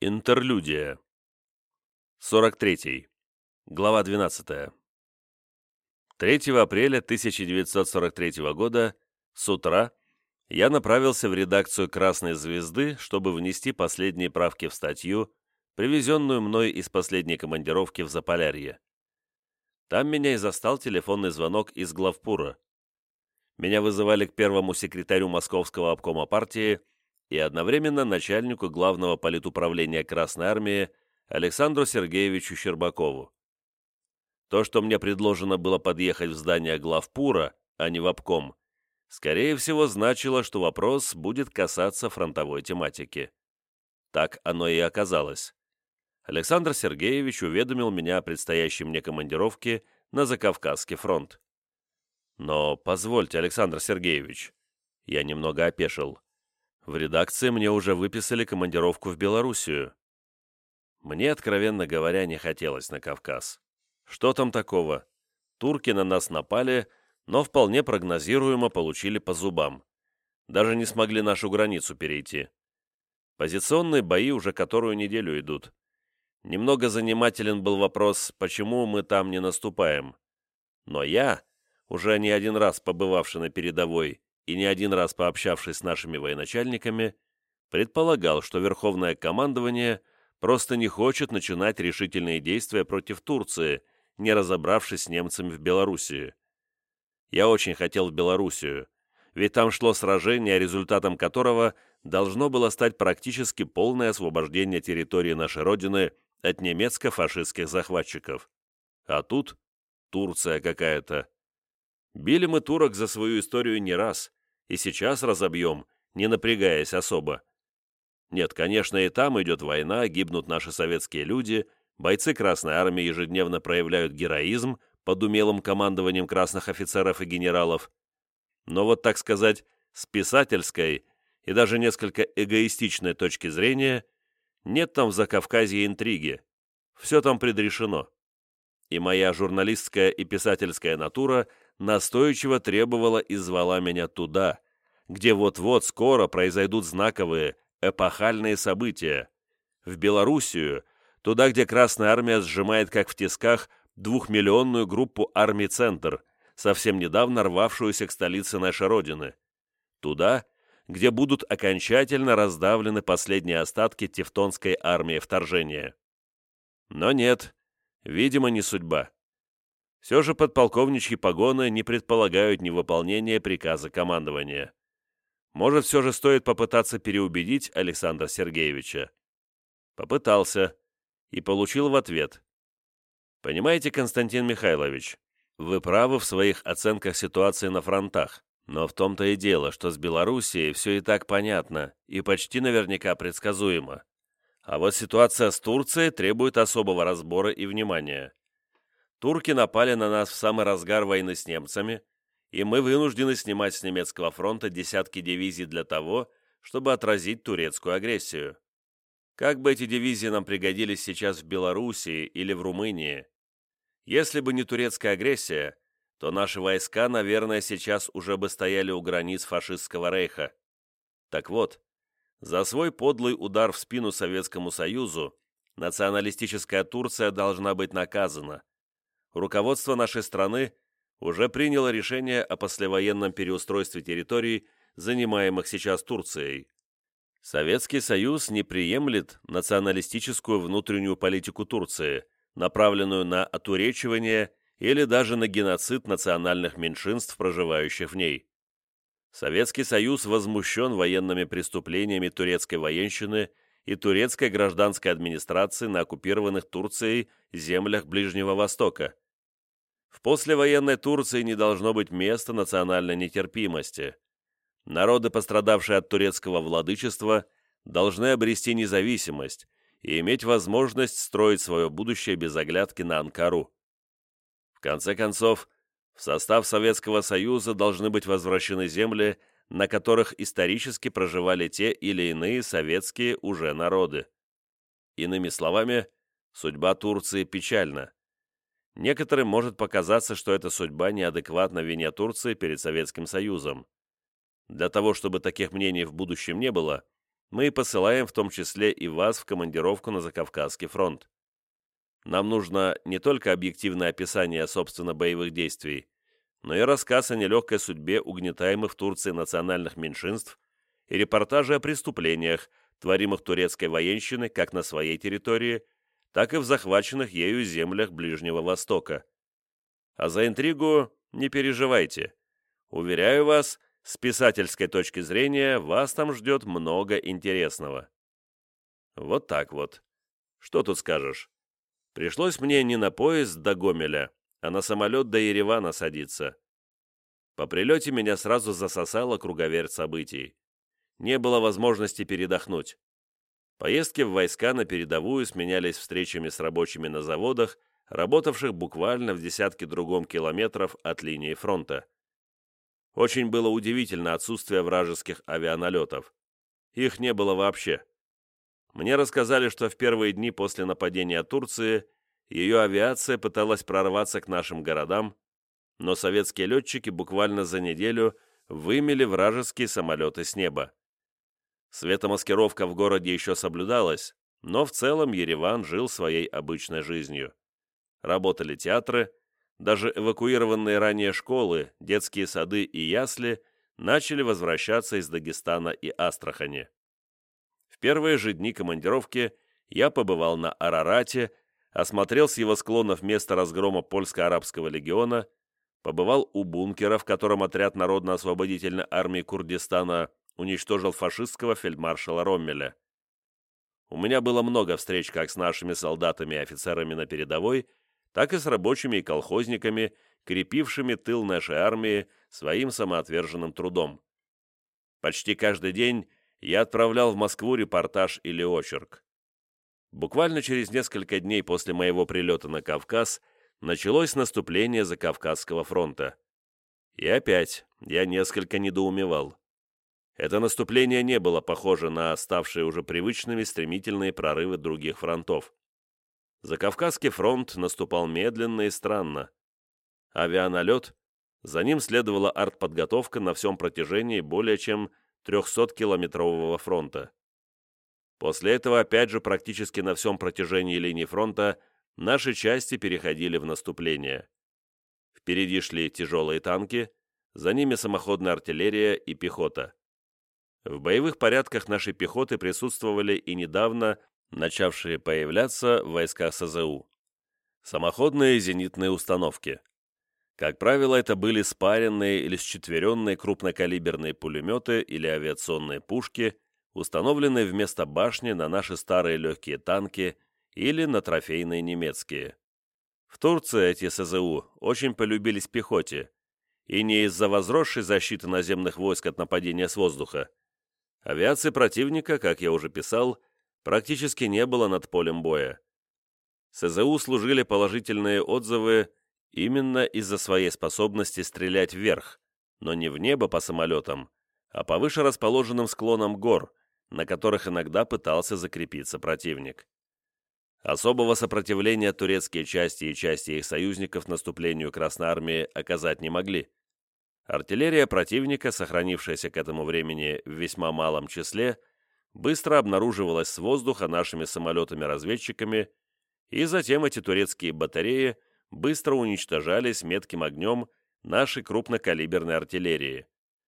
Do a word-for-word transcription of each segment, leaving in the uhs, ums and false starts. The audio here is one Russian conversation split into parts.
Интерлюдия. сорок третий. Глава двенадцатая. третьего апреля тысяча девятьсот сорок третьего года с утра я направился в редакцию «Красной звезды», чтобы внести последние правки в статью, привезенную мной из последней командировки в Заполярье. Там меня и застал телефонный звонок из главпура. Меня вызывали к первому секретарю Московского обкома партии и одновременно начальнику главного политуправления Красной Армии Александру Сергеевичу Щербакову. То, что мне предложено было подъехать в здание главпура, а не в обком, скорее всего, значило, что вопрос будет касаться фронтовой тематики. Так оно и оказалось. Александр Сергеевич уведомил меня о предстоящей мне командировке на Закавказский фронт. Но позвольте, Александр Сергеевич, я немного опешил. В редакции мне уже выписали командировку в Белоруссию. Мне, откровенно говоря, не хотелось на Кавказ. Что там такого? Турки на нас напали, но вполне прогнозируемо получили по зубам. Даже не смогли нашу границу перейти. Позиционные бои уже которую неделю идут. Немного занимателен был вопрос, почему мы там не наступаем. Но я, уже не один раз побывавший на передовой и не один раз пообщавшись с нашими военачальниками, предполагал, что Верховное командование просто не хочет начинать решительные действия против Турции, не разобравшись с немцами в Белоруссии. Я очень хотел в Белоруссию, ведь там шло сражение, результатом которого должно было стать практически полное освобождение территории нашей Родины от немецко-фашистских захватчиков. А тут Турция какая-то. Били мы турок за свою историю не раз, и сейчас разобьем, не напрягаясь особо. Нет, конечно, и там идет война, гибнут наши советские люди, бойцы Красной Армии ежедневно проявляют героизм под умелым командованием красных офицеров и генералов. Но вот, так сказать, с писательской и даже несколько эгоистичной точки зрения нет там в Закавказье интриги. Все там предрешено. И моя журналистская и писательская натура настойчиво требовала и звала меня туда, где вот-вот скоро произойдут знаковые, эпохальные события. В Белоруссию, туда, где Красная Армия сжимает, как в тисках, двухмиллионную группу армий «Центр», совсем недавно рвавшуюся к столице нашей Родины. Туда, где будут окончательно раздавлены последние остатки Тевтонской армии вторжения. Но нет, видимо, не судьба. Все же подполковничьи погоны не предполагают невыполнения приказа командования. Может, все же стоит попытаться переубедить Александра Сергеевича? Попытался и получил в ответ. Понимаете, Константин Михайлович, вы правы в своих оценках ситуации на фронтах, но в том-то и дело, что с Белоруссией все и так понятно и почти наверняка предсказуемо. А вот ситуация с Турцией требует особого разбора и внимания. Турки напали на нас в самый разгар войны с немцами, и мы вынуждены снимать с немецкого фронта десятки дивизий для того, чтобы отразить турецкую агрессию. Как бы эти дивизии нам пригодились сейчас в Белоруссии или в Румынии? Если бы не турецкая агрессия, то наши войска, наверное, сейчас уже бы стояли у границ фашистского рейха. Так вот, за свой подлый удар в спину Советскому Союзу националистическая Турция должна быть наказана. Руководство нашей страны уже приняло решение о послевоенном переустройстве территорий, занимаемых сейчас Турцией. Советский Союз не приемлет националистическую внутреннюю политику Турции, направленную на отуречивание или даже на геноцид национальных меньшинств, проживающих в ней. Советский Союз возмущен военными преступлениями турецкой военщины и турецкой гражданской администрации на оккупированных Турцией землях Ближнего Востока. В послевоенной Турции не должно быть места национальной нетерпимости. Народы, пострадавшие от турецкого владычества, должны обрести независимость и иметь возможность строить свое будущее без оглядки на Анкару. В конце концов, в состав Советского Союза должны быть возвращены земли, на которых исторически проживали те или иные советские уже народы. Иными словами, судьба Турции печальна. Некоторым может показаться, что эта судьба неадекватна вине Турции перед Советским Союзом. Для того, чтобы таких мнений в будущем не было, мы посылаем в том числе и вас в командировку на Закавказский фронт. Нам нужно не только объективное описание, собственно, боевых действий, но и рассказ о нелегкой судьбе угнетаемых в Турции национальных меньшинств и репортажи о преступлениях, творимых турецкой военщиной как на своей территории, так и в захваченных ею землях Ближнего Востока. А за интригу не переживайте. Уверяю вас, с писательской точки зрения вас там ждет много интересного. Вот так вот. Что тут скажешь? Пришлось мне не на поезд до Гомеля, а на самолет до Еревана садиться. По прилете меня сразу засосало круговерть событий. Не было возможности передохнуть. Поездки в войска на передовую сменялись встречами с рабочими на заводах, работавших буквально в десятке другом километров от линии фронта. Очень было удивительно отсутствие вражеских авианалетов. Их не было вообще. Мне рассказали, что в первые дни после нападения Турции ее авиация пыталась прорваться к нашим городам, но советские летчики буквально за неделю вымели вражеские самолеты с неба. Светомаскировка в городе еще соблюдалась, но в целом Ереван жил своей обычной жизнью. Работали театры, даже эвакуированные ранее школы, детские сады и ясли начали возвращаться из Дагестана и Астрахани. В первые же дни командировки я побывал на Арарате, осмотрел с его склонов место разгрома польско-арабского легиона, побывал у бункера, в котором отряд Народно-освободительной армии Курдистана уничтожил фашистского фельдмаршала Роммеля. У меня было много встреч как с нашими солдатами и офицерами на передовой, так и с рабочими и колхозниками, крепившими тыл нашей армии своим самоотверженным трудом. Почти каждый день я отправлял в Москву репортаж или очерк. Буквально через несколько дней после моего прилета на Кавказ началось наступление Закавказского фронта. И опять я несколько недоумевал. Это наступление не было похоже на ставшие уже привычными стремительные прорывы других фронтов. Закавказский фронт наступал медленно и странно. Авианалет, за ним следовала артподготовка на всем протяжении более чем трехсоткилометрового фронта. После этого опять же практически на всем протяжении линии фронта наши части переходили в наступление. Впереди шли тяжелые танки, за ними самоходная артиллерия и пехота. В боевых порядках нашей пехоты присутствовали и недавно начавшие появляться в войсках СЗУ. Самоходные зенитные установки. Как правило, это были спаренные или счетверенные крупнокалиберные пулеметы или авиационные пушки, установленные вместо башни на наши старые легкие танки или на трофейные немецкие. В Турции эти СЗУ очень полюбились пехоте, и не из-за возросшей защиты наземных войск от нападения с воздуха. Авиации противника, как я уже писал, практически не было над полем боя. СЗУ служили положительные отзывы именно из-за своей способности стрелять вверх, но не в небо по самолетам, а по выше расположенным склонам гор, на которых иногда пытался закрепиться противник. Особого сопротивления турецкие части и части их союзников наступлению Красной Армии оказать не могли. Артиллерия противника, сохранившаяся к этому времени в весьма малом числе, быстро обнаруживалась с воздуха нашими самолетами-разведчиками, и затем эти турецкие батареи быстро уничтожались метким огнем нашей крупнокалиберной артиллерии.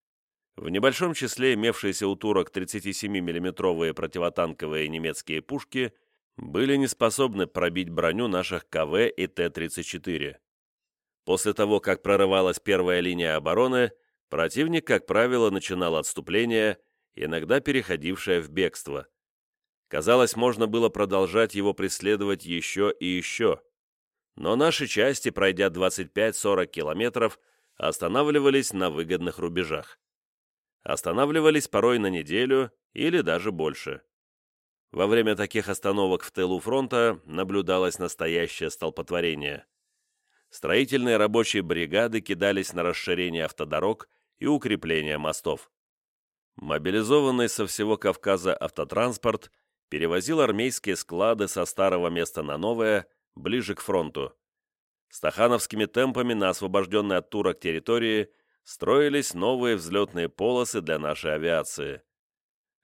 В небольшом числе имевшиеся у турок тридцатисемимиллиметровые противотанковые немецкие пушки были не способны пробить броню наших КВ и Т тридцать четыре. После того, как прорывалась первая линия обороны, противник, как правило, начинал отступление, иногда переходившее в бегство. Казалось, можно было продолжать его преследовать еще и еще. Но наши части, пройдя двадцать пять-сорок километров, останавливались на выгодных рубежах. Останавливались порой на неделю или даже больше. Во время таких остановок в тылу фронта наблюдалось настоящее столпотворение. Строительные рабочие бригады кидались на расширение автодорог и укрепление мостов. Мобилизованный со всего Кавказа автотранспорт перевозил армейские склады со старого места на новое, ближе к фронту. Стахановскими темпами на освобожденной от турок территории строились новые взлетные полосы для нашей авиации.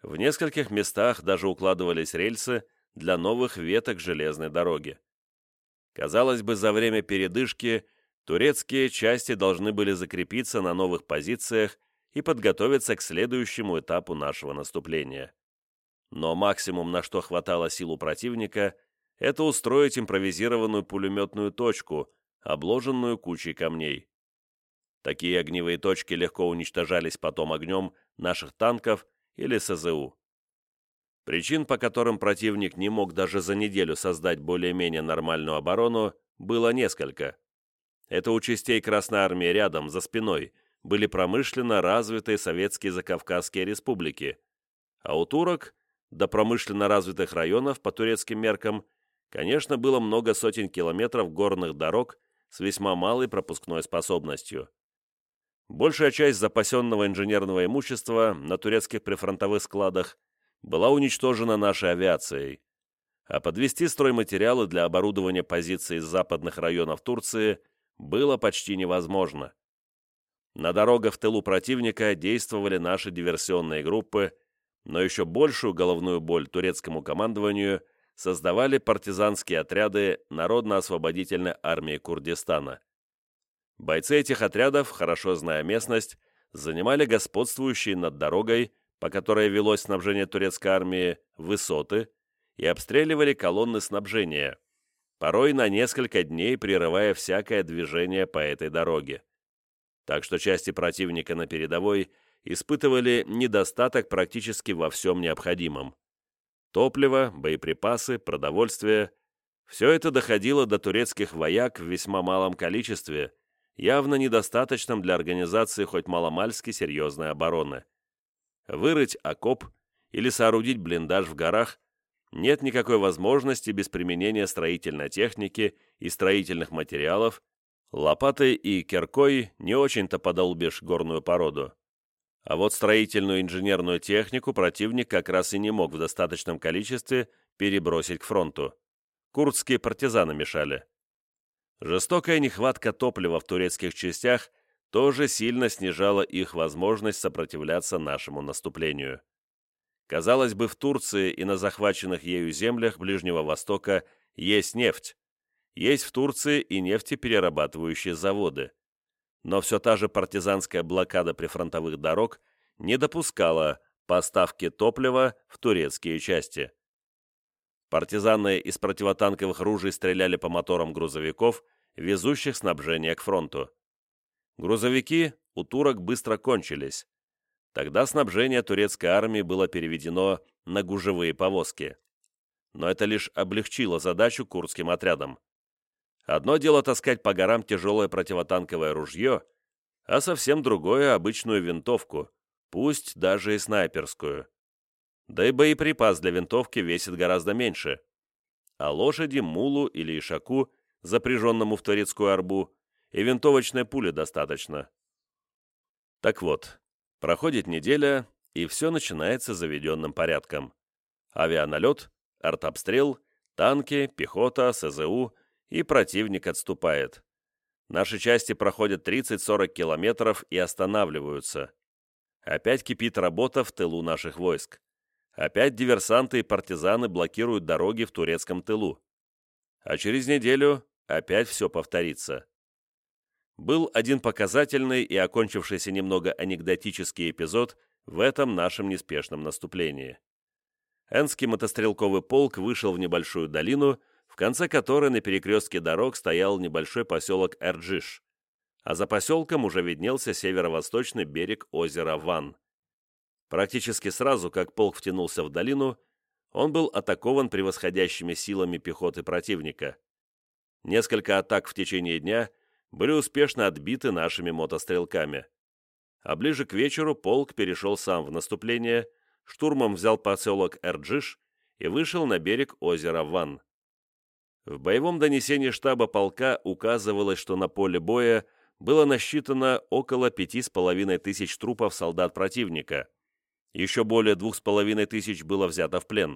В нескольких местах даже укладывались рельсы для новых веток железной дороги. Казалось бы, за время передышки турецкие части должны были закрепиться на новых позициях и подготовиться к следующему этапу нашего наступления. Но максимум, на что хватало сил у противника, это устроить импровизированную пулеметную точку, обложенную кучей камней. Такие огневые точки легко уничтожались потом огнем наших танков или эс зэ у. Причин, по которым противник не мог даже за неделю создать более-менее нормальную оборону, было несколько. Это у частей Красной Армии рядом, за спиной, были промышленно развитые советские закавказские республики, а у турок, до промышленно развитых районов по турецким меркам, конечно, было много сотен километров горных дорог с весьма малой пропускной способностью. Большая часть запасенного инженерного имущества на турецких прифронтовых складах была уничтожена нашей авиацией, а подвести стройматериалы для оборудования позиций из западных районов Турции было почти невозможно. На дорогах в тылу противника действовали наши диверсионные группы, но еще большую головную боль турецкому командованию создавали партизанские отряды Народно-освободительной армии Курдистана. Бойцы этих отрядов, хорошо зная местность, занимали господствующие над дорогой, по которой велось снабжение турецкой армии, высоты и обстреливали колонны снабжения, порой на несколько дней прерывая всякое движение по этой дороге. Так что части противника на передовой испытывали недостаток практически во всем необходимом. Топливо, боеприпасы, продовольствие – все это доходило до турецких вояк в весьма малом количестве, явно недостаточном для организации хоть маломальски серьезной обороны. Вырыть окоп или соорудить блиндаж в горах нет никакой возможности без применения строительной техники и строительных материалов, лопатой и киркой не очень-то подолбишь горную породу. А вот строительную инженерную технику противник как раз и не мог в достаточном количестве перебросить к фронту. Курдские партизаны мешали. Жестокая нехватка топлива в турецких частях тоже сильно снижала их возможность сопротивляться нашему наступлению. Казалось бы, в Турции и на захваченных ею землях Ближнего Востока есть нефть. Есть в Турции и нефтеперерабатывающие заводы. Но все та же партизанская блокада прифронтовых дорог не допускала поставки топлива в турецкие части. Партизаны из противотанковых ружей стреляли по моторам грузовиков, везущих снабжение к фронту. Грузовики у турок быстро кончились. Тогда снабжение турецкой армии было переведено на гужевые повозки. Но это лишь облегчило задачу курдским отрядам. Одно дело таскать по горам тяжелое противотанковое ружье, а совсем другое — обычную винтовку, пусть даже и снайперскую. Да и боеприпас для винтовки весит гораздо меньше. А лошади, мулу или ишаку, запряженному в турецкую арбу, и винтовочной пули достаточно. Так вот, проходит неделя, и все начинается заведенным порядком. Авианалет, артобстрел, танки, пехота, эс зэ у, и противник отступает. Наши части проходят тридцать-сорок километров и останавливаются. Опять кипит работа в тылу наших войск. Опять диверсанты и партизаны блокируют дороги в турецком тылу. А через неделю опять все повторится. Был один показательный и окончившийся немного анекдотический эпизод в этом нашем неспешном наступлении. Энский мотострелковый полк вышел в небольшую долину, в конце которой на перекрестке дорог стоял небольшой поселок Эрджиш, а за поселком уже виднелся северо-восточный берег озера Ван. Практически сразу, как полк втянулся в долину, он был атакован превосходящими силами пехоты противника. Несколько атак в течение дня были успешно отбиты нашими мотострелками. А ближе к вечеру полк перешел сам в наступление, штурмом взял поселок Эрджиш и вышел на берег озера Ван. В боевом донесении штаба полка указывалось, что на поле боя было насчитано около пяти с половиной тысяч трупов солдат противника. Еще более двух с половиной тысяч было взято в плен.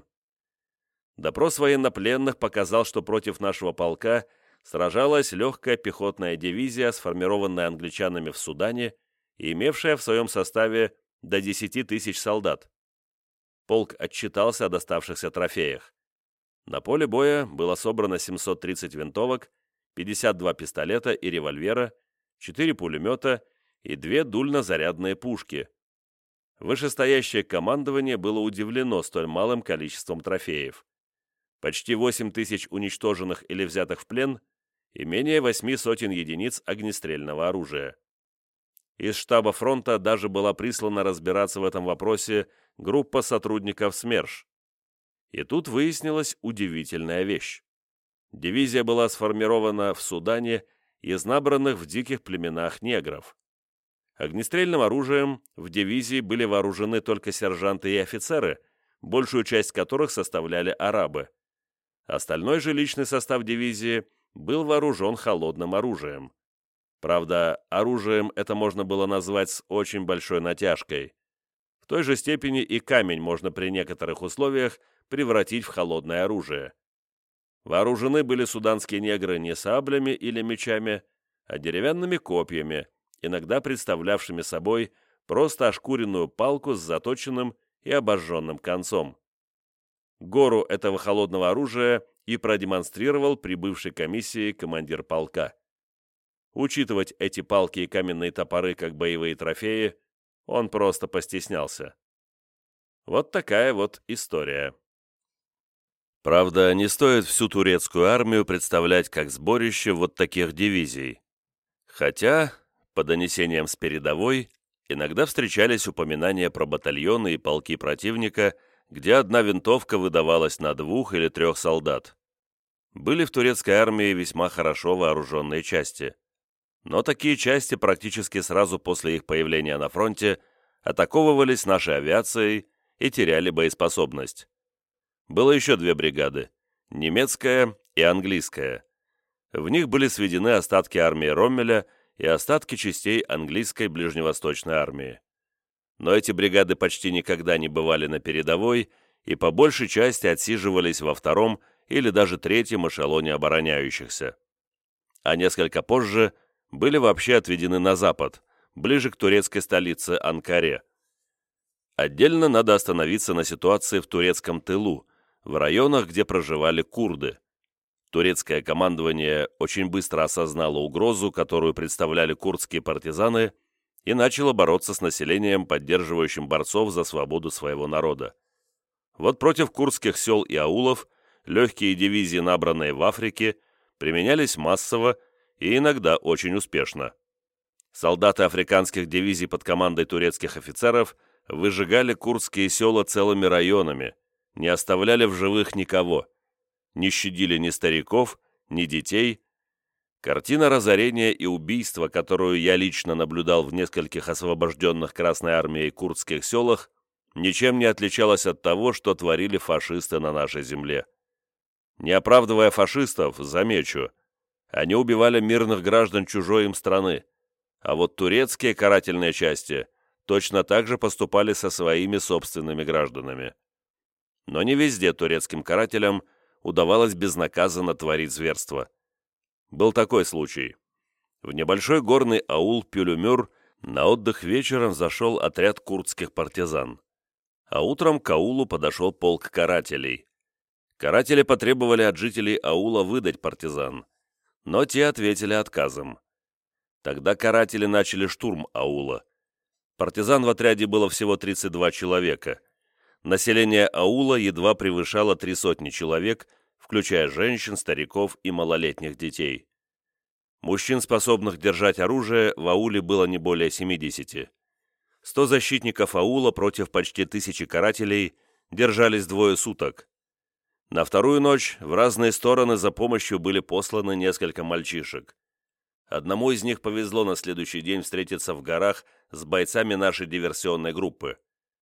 Допрос военнопленных показал, что против нашего полка сражалась легкая пехотная дивизия, сформированная англичанами в Судане и имевшая в своем составе до десяти тысяч солдат. полк отчитался о доставшихся трофеях. На поле боя было собрано семьсот тридцать винтовок, пятьдесят два пистолета и револьвера, четыре пулемета и две дульнозарядные пушки. Вышестоящее командование было удивлено столь малым количеством трофеев. Почти восемь тысяч уничтоженных или взятых в плен и менее восьми сотен единиц огнестрельного оружия. Из штаба фронта даже была прислана разбираться в этом вопросе группа сотрудников СМЕРШ. И тут выяснилась удивительная вещь. Дивизия была сформирована в Судане из набранных в диких племенах негров. Огнестрельным оружием в дивизии были вооружены только сержанты и офицеры, большую часть которых составляли арабы. Остальной же личный состав дивизии был вооружен холодным оружием. Правда, оружием это можно было назвать с очень большой натяжкой. В той же степени и камень можно при некоторых условиях превратить в холодное оружие. Вооружены были суданские негры не саблями или мечами, а деревянными копьями, иногда представлявшими собой просто ошкуренную палку с заточенным и обожженным концом. Гору этого холодного оружия и продемонстрировал прибывшей комиссии командир полка. Учитывать эти палки и каменные топоры как боевые трофеи он просто постеснялся. Вот такая вот история. Правда, не стоит всю турецкую армию представлять как сборище вот таких дивизий. Хотя, по донесениям с передовой, иногда встречались упоминания про батальоны и полки противника, где одна винтовка выдавалась на двух или трех солдат. Были в турецкой армии весьма хорошо вооруженные части. Но такие части практически сразу после их появления на фронте атаковывались нашей авиацией и теряли боеспособность. Было еще две бригады – немецкая и английская. В них были сведены остатки армии Роммеля и остатки частей английской ближневосточной армии. Но эти бригады почти никогда не бывали на передовой и по большей части отсиживались во втором или даже третьем эшелоне обороняющихся. А несколько позже были вообще отведены на запад, ближе к турецкой столице Анкаре. Отдельно надо остановиться на ситуации в турецком тылу, в районах, где проживали курды. Турецкое командование очень быстро осознало угрозу, которую представляли курдские партизаны, и начало бороться с населением, поддерживающим борцов за свободу своего народа. Вот против курдских сел и аулов легкие дивизии, набранные в Африке, применялись массово и иногда очень успешно. Солдаты африканских дивизий под командой турецких офицеров выжигали курдские села целыми районами, не оставляли в живых никого, не щадили ни стариков, ни детей. Картина разорения и убийства, которую я лично наблюдал в нескольких освобожденных Красной Армией курдских селах, ничем не отличалась от того, что творили фашисты на нашей земле. Не оправдывая фашистов, замечу, они убивали мирных граждан чужой им страны, а вот турецкие карательные части точно так же поступали со своими собственными гражданами. Но не везде турецким карателям удавалось безнаказанно творить зверство. Был такой случай. В небольшой горный аул Пюлюмюр на отдых вечером зашел отряд курдских партизан. А утром к аулу подошел полк карателей. Каратели потребовали от жителей аула выдать партизан, но те ответили отказом. Тогда каратели начали штурм аула. Партизан в отряде было всего тридцать два человека. Население аула едва превышало три сотни человек, включая женщин, стариков и малолетних детей. Мужчин, способных держать оружие, в ауле было не более семидесяти. Сто защитников аула против почти тысячи карателей держались двое суток. На вторую ночь в разные стороны за помощью были посланы несколько мальчишек. Одному из них повезло на следующий день встретиться в горах с бойцами нашей диверсионной группы.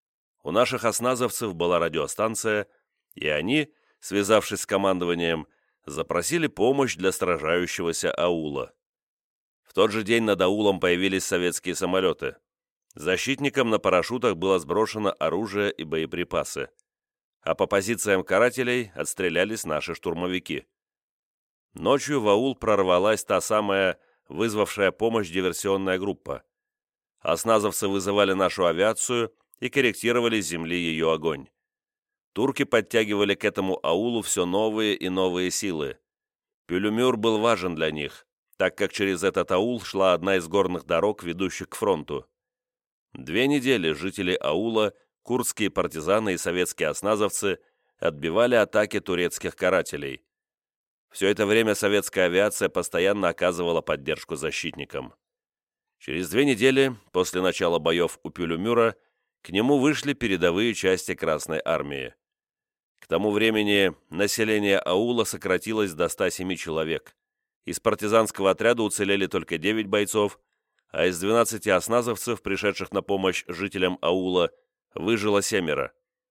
У наших осназовцев была радиостанция, и они, связавшись с командованием, запросили помощь для сражающегося аула. В тот же день над аулом появились советские самолеты. Защитникам на парашютах было сброшено оружие и боеприпасы, а по позициям карателей отстрелялись наши штурмовики. Ночью в аул прорвалась та самая вызвавшая помощь диверсионная группа. Осназовцы вызывали нашу авиацию и корректировали с земли ее огонь. турки подтягивали к этому аулу все новые и новые силы. Пюлюмюр был важен для них, так как через этот аул шла одна из горных дорог, ведущих к фронту. Две недели жители аула, курдские партизаны и советские осназовцы отбивали атаки турецких карателей. Все это время советская авиация постоянно оказывала поддержку защитникам. Через две недели после начала боев у Пюлюмюра к нему вышли передовые части Красной Армии. К тому времени население аула сократилось до ста семи человек. Из партизанского отряда уцелели только девять бойцов, а из двенадцати осназовцев, пришедших на помощь жителям аула, выжило семеро.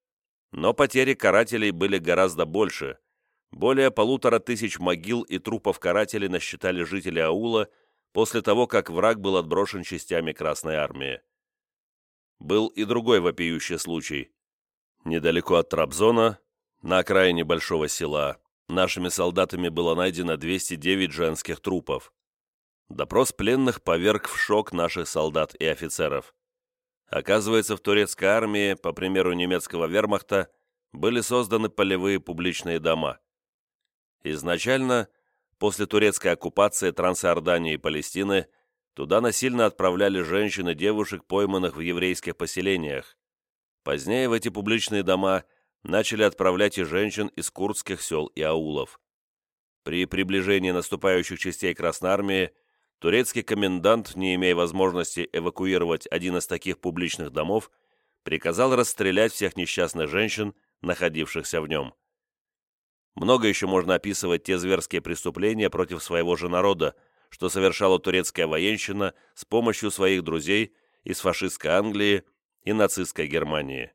Но потери карателей были гораздо больше. Более полутора тысяч могил и трупов карателей насчитали жители аула после того, как враг был отброшен частями Красной Армии. Был и другой вопиющий случай. Недалеко от Трабзона, на окраине большого села, нашими солдатами было найдено двести девять женских трупов. Допрос пленных поверг в шок наших солдат и офицеров. Оказывается, в турецкой армии, по примеру немецкого вермахта, были созданы полевые публичные дома. Изначально, после турецкой оккупации Трансиордании и Палестины, туда насильно отправляли женщин и девушек, пойманных в еврейских поселениях. Позднее в эти публичные дома начали отправлять и женщин из курдских сел и аулов. При приближении наступающих частей Красной Армии турецкий комендант, не имея возможности эвакуировать один из таких публичных домов, приказал расстрелять всех несчастных женщин, находившихся в нем. Много еще можно описывать те зверские преступления против своего же народа, что совершала турецкая военщина с помощью своих друзей из фашистской Англии и нацистской Германии.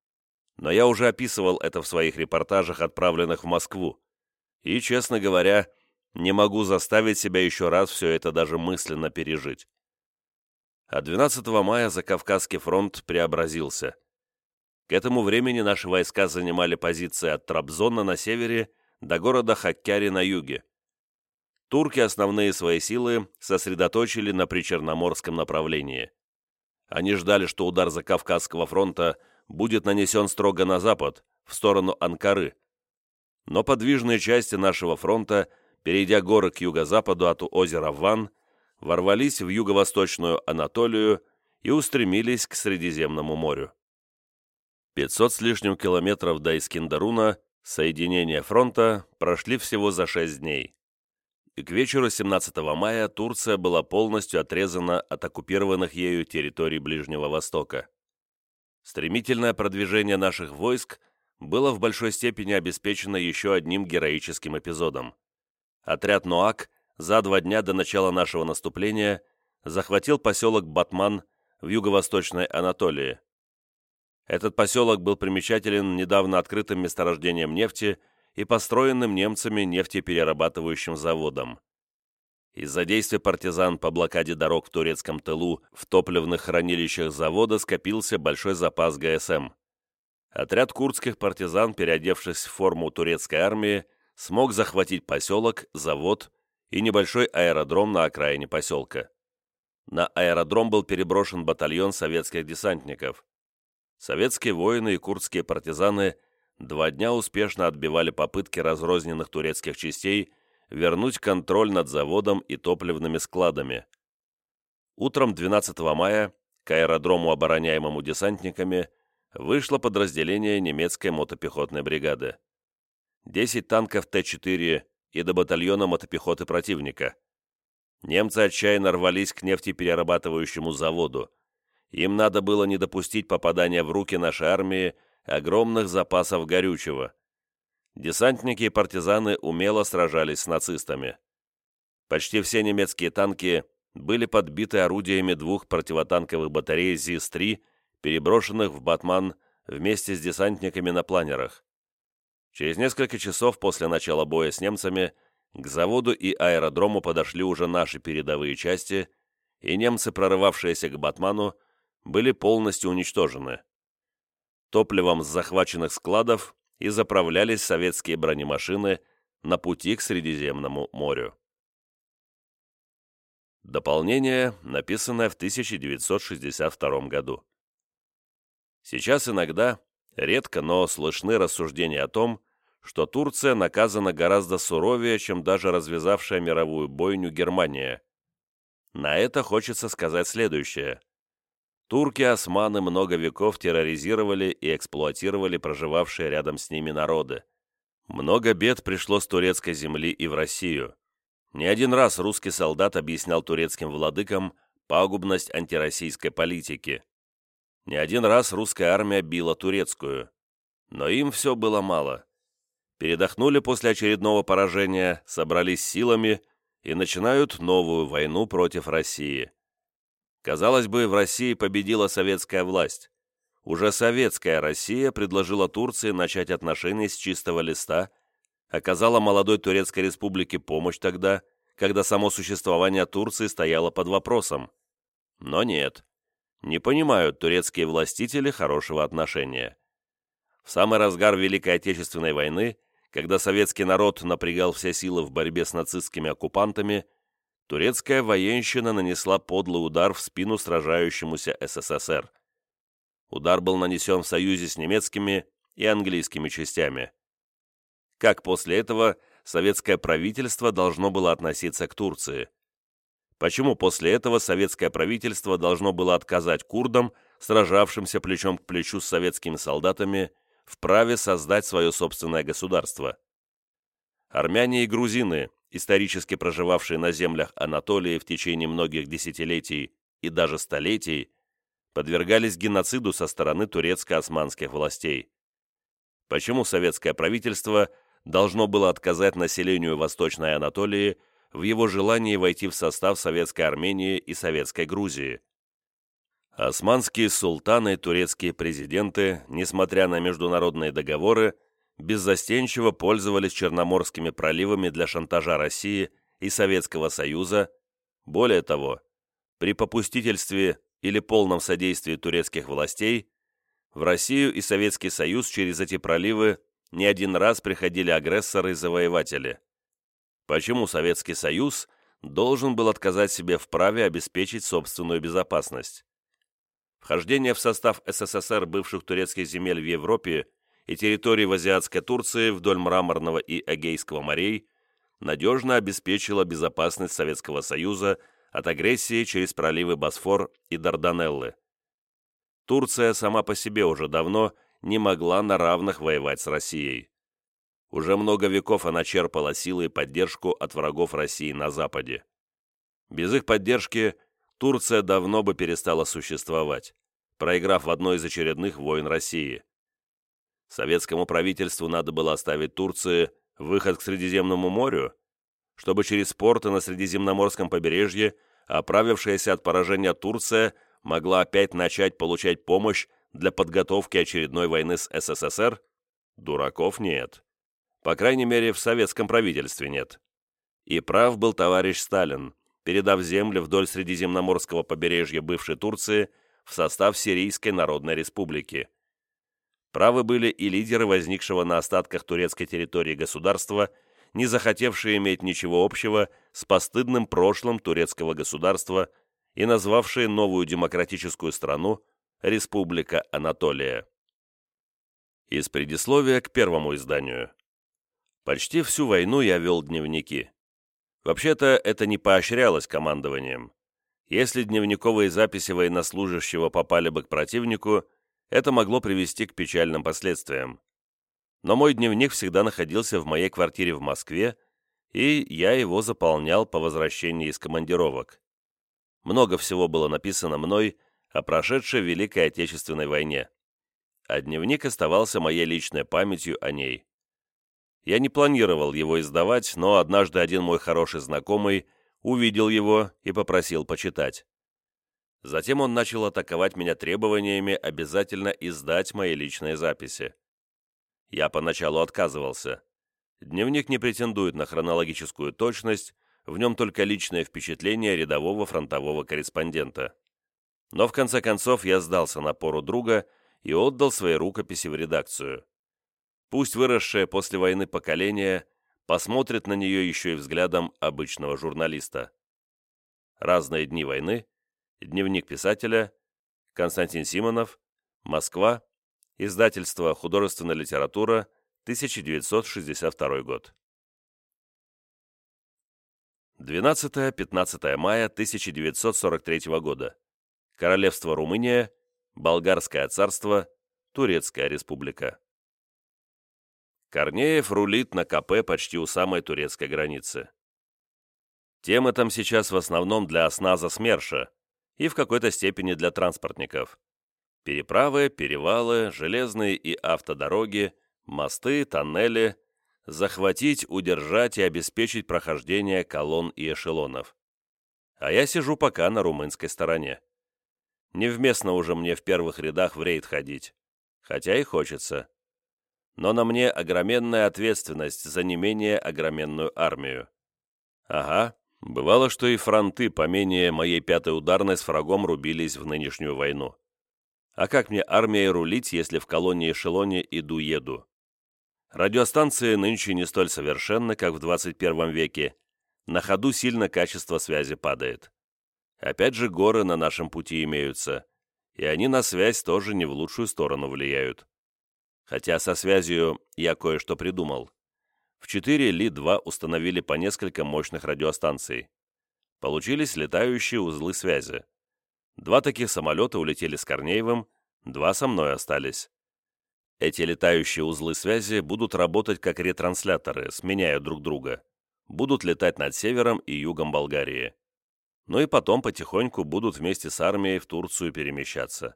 Но я уже описывал это в своих репортажах, отправленных в Москву, и, честно говоря, не могу заставить себя еще раз все это даже мысленно пережить. А двенадцатого мая Закавказский фронт преобразился. К этому времени наши войска занимали позиции от Трабзона на севере до города Хаккяри на юге. Турки основные свои силы сосредоточили на Причерноморском направлении. Они ждали, что удар Закавказского фронта будет нанесен строго на запад, в сторону Анкары. Но подвижные части нашего фронта, перейдя горы к юго-западу от озера Ван, ворвались в юго-восточную Анатолию и устремились к Средиземному морю. пятьсот с лишним километров до Искендаруна соединения фронта прошли всего за шесть дней. И к вечеру семнадцатого мая Турция была полностью отрезана от оккупированных ею территорий Ближнего Востока. Стремительное продвижение наших войск было в большой степени обеспечено еще одним героическим эпизодом. Отряд Ноак за два дня до начала нашего наступления захватил поселок Батман в юго-восточной Анатолии. Этот поселок был примечателен недавно открытым месторождением нефти и построенным немцами нефтеперерабатывающим заводом. Из-за действий партизан по блокаде дорог в турецком тылу в топливных хранилищах завода скопился большой запас ГСМ. Отряд курдских партизан, переодевшись в форму турецкой армии, смог захватить поселок, завод и небольшой аэродром на окраине поселка. На аэродром был переброшен батальон советских десантников. Советские воины и курдские партизаны два дня успешно отбивали попытки разрозненных турецких частей вернуть контроль над заводом и топливными складами. Утром двенадцатого мая к аэродрому, обороняемому десантниками, вышло подразделение немецкой мотопехотной бригады. десять танков Т четыре и до батальона мотопехоты противника. Немцы отчаянно рвались к нефтеперерабатывающему заводу. Им надо было не допустить попадания в руки нашей армии огромных запасов горючего. Десантники и партизаны умело сражались с нацистами. Почти все немецкие танки были подбиты орудиями двух противотанковых батарей ЗИС три, переброшенных в Батман вместе с десантниками на планерах. Через несколько часов после начала боя с немцами к заводу и аэродрому подошли уже наши передовые части, и немцы, прорывавшиеся к Батману, были полностью уничтожены. Топливом с захваченных складов и заправлялись советские бронемашины на пути к Средиземному морю. Дополнение, написанное в тысяча девятьсот шестьдесят втором году. Сейчас иногда, Редко, но слышны рассуждения о том, что Турция наказана гораздо суровее, чем даже развязавшая мировую бойню Германия. На это хочется сказать следующее. Турки-османы много веков терроризировали и эксплуатировали проживавшие рядом с ними народы. Много бед пришло с турецкой земли и в Россию. Не один раз русский солдат объяснял турецким владыкам пагубность антироссийской политики. Не один раз русская армия била турецкую. Но им все было мало. Передохнули после очередного поражения, собрались силами и начинают новую войну против России. Казалось бы, в России победила советская власть. Уже советская Россия предложила Турции начать отношения с чистого листа, оказала молодой Турецкой республике помощь тогда, когда само существование Турции стояло под вопросом. Но нет, не понимают турецкие властители хорошего отношения. В самый разгар Великой Отечественной войны, когда советский народ напрягал все силы в борьбе с нацистскими оккупантами, турецкая военщина нанесла подлый удар в спину сражающемуся СССР. Удар был нанесен в союзе с немецкими и английскими частями. Как после этого советское правительство должно было относиться к Турции? Почему после этого советское правительство должно было отказать курдам, сражавшимся плечом к плечу с советскими солдатами, в праве создать свое собственное государство? Армяне и грузины, исторически проживавшие на землях Анатолии в течение многих десятилетий и даже столетий, подвергались геноциду со стороны турецко-османских властей. Почему советское правительство должно было отказать населению Восточной Анатолии в его желании войти в состав Советской Армении и Советской Грузии? Османские султаны и турецкие президенты, несмотря на международные договоры, беззастенчиво пользовались Черноморскими проливами для шантажа России и Советского Союза. Более того, при попустительстве или полном содействии турецких властей в Россию и Советский Союз через эти проливы не один раз приходили агрессоры и завоеватели. Почему Советский Союз должен был отказать себе в праве обеспечить собственную безопасность? Вхождение в состав СССР бывших турецких земель в Европе и территорий в азиатской Турции вдоль Мраморного и Эгейского морей надежно обеспечило безопасность Советского Союза от агрессии через проливы Босфор и Дарданеллы. Турция сама по себе уже давно не могла на равных воевать с Россией. Уже много веков она черпала силы и поддержку от врагов России на Западе. Без их поддержки Турция давно бы перестала существовать, проиграв в одной из очередных войн России. Советскому правительству надо было оставить Турции выход к Средиземному морю, чтобы через порты на Средиземноморском побережье оправившаяся от поражения Турция могла опять начать получать помощь для подготовки очередной войны с СССР? Дураков нет. По крайней мере, в советском правительстве нет. И прав был товарищ Сталин, передав земли вдоль Средиземноморского побережья бывшей Турции в состав Сирийской Народной Республики. Правы были и лидеры возникшего на остатках турецкой территории государства, не захотевшие иметь ничего общего с постыдным прошлым турецкого государства и назвавшие новую демократическую страну Республика Анатолия. Из предисловия к первому изданию. Почти всю войну я вел дневники. Вообще-то это не поощрялось командованием. Если дневниковые записи военнослужащего попали бы к противнику, это могло привести к печальным последствиям. Но мой дневник всегда находился в моей квартире в Москве, и я его заполнял по возвращении из командировок. Много всего было написано мной о прошедшей Великой Отечественной войне, а дневник оставался моей личной памятью о ней. Я не планировал его издавать, но однажды один мой хороший знакомый увидел его и попросил почитать. Затем он начал атаковать меня требованиями обязательно издать мои личные записи. Я поначалу отказывался. Дневник не претендует на хронологическую точность, в нем только личное впечатление рядового фронтового корреспондента. Но в конце концов я сдался напору друга и отдал свои рукописи в редакцию. Пусть выросшее после войны поколение посмотрит на нее еще и взглядом обычного журналиста. «Разные дни войны», «Дневник писателя», Константин Симонов, Москва, Издательство «Художественная литература», тысяча девятьсот шестьдесят второй год. двенадцатое-пятнадцатое мая тысяча девятьсот сорок третьего года. Королевство Румыния, Болгарское царство, Турецкая республика. Корнеев рулит на КП почти у самой турецкой границы. Темы там сейчас в основном для осназа СМЕРШа и в какой-то степени для транспортников. Переправы, перевалы, железные и автодороги, мосты, тоннели, захватить, удержать и обеспечить прохождение колонн и эшелонов. А я сижу пока на румынской стороне. Невместно уже мне в первых рядах в рейд ходить, хотя и хочется. Но на мне огроменная ответственность за не менее огроменную армию. Ага, бывало, что и фронты поменее моей пятой ударной с врагом рубились в нынешнюю войну. А как мне армией рулить, если в колонне-эшелоне иду-еду? Радиостанции нынче не столь совершенны, как в двадцать первом веке. На ходу сильно качество связи падает. Опять же, горы на нашем пути имеются, и они на связь тоже не в лучшую сторону влияют. Хотя со связью я кое-что придумал. В четыре Ли два установили по несколько мощных радиостанций. Получились летающие узлы связи. Два таких самолета улетели с Корнеевым, два со мной остались. Эти летающие узлы связи будут работать как ретрансляторы, сменяя друг друга. Будут летать над севером и югом Болгарии. Ну и потом потихоньку будут вместе с армией в Турцию перемещаться.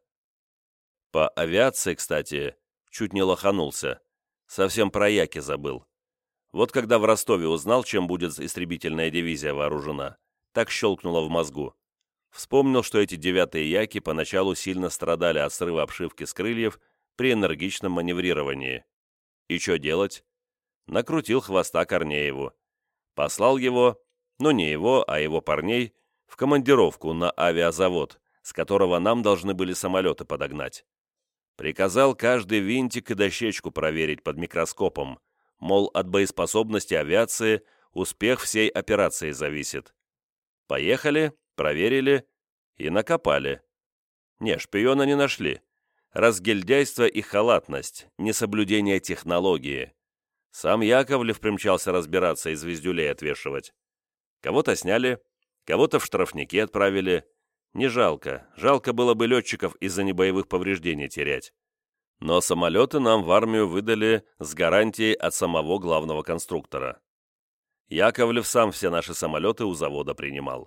По авиации, кстати, чуть не лоханулся. Совсем про Яки забыл. Вот когда в Ростове узнал, чем будет истребительная дивизия вооружена, так щелкнуло в мозгу. Вспомнил, что эти девятые Яки поначалу сильно страдали от срыва обшивки с крыльев при энергичном маневрировании. И что делать? Накрутил хвоста Корнееву. Послал его, ну не его, а его парней, в командировку на авиазавод, с которого нам должны были самолеты подогнать. Приказал каждый винтик и дощечку проверить под микроскопом, мол, от боеспособности авиации успех всей операции зависит. Поехали, проверили и накопали. Не, шпиона не нашли. Разгильдяйство и халатность, несоблюдение технологии. Сам Яковлев примчался разбираться и звездюлей отвешивать. Кого-то сняли, кого-то в штрафники отправили. Не жалко, жалко было бы летчиков из-за небоевых повреждений терять. Но самолеты нам в армию выдали с гарантией от самого главного конструктора. Яковлев сам все наши самолеты у завода принимал.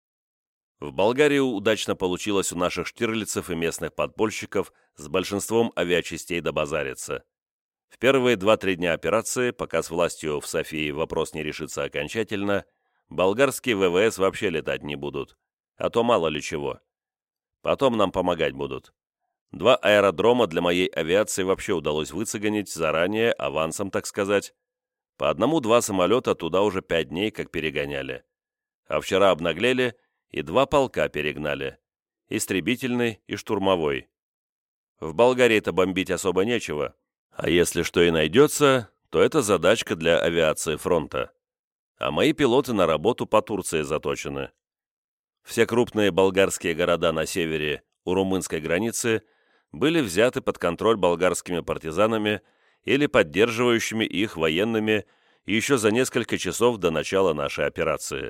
В Болгарии удачно получилось у наших штирлицев и местных подпольщиков с большинством авиачастей добазариться. В первые два-три дня операции, пока с властью в Софии вопрос не решится окончательно, болгарские ВВС вообще летать не будут, а то мало ли чего. Потом нам помогать будут. Два аэродрома для моей авиации вообще удалось выцеганить заранее, авансом, так сказать. По одному-два самолета туда уже пять дней как перегоняли. А вчера обнаглели и два полка перегнали. Истребительный и штурмовой. В Болгарии-то бомбить особо нечего. А если что и найдется, то это задачка для авиации фронта. А мои пилоты на работу по Турции заточены. Все крупные болгарские города на севере у румынской границы были взяты под контроль болгарскими партизанами или поддерживающими их военными еще за несколько часов до начала нашей операции.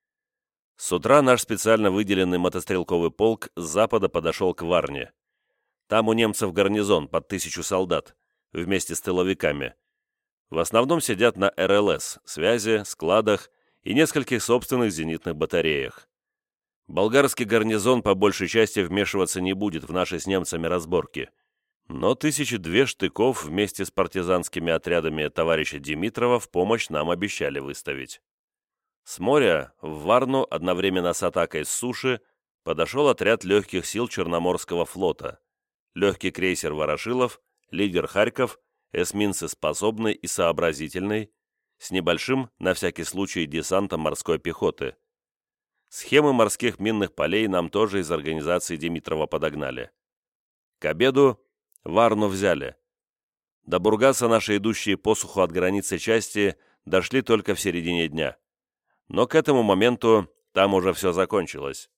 С утра наш специально выделенный мотострелковый полк с запада подошел к Варне. Там у немцев гарнизон под тысячу солдат, вместе с тыловиками. В основном сидят на эр эл эс, связи, складах и нескольких собственных зенитных батареях. Болгарский гарнизон по большей части вмешиваться не будет в наши с немцами разборки, но тысячи две штыков вместе с партизанскими отрядами товарища Димитрова в помощь нам обещали выставить. С моря в Варну одновременно с атакой с суши подошел отряд легких сил Черноморского флота, легкий крейсер «Ворошилов», лидер «Харьков», эсминцы «Способный» и «Сообразительный», с небольшим, на всякий случай, десантом морской пехоты. Схемы морских минных полей нам тоже из организации Димитрова подогнали. К обеду Варну взяли. До Бургаса наши идущие по суху от границы части дошли только в середине дня. Но к этому моменту там уже все закончилось.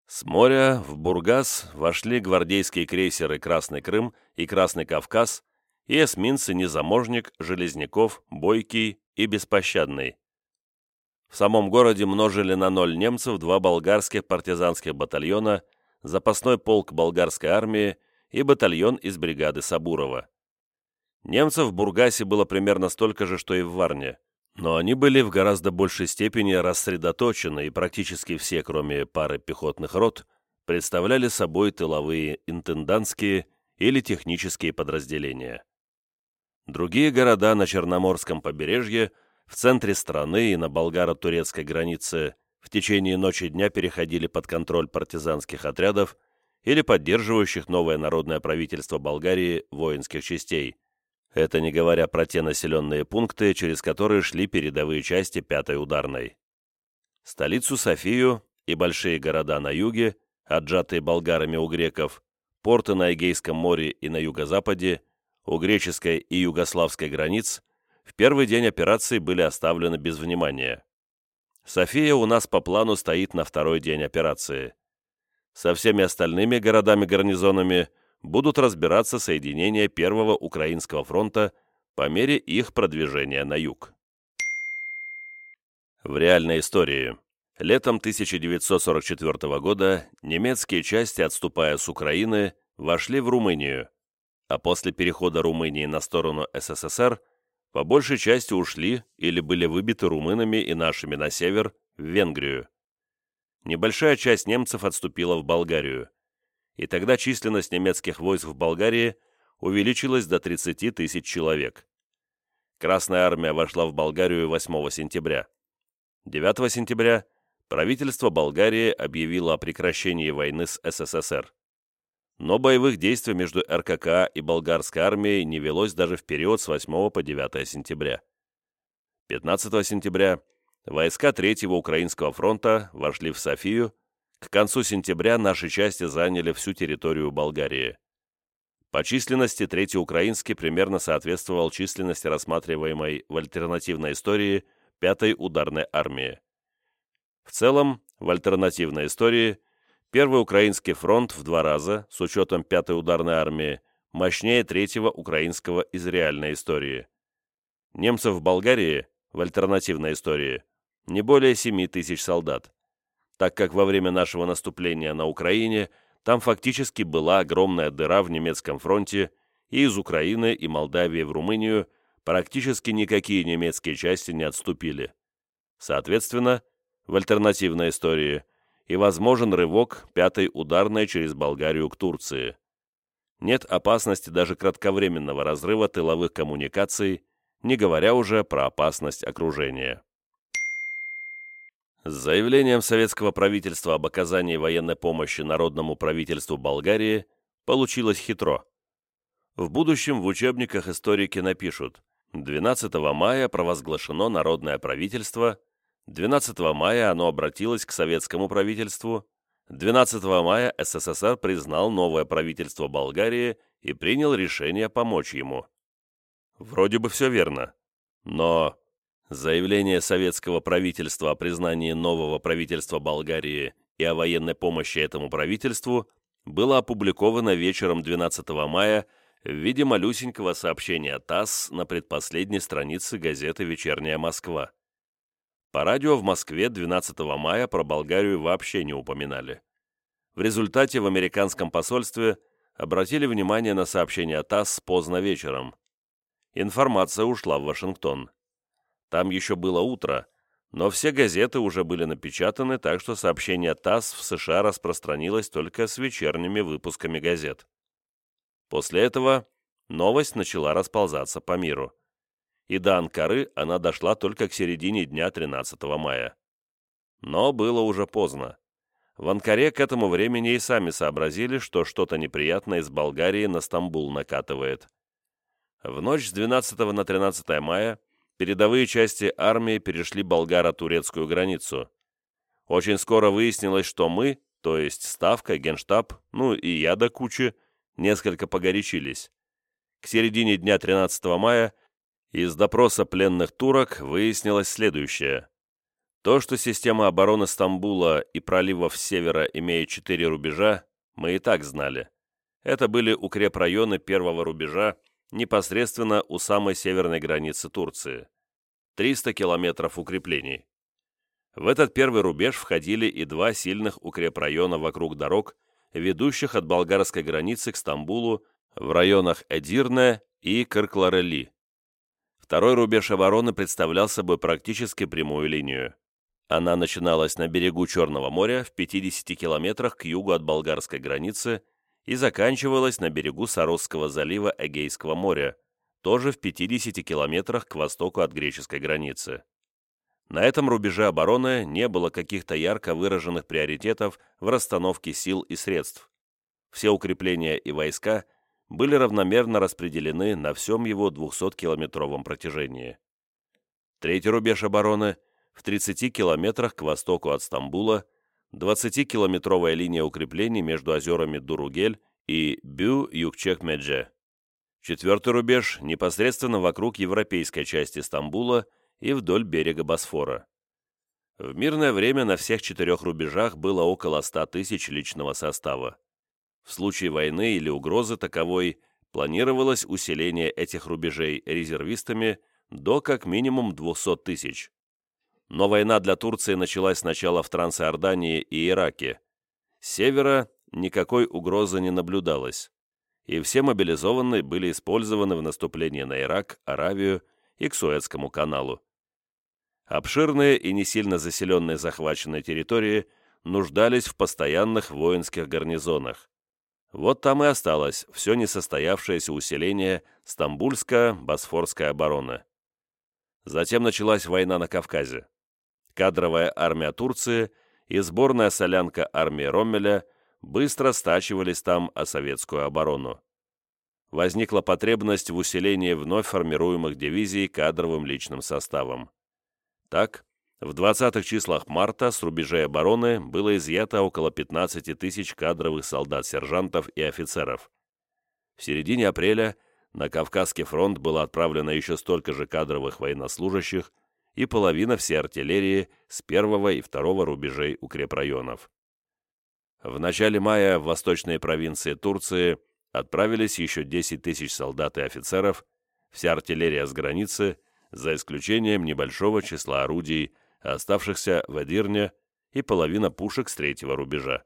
С моря в Бургас вошли гвардейские крейсеры «Красный Крым» и «Красный Кавказ» и эсминцы «Незаможник», «Железняков», «Бойкий» и «Беспощадный». В самом городе множили на ноль немцев два болгарских партизанских батальона, запасной полк болгарской армии и батальон из бригады Сабурова. Немцев в Бургасе было примерно столько же, что и в Варне, но они были в гораздо большей степени рассредоточены, и практически все, кроме пары пехотных рот, представляли собой тыловые интендантские или технические подразделения. Другие города на Черноморском побережье, в центре страны и на болгаро-турецкой границе в течение ночи и дня переходили под контроль партизанских отрядов или поддерживающих новое народное правительство Болгарии воинских частей. Это не говоря про те населенные пункты, через которые шли передовые части пятой ударной. Столицу Софию и большие города на юге, отжатые болгарами у греков, порты на Эгейском море и на юго-западе, у греческой и югославской границ, в первый день операции были оставлены без внимания. София у нас по плану стоит на второй день операции. Со всеми остальными городами-гарнизонами будут разбираться соединения Первого Украинского фронта по мере их продвижения на юг. В реальной истории. Летом тысяча девятьсот сорок четвёртого года немецкие части, отступая с Украины, вошли в Румынию, а после перехода Румынии на сторону СССР по большей части ушли или были выбиты румынами и нашими на север, в Венгрию. Небольшая часть немцев отступила в Болгарию, и тогда численность немецких войск в Болгарии увеличилась до тридцати тысяч человек. Красная армия вошла в Болгарию восьмого сентября. девятого сентября правительство Болгарии объявило о прекращении войны с СССР. Но боевых действий между РККА и болгарской армией не велось даже в период с восьмого по девятое сентября. пятнадцатого сентября войска Третьего Украинского фронта вошли в Софию. К концу сентября наши части заняли всю территорию Болгарии. По численности Третий Украинский примерно соответствовал численности рассматриваемой в альтернативной истории Пятой ударной армии. В целом, в альтернативной истории Первый Украинский фронт в два раза, с учетом Пятой ударной армии, мощнее Третьего Украинского из реальной истории. Немцев в Болгарии, в альтернативной истории, не более семи тысяч солдат, так как во время нашего наступления на Украине там фактически была огромная дыра в немецком фронте, и из Украины и Молдавии в Румынию практически никакие немецкие части не отступили. Соответственно, в альтернативной истории и возможен рывок Пятой ударной через Болгарию к Турции. Нет опасности даже кратковременного разрыва тыловых коммуникаций, не говоря уже про опасность окружения. С заявлением советского правительства об оказании военной помощи народному правительству Болгарии получилось хитро. В будущем в учебниках историки напишут: двенадцатого мая провозглашено народное правительство, двенадцатого мая оно обратилось к советскому правительству, двенадцатого мая СССР признал новое правительство Болгарии и принял решение помочь ему. Вроде бы все верно, но заявление советского правительства о признании нового правительства Болгарии и о военной помощи этому правительству было опубликовано вечером двенадцатого мая в виде малюсенького сообщения ТАСС на предпоследней странице газеты «Вечерняя Москва». По радио в Москве двенадцатого мая про Болгарию вообще не упоминали. В результате в американском посольстве обратили внимание на сообщение ТАСС поздно вечером. Информация ушла в Вашингтон. Там еще было утро, но все газеты уже были напечатаны, так что сообщение ТАСС в США распространилось только с вечерними выпусками газет. После этого новость начала расползаться по миру. И до Анкары она дошла только к середине дня тринадцатого мая. Но было уже поздно. В Анкаре к этому времени и сами сообразили, что что-то неприятное из Болгарии на Стамбул накатывает. В ночь с двенадцатого на тринадцатое мая передовые части армии перешли болгаро-турецкую границу. Очень скоро выяснилось, что мы, то есть Ставка, Генштаб, ну и я до кучи, несколько погорячились. К середине дня тринадцатого мая из допроса пленных турок выяснилось следующее. То, что система обороны Стамбула и проливов с севера имеет четыре рубежа, мы и так знали. Это были укрепрайоны первого рубежа непосредственно у самой северной границы Турции. триста километров укреплений. В этот первый рубеж входили и два сильных укрепрайона вокруг дорог, ведущих от болгарской границы к Стамбулу в районах Эдирне и Кыркларели. Второй рубеж обороны представлял собой практически прямую линию. Она начиналась на берегу Черного моря в пятидесяти километрах к югу от болгарской границы и заканчивалась на берегу Саросского залива Эгейского моря, тоже в пятидесяти километрах к востоку от греческой границы. На этом рубеже обороны не было каких-то ярко выраженных приоритетов в расстановке сил и средств. Все укрепления и войска были равномерно распределены на всем его двухсоткилометровом протяжении. Третий рубеж обороны в тридцати километрах к востоку от Стамбула, двадцатикилометровая линия укреплений между озерами Дуругель и Бю-Юкчек-Медже. Четвертый рубеж непосредственно вокруг европейской части Стамбула и вдоль берега Босфора. В мирное время на всех четырех рубежах было около ста тысяч личного состава. В случае войны или угрозы таковой планировалось усиление этих рубежей резервистами до как минимум двухсот тысяч. Но война для Турции началась сначала в Трансиордании и Ираке. С севера никакой угрозы не наблюдалось, и все мобилизованные были использованы в наступлении на Ирак, Аравию и к Суэцкому каналу. Обширные и не сильно заселенные захваченные территории нуждались в постоянных воинских гарнизонах. Вот там и осталось все несостоявшееся усиление Стамбульско-Босфорской обороны. Затем началась война на Кавказе. Кадровая армия Турции и сборная солянка армии Роммеля быстро стачивались там о советскую оборону. Возникла потребность в усилении вновь формируемых дивизий кадровым личным составом. Так, в двадцатых числах марта с рубежей обороны было изъято около пятнадцати тысяч кадровых солдат-сержантов и офицеров. В середине апреля на Кавказский фронт было отправлено еще столько же кадровых военнослужащих и половина всей артиллерии с первого и второго рубежей укрепрайонов. В начале мая в восточные провинции Турции отправились еще десять тысяч солдат и офицеров, вся артиллерия с границы, за исключением небольшого числа орудий, оставшихся в Эдирне, и половина пушек с третьего рубежа.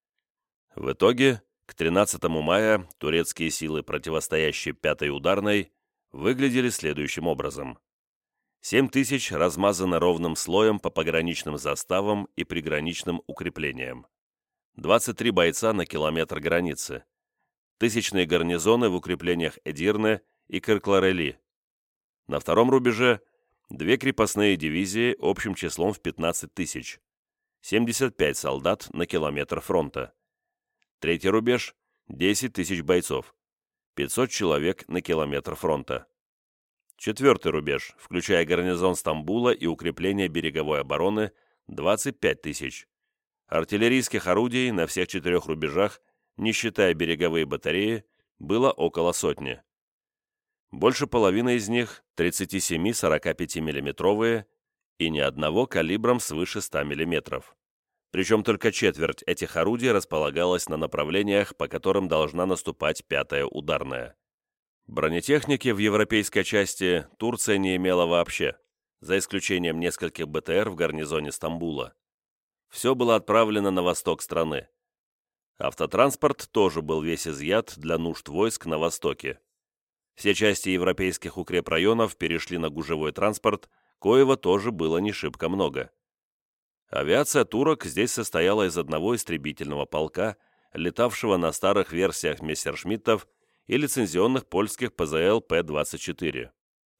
В итоге, к тринадцатому мая турецкие силы, противостоящие пятой ударной, выглядели следующим образом. семь тысяч размазаны ровным слоем по пограничным заставам и приграничным укреплениям. двадцать три бойца на километр границы. Тысячные гарнизоны в укреплениях Эдирне и Кыркларели. На втором рубеже две крепостные дивизии общим числом в пятнадцать тысяч. семьдесят пять солдат на километр фронта. Третий рубеж – десять тысяч бойцов. пятьсот человек на километр фронта. Четвертый рубеж, включая гарнизон Стамбула и укрепление береговой обороны – двадцать пять тысяч. Артиллерийских орудий на всех четырех рубежах, не считая береговые батареи, было около сотни. Больше половины из них – тридцать семь сорок пять миллиметровые и ни одного калибром свыше ста миллиметров. Причем только четверть этих орудий располагалась на направлениях, по которым должна наступать пятая ударная. Бронетехники в европейской части Турция не имела вообще, за исключением нескольких БТР в гарнизоне Стамбула. Все было отправлено на восток страны. Автотранспорт тоже был весь изъят для нужд войск на востоке. Все части европейских укрепрайонов перешли на гужевой транспорт, коего тоже было не шибко много. Авиация турок здесь состояла из одного истребительного полка, летавшего на старых версиях мессершмиттов и лицензионных польских ПЗЛ П двадцать четыре.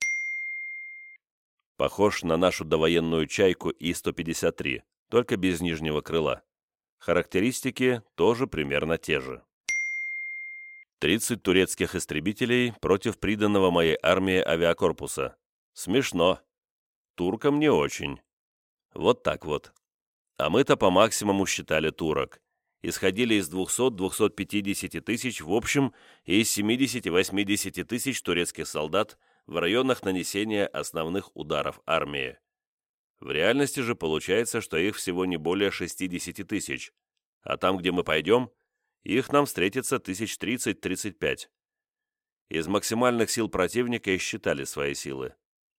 Похож на нашу довоенную «Чайку» И сто пятьдесят три, только без нижнего крыла. Характеристики тоже примерно те же. тридцать турецких истребителей против приданного моей армии авиакорпуса. Смешно. Туркам не очень. Вот так вот. А мы-то по максимуму считали турок. Исходили из двухсот-двухсот пятидесяти тысяч в общем и из семидесяти-восьмидесяти тысяч турецких солдат в районах нанесения основных ударов армии. В реальности же получается, что их всего не более шестьдесят тысяч, а там, где мы пойдем, их нам встретится тысяч тридцать-тридцать пять. Из максимальных сил противника исчитали свои силы.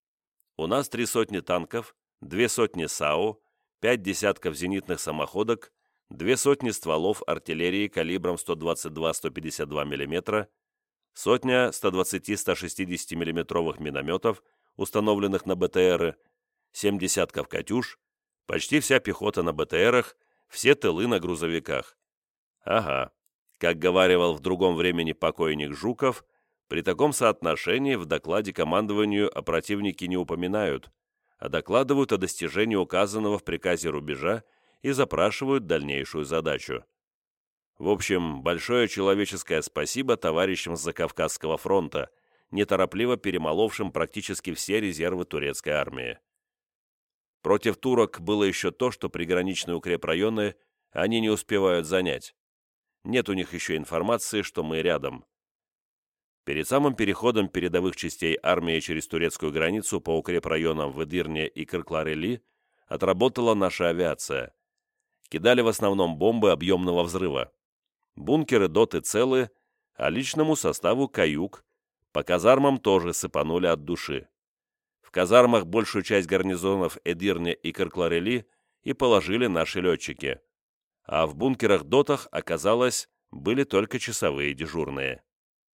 У нас три сотни танков, две сотни САУ, пять десятков зенитных самоходок, две сотни стволов артиллерии калибром сто двадцать два - сто пятьдесят два мм, сотня сто двадцать - сто шестьдесят миллиметровых минометов, установленных на БТРы, семь десятков «Катюш», почти вся пехота на БТРах, все тылы на грузовиках. Ага, как говаривал в другом времени покойник Жуков, при таком соотношении в докладе командованию о противнике не упоминают, а докладывают о достижении указанного в приказе рубежа и запрашивают дальнейшую задачу. В общем, большое человеческое спасибо товарищам с Закавказского фронта, неторопливо перемоловшим практически все резервы турецкой армии. Против турок было еще то, что приграничные укрепрайоны они не успевают занять. Нет у них еще информации, что мы рядом. Перед самым переходом передовых частей армии через турецкую границу по укрепрайонам в Эдирне и Кырклар-Или отработала наша авиация. Кидали в основном бомбы объемного взрыва. Бункеры доты целы, а личному составу каюк. По казармам тоже сыпанули от души. В казармах большую часть гарнизонов Эдирне и Кырклар-Или и положили наши летчики. А в бункерах-дотах, оказалось, были только часовые дежурные.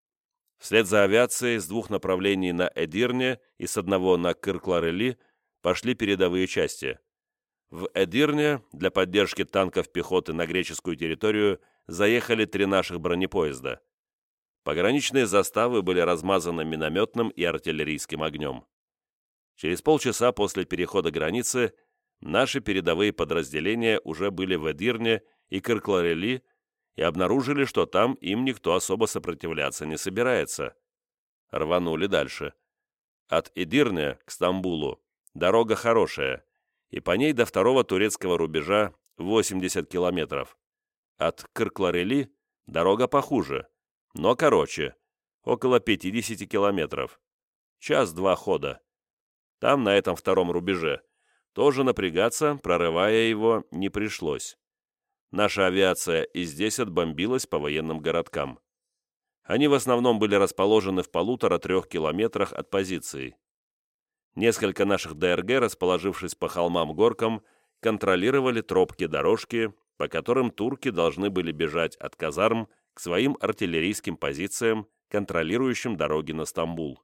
Вслед за авиацией с двух направлений на Эдирне и с одного на Кырклар-Или пошли передовые части. В Эдирне для поддержки танков пехоты на греческую территорию заехали три наших бронепоезда. Пограничные заставы были размазаны минометным и артиллерийским огнем. Через полчаса после перехода границы наши передовые подразделения уже были в Эдирне и Кырклар-Или и обнаружили, что там им никто особо сопротивляться не собирается. Рванули дальше. От Эдирне к Стамбулу дорога хорошая, и по ней до второго турецкого рубежа восемьдесят километров. От Кырклар-Или дорога похуже, но короче, около пятьдесят километров. Час-два хода. Там, на этом втором рубеже, тоже напрягаться, прорывая его, не пришлось. Наша авиация и здесь отбомбилась по военным городкам. Они в основном были расположены в полутора-трех километрах от позиций. Несколько наших ДРГ, расположившись по холмам-горкам, контролировали тропки-дорожки, по которым турки должны были бежать от казарм к своим артиллерийским позициям, контролирующим дороги на Стамбул.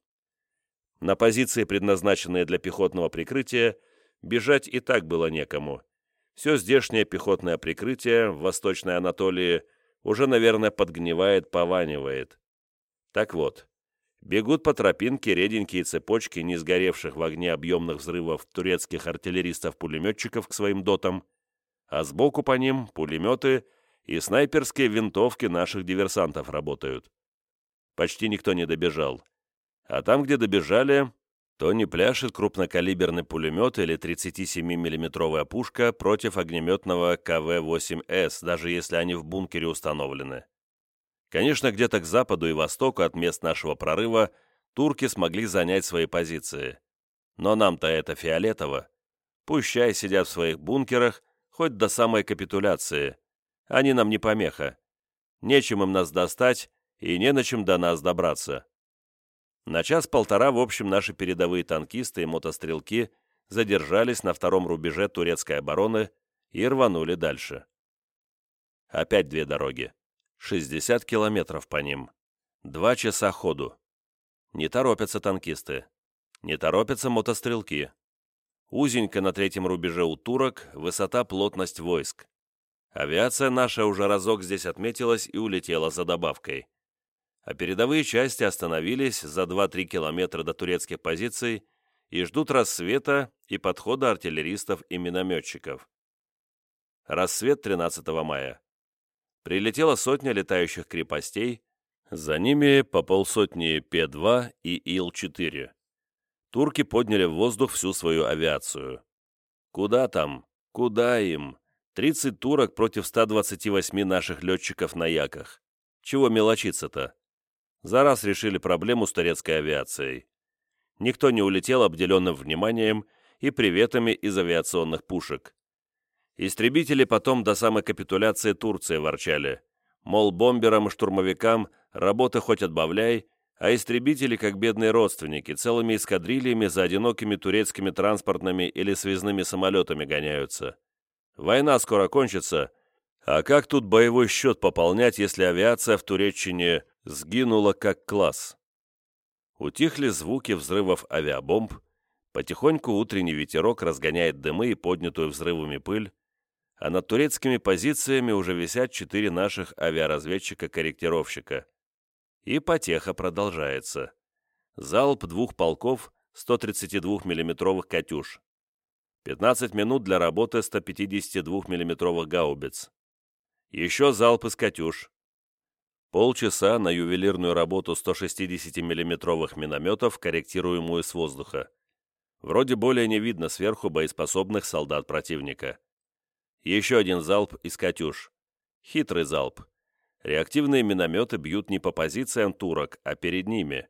На позиции, предназначенные для пехотного прикрытия, бежать и так было некому. Все здешнее пехотное прикрытие в Восточной Анатолии уже, наверное, подгнивает, пованивает. Так вот, бегут по тропинке реденькие цепочки не сгоревших в огне объемных взрывов турецких артиллеристов-пулеметчиков к своим дотам, а сбоку по ним пулеметы и снайперские винтовки наших диверсантов работают. Почти никто не добежал. А там, где добежали, то не пляшет крупнокалиберный пулемет или тридцатисемимиллиметровая пушка против огнеметного ка вэ восемь эс, даже если они в бункере установлены. Конечно, где-то к западу и востоку от мест нашего прорыва турки смогли занять свои позиции. Но нам-то это фиолетово. Пущай сидят в своих бункерах, хоть до самой капитуляции. Они нам не помеха. Нечем им нас достать и не на чем до нас добраться. На час-полтора, в общем, наши передовые танкисты и мотострелки задержались на втором рубеже турецкой обороны и рванули дальше. Опять две дороги. шестьдесят километров по ним. Два часа ходу. Не торопятся танкисты. Не торопятся мотострелки. Узенько на третьем рубеже у турок высота, плотность войск. Авиация наша уже разок здесь отметилась и улетела за добавкой. А передовые части остановились за два-три километра до турецких позиций и ждут рассвета и подхода артиллеристов и минометчиков. Рассвет тринадцатого мая. Прилетела сотня летающих крепостей, за ними по полсотни Пе два и Ил четыре. Турки подняли в воздух всю свою авиацию. Куда там? Куда им? тридцать турок против ста двадцати восьми наших летчиков на яках. Чего мелочиться-то? За раз решили проблему с турецкой авиацией. Никто не улетел обделенным вниманием и приветами из авиационных пушек. Истребители потом до самой капитуляции Турции ворчали, мол, бомберам и штурмовикам работы хоть отбавляй, а истребители, как бедные родственники, целыми эскадрильями за одинокими турецкими транспортными или связными самолетами гоняются. Война скоро кончится, а как тут боевой счет пополнять, если авиация в Туреччине сгинула как класс? Утихли звуки взрывов авиабомб, потихоньку утренний ветерок разгоняет дымы и поднятую взрывами пыль, а над турецкими позициями уже висят четыре наших авиаразведчика-корректировщика. И потеха продолжается. Залп двух полков сто тридцатидвухмиллиметровых «Катюш». пятнадцать минут для работы сто пятидесятидвухмиллиметровых гаубиц. Еще залп из «Катюш». Полчаса на ювелирную работу сто шестидесятимиллиметровых минометов, корректируемую с воздуха. Вроде более не видно сверху боеспособных солдат противника. Еще один залп из «Катюш». Хитрый залп. Реактивные минометы бьют не по позициям турок, а перед ними.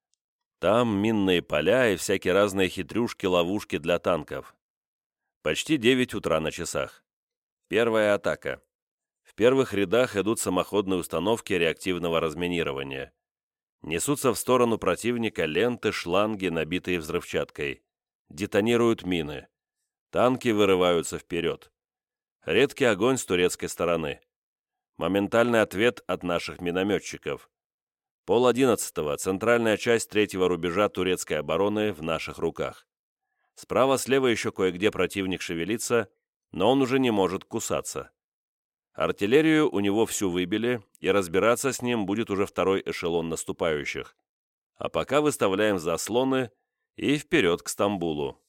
Там минные поля и всякие разные хитрюшки-ловушки для танков. Почти девять утра на часах. Первая атака. В первых рядах идут самоходные установки реактивного разминирования. Несутся в сторону противника ленты, шланги, набитые взрывчаткой. Детонируют мины. Танки вырываются вперед. Редкий огонь с турецкой стороны. Моментальный ответ от наших минометчиков. Пол одиннадцатого. Центральная часть третьего рубежа турецкой обороны в наших руках. Справа-слева еще кое-где противник шевелится, но он уже не может кусаться. Артиллерию у него всю выбили, и разбираться с ним будет уже второй эшелон наступающих. А пока выставляем заслоны и вперед к Стамбулу.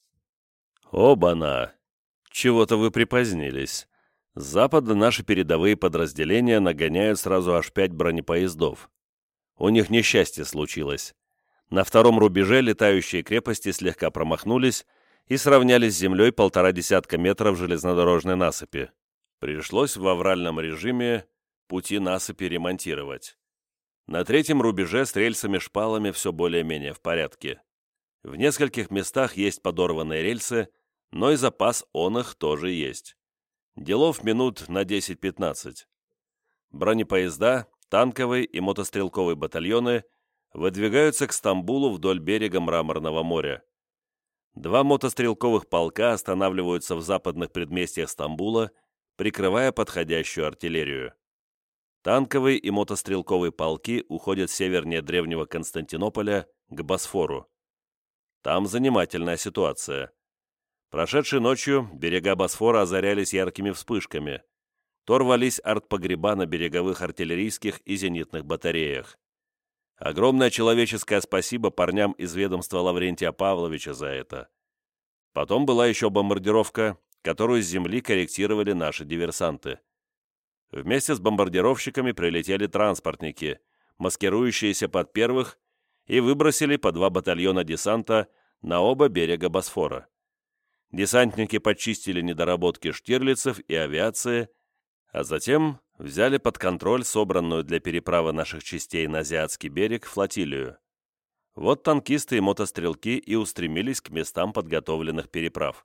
Оба-на! Чего-то вы припозднились. С запада наши передовые подразделения нагоняют сразу аж пять бронепоездов. У них несчастье случилось. На втором рубеже летающие крепости слегка промахнулись и сравнялись с землей полтора десятка метров железнодорожной насыпи. Пришлось в авральном режиме пути насыпи ремонтировать. На третьем рубеже с рельсами-шпалами все более-менее в порядке. В нескольких местах есть подорванные рельсы, но и запас он их тоже есть. Делов минут на десять-пятнадцать. Бронепоезда, танковый и мотострелковые батальоны выдвигаются к Стамбулу вдоль берега Мраморного моря. Два мотострелковых полка останавливаются в западных предместьях Стамбула, прикрывая подходящую артиллерию. Танковый и мотострелковые полки уходят севернее древнего Константинополя к Босфору. Там занимательная ситуация. Прошедшей ночью берега Босфора озарялись яркими вспышками. То рвались артпогреба на береговых артиллерийских и зенитных батареях. Огромное человеческое спасибо парням из ведомства Лаврентия Павловича за это. Потом была еще бомбардировка, которую с земли корректировали наши диверсанты. Вместе с бомбардировщиками прилетели транспортники, маскирующиеся под первых, и выбросили по два батальона десанта на оба берега Босфора. Десантники почистили недоработки штирлицев и авиации, а затем взяли под контроль собранную для переправы наших частей на Азиатский берег флотилию. Вот танкисты и мотострелки и устремились к местам подготовленных переправ.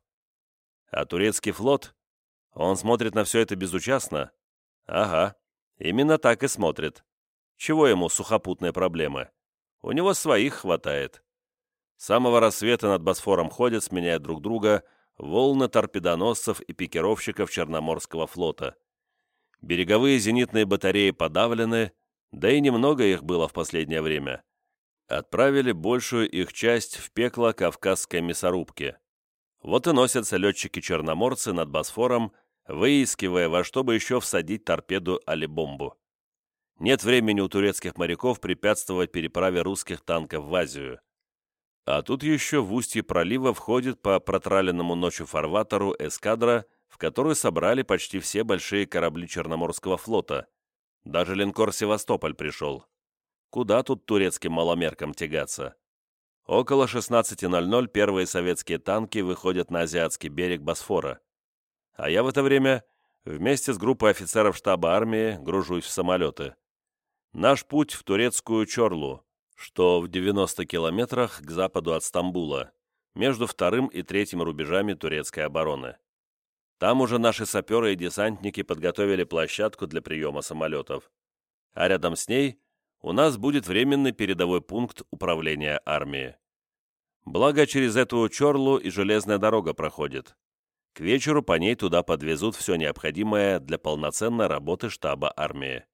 А турецкий флот, он смотрит на все это безучастно? Ага, именно так и смотрит. Чего ему сухопутные проблемы? У него своих хватает. С самого рассвета над Босфором ходят, сменяя друг друга, волны торпедоносцев и пикировщиков Черноморского флота. Береговые зенитные батареи подавлены, да и немного их было в последнее время. Отправили большую их часть в пекло Кавказской мясорубки. Вот и носятся летчики-черноморцы над Босфором, выискивая, во что бы еще всадить торпеду али бомбу. Нет времени у турецких моряков препятствовать переправе русских танков в Азию. А тут еще в устье пролива входит по протраленному ночью фарватеру эскадра, в которую собрали почти все большие корабли Черноморского флота. Даже линкор «Севастополь» пришел. Куда тут турецким маломеркам тягаться? Около шестнадцати ноль-ноль первые советские танки выходят на азиатский берег Босфора. А я в это время вместе с группой офицеров штаба армии гружусь в самолеты. Наш путь в турецкую Чорлу, что в девяноста километрах к западу от Стамбула. между вторым и третьим рубежами турецкой обороны. Там уже наши саперы и десантники подготовили площадку для приема самолетов, а рядом с ней у нас будет временный передовой пункт управления армией. Благо, через эту Чорлу и железная дорога проходит. К вечеру по ней туда подвезут все необходимое для полноценной работы штаба армии.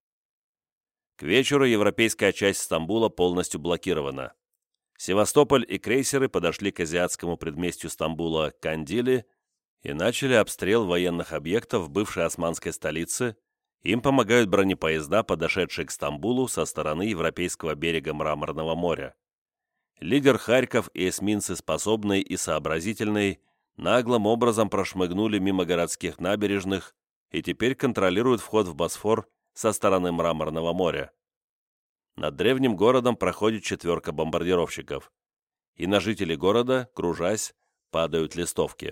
К вечеру европейская часть Стамбула полностью блокирована. Севастополь и крейсеры подошли к азиатскому предместью Стамбула Кандили и начали обстрел военных объектов бывшей османской столицы. Им помогают бронепоезда, подошедшие к Стамбулу со стороны европейского берега Мраморного моря. Лидер Харьков и эсминцы способный и сообразительный наглым образом прошмыгнули мимо городских набережных и теперь контролируют вход в Босфор со стороны Мраморного моря. Над древним городом проходит четверка бомбардировщиков, и на жителей города, кружась, падают листовки.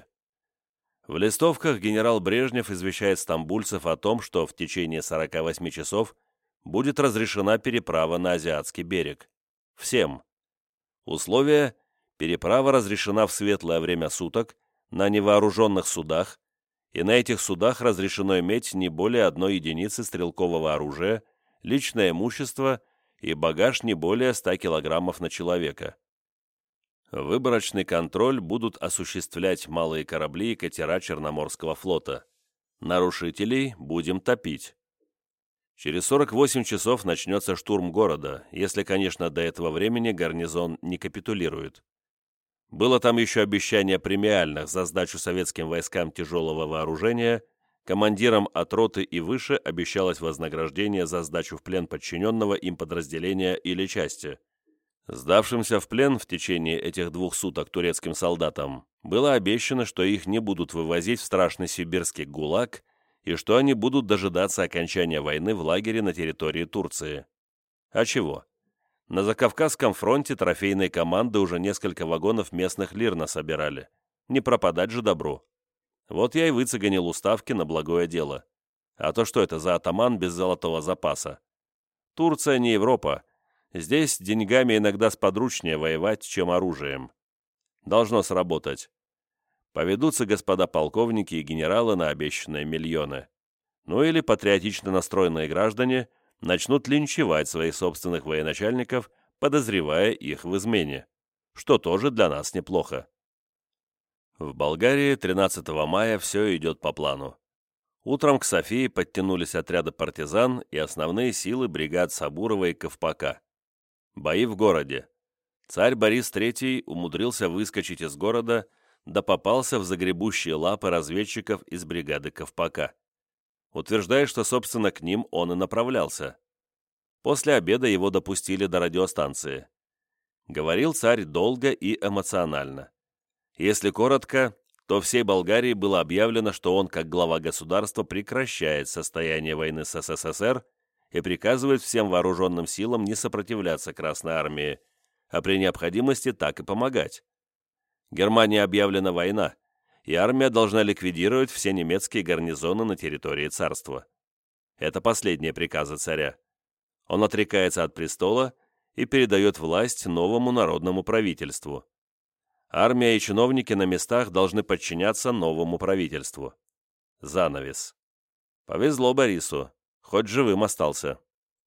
В листовках генерал Брежнев извещает стамбульцев о том, что в течение сорока восьми часов будет разрешена переправа на Азиатский берег. Всем. Условие: переправа разрешена в светлое время суток, на невооруженных судах, и на этих судах разрешено иметь не более одной единицы стрелкового оружия, личное имущество и багаж не более ста килограммов на человека. Выборочный контроль будут осуществлять малые корабли и катера Черноморского флота. Нарушителей будем топить. Через сорок восемь часов начнется штурм города, если, конечно, до этого времени гарнизон не капитулирует. Было там еще обещание премиальных за сдачу советским войскам тяжелого вооружения, командирам от роты и выше обещалось вознаграждение за сдачу в плен подчиненного им подразделения или части. Сдавшимся в плен в течение этих двух суток турецким солдатам было обещано, что их не будут вывозить в страшный сибирский ГУЛАГ и что они будут дожидаться окончания войны в лагере на территории Турции. А чего? На Закавказском фронте трофейные команды уже несколько вагонов местных лир насобирали. Не пропадать же добру. Вот я и выцеганил уставки на благое дело. А то что это за атаман без золотого запаса? Турция не Европа. Здесь деньгами иногда сподручнее воевать, чем оружием. Должно сработать. Поведутся господа полковники и генералы на обещанные миллионы. Ну или патриотично настроенные граждане начнут линчевать своих собственных военачальников, подозревая их в измене, что тоже для нас неплохо. В Болгарии тринадцатого мая все идет по плану. Утром к Софии подтянулись отряды партизан и основные силы бригад Сабурова и Ковпака. Бои в городе. Царь Борис третий умудрился выскочить из города, да попался в загребущие лапы разведчиков из бригады Ковпака. Утверждает, что, собственно, к ним он и направлялся. После обеда его допустили до радиостанции. Говорил царь долго и эмоционально. Если коротко, то всей Болгарии было объявлено, что он, как глава государства, прекращает состояние войны с СССР и приказывает всем вооруженным силам не сопротивляться Красной армии, а при необходимости так и помогать. Германии объявлена война, и армия должна ликвидировать все немецкие гарнизоны на территории царства. Это последние приказы царя. Он отрекается от престола и передает власть новому народному правительству. Армия и чиновники на местах должны подчиняться новому правительству. Занавес. Повезло Борису, хоть живым остался.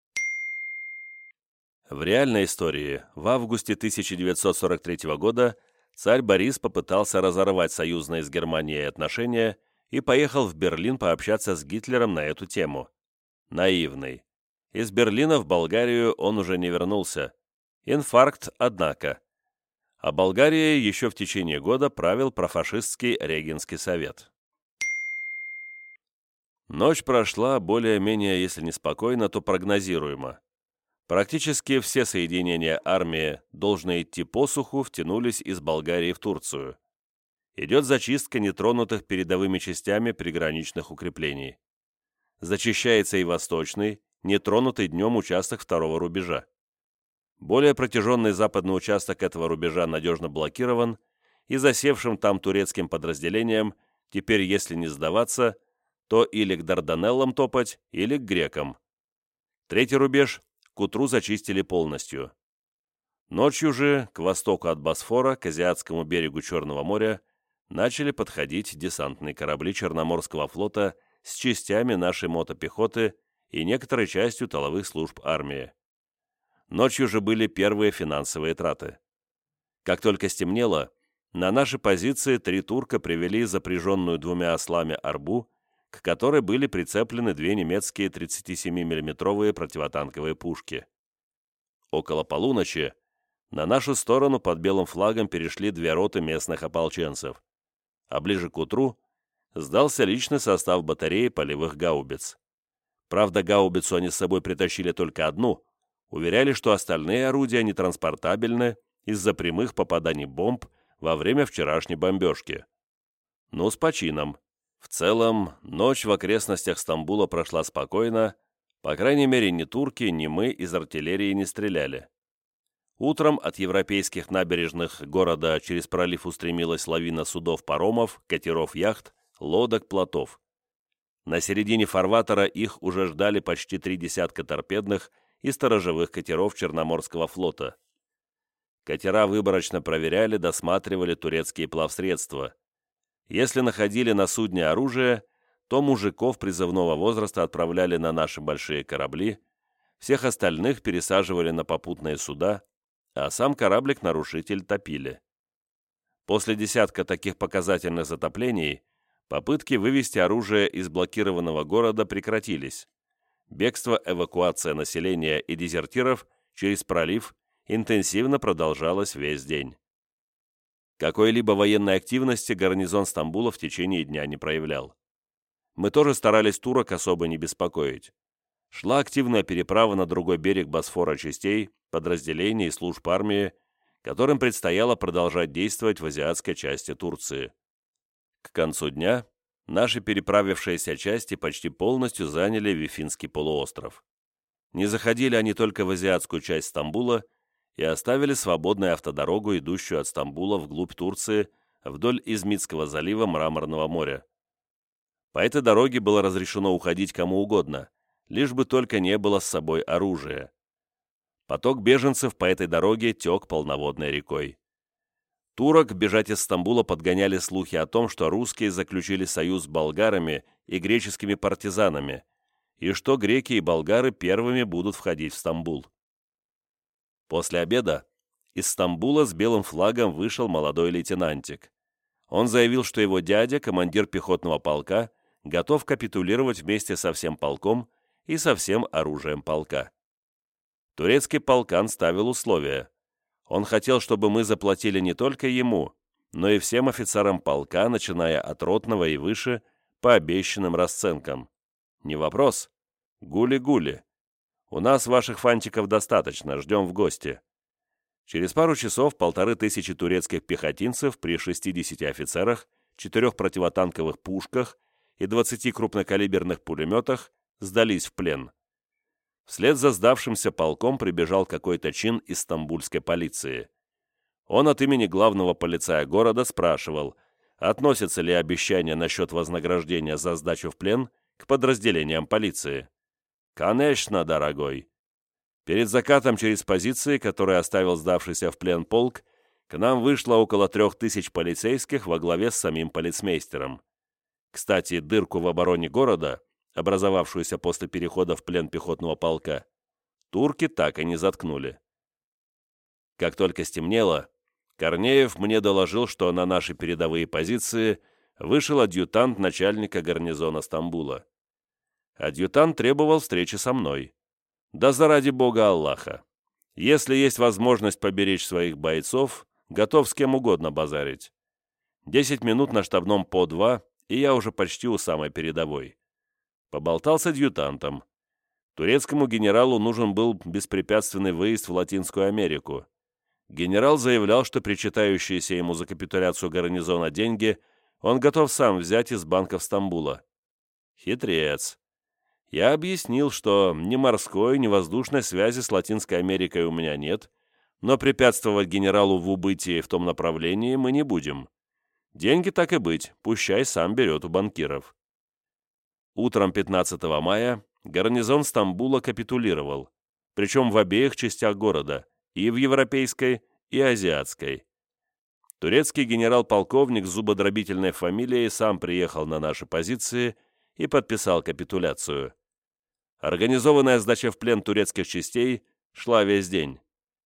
В реальной истории в августе тысяча девятьсот сорок третьего года царь Борис попытался разорвать союзные с Германией отношения и поехал в Берлин пообщаться с Гитлером на эту тему. Наивный. Из Берлина в Болгарию он уже не вернулся. Инфаркт, однако. А Болгарией еще в течение года правил профашистский Регенский совет. Ночь прошла более-менее, если не спокойно, то прогнозируемо. Практически все соединения армии, должны идти по суху, втянулись из Болгарии в Турцию. Идет зачистка нетронутых передовыми частями приграничных укреплений. Зачищается и восточный, нетронутый днем участок второго рубежа. Более протяженный западный участок этого рубежа надежно блокирован, и засевшим там турецким подразделениям теперь, если не сдаваться, то или к Дарданеллам топать, или к грекам. Третий рубеж к утру зачистили полностью. Ночью же, к востоку от Босфора, к азиатскому берегу Черного моря, начали подходить десантные корабли Черноморского флота с частями нашей мотопехоты и некоторой частью тыловых служб армии. Ночью же были первые финансовые траты. Как только стемнело, на наши позиции три турка привели запряженную двумя ослами арбу, к которой были прицеплены две немецкие тридцатисемимиллиметровые противотанковые пушки. Около полуночи на нашу сторону под белым флагом перешли две роты местных ополченцев, а ближе к утру сдался личный состав батареи полевых гаубиц. Правда, гаубицу они с собой притащили только одну, уверяли, что остальные орудия нетранспортабельны из-за прямых попаданий бомб во время вчерашней бомбежки. Ну, с почином. В целом, ночь в окрестностях Стамбула прошла спокойно, по крайней мере, ни турки, ни мы из артиллерии не стреляли. Утром от европейских набережных города через пролив устремилась лавина судов-паромов, катеров, яхт, лодок, плотов. На середине фарватера их уже ждали почти три десятка торпедных и сторожевых катеров Черноморского флота. Катера выборочно проверяли, досматривали турецкие плавсредства. Если находили на судне оружие, то мужиков призывного возраста отправляли на наши большие корабли, всех остальных пересаживали на попутные суда, а сам кораблик-нарушитель топили. После десятка таких показательных затоплений попытки вывести оружие из блокированного города прекратились. Бегство, эвакуация населения и дезертиров через пролив интенсивно продолжалось весь день. Какой-либо военной активности гарнизон Стамбула в течение дня не проявлял. Мы тоже старались турок особо не беспокоить. Шла активная переправа на другой берег Босфора частей, подразделений и служб армии, которым предстояло продолжать действовать в азиатской части Турции. К концу дня наши переправившиеся части почти полностью заняли Вифинский полуостров. Не заходили они только в азиатскую часть Стамбула и оставили свободной автодорогу, идущую от Стамбула вглубь Турции, вдоль Измитского залива Мраморного моря. По этой дороге было разрешено уходить кому угодно, лишь бы только не было с собой оружия. Поток беженцев по этой дороге тек полноводной рекой. Турок бежать из Стамбула подгоняли слухи о том, что русские заключили союз с болгарами и греческими партизанами, и что греки и болгары первыми будут входить в Стамбул. После обеда из Стамбула с белым флагом вышел молодой лейтенантик. Он заявил, что его дядя, командир пехотного полка, готов капитулировать вместе со всем полком и со всем оружием полка. Турецкий полкан ставил условия. Он хотел, чтобы мы заплатили не только ему, но и всем офицерам полка, начиная от ротного и выше, по обещанным расценкам. Не вопрос. Гули-гули. У нас ваших фантиков достаточно, ждем в гости. Через пару часов полторы тысячи турецких пехотинцев при шестидесяти офицерах, четырех противотанковых пушках и двадцати крупнокалиберных пулеметах сдались в плен. Вслед за сдавшимся полком прибежал какой-то чин из стамбульской полиции. Он от имени главного полицая города спрашивал, относятся ли обещания насчет вознаграждения за сдачу в плен к подразделениям полиции. «Конечно, дорогой». Перед закатом через позиции, которые оставил сдавшийся в плен полк, к нам вышло около трех тысяч полицейских во главе с самим полицмейстером. Кстати, дырку в обороне города, образовавшуюся после перехода в плен пехотного полка, турки так и не заткнули. Как только стемнело, Корнеев мне доложил, что на наши передовые позиции вышел адъютант начальника гарнизона Стамбула. Адъютант требовал встречи со мной. Да заради Бога Аллаха. Если есть возможность поберечь своих бойцов, готов с кем угодно базарить. Десять минут на штабном по два, и я уже почти у самой передовой. Поболтал с адъютантом. Турецкому генералу нужен был беспрепятственный выезд в Латинскую Америку. Генерал заявлял, что причитающиеся ему за капитуляцию гарнизона деньги он готов сам взять из банков Стамбула. Хитрец. Я объяснил, что ни морской, ни воздушной связи с Латинской Америкой у меня нет, но препятствовать генералу в убытии в том направлении мы не будем. Деньги, так и быть, пущай сам берет у банкиров. Утром пятнадцатого мая гарнизон Стамбула капитулировал, причем в обеих частях города, и в европейской, и азиатской. Турецкий генерал-полковник с зубодробительной фамилией сам приехал на наши позиции и подписал капитуляцию. Организованная сдача в плен турецких частей шла весь день.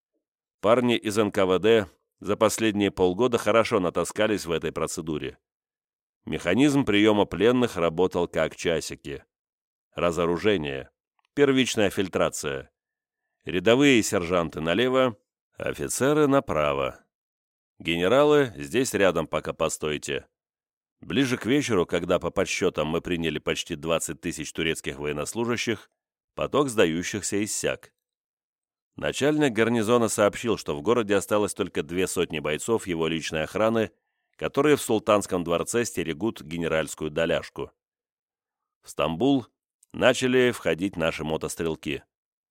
Парни из эн ка вэ дэ за последние полгода хорошо натаскались в этой процедуре. Механизм приема пленных работал как часики. Разоружение, первичная фильтрация. Рядовые сержанты налево, офицеры направо. Генералы, здесь рядом пока постойте. Ближе к вечеру, когда по подсчетам мы приняли почти двадцать тысяч турецких военнослужащих, поток сдающихся иссяк. Начальник гарнизона сообщил, что в городе осталось только две сотни бойцов его личной охраны, которые в Султанском дворце стерегут генеральскую доляшку. В Стамбул начали входить наши мотострелки.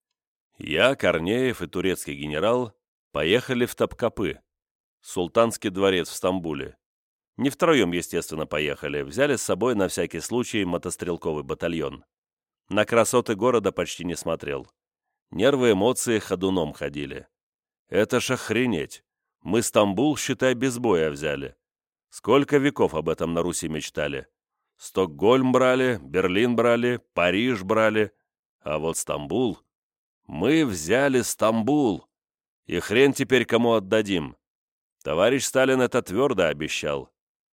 Я, Корнеев и турецкий генерал поехали в Топкапы, Султанский дворец в Стамбуле. Не втроем, естественно, поехали, взяли с собой на всякий случай мотострелковый батальон. На красоты города почти не смотрел. Нервы, эмоции ходуном ходили. Это ж охренеть! Мы Стамбул, считай, без боя взяли. Сколько веков об этом на Руси мечтали. Стокгольм брали, Берлин брали, Париж брали. А вот Стамбул... Мы взяли Стамбул! И хрен теперь кому отдадим. Товарищ Сталин это твердо обещал.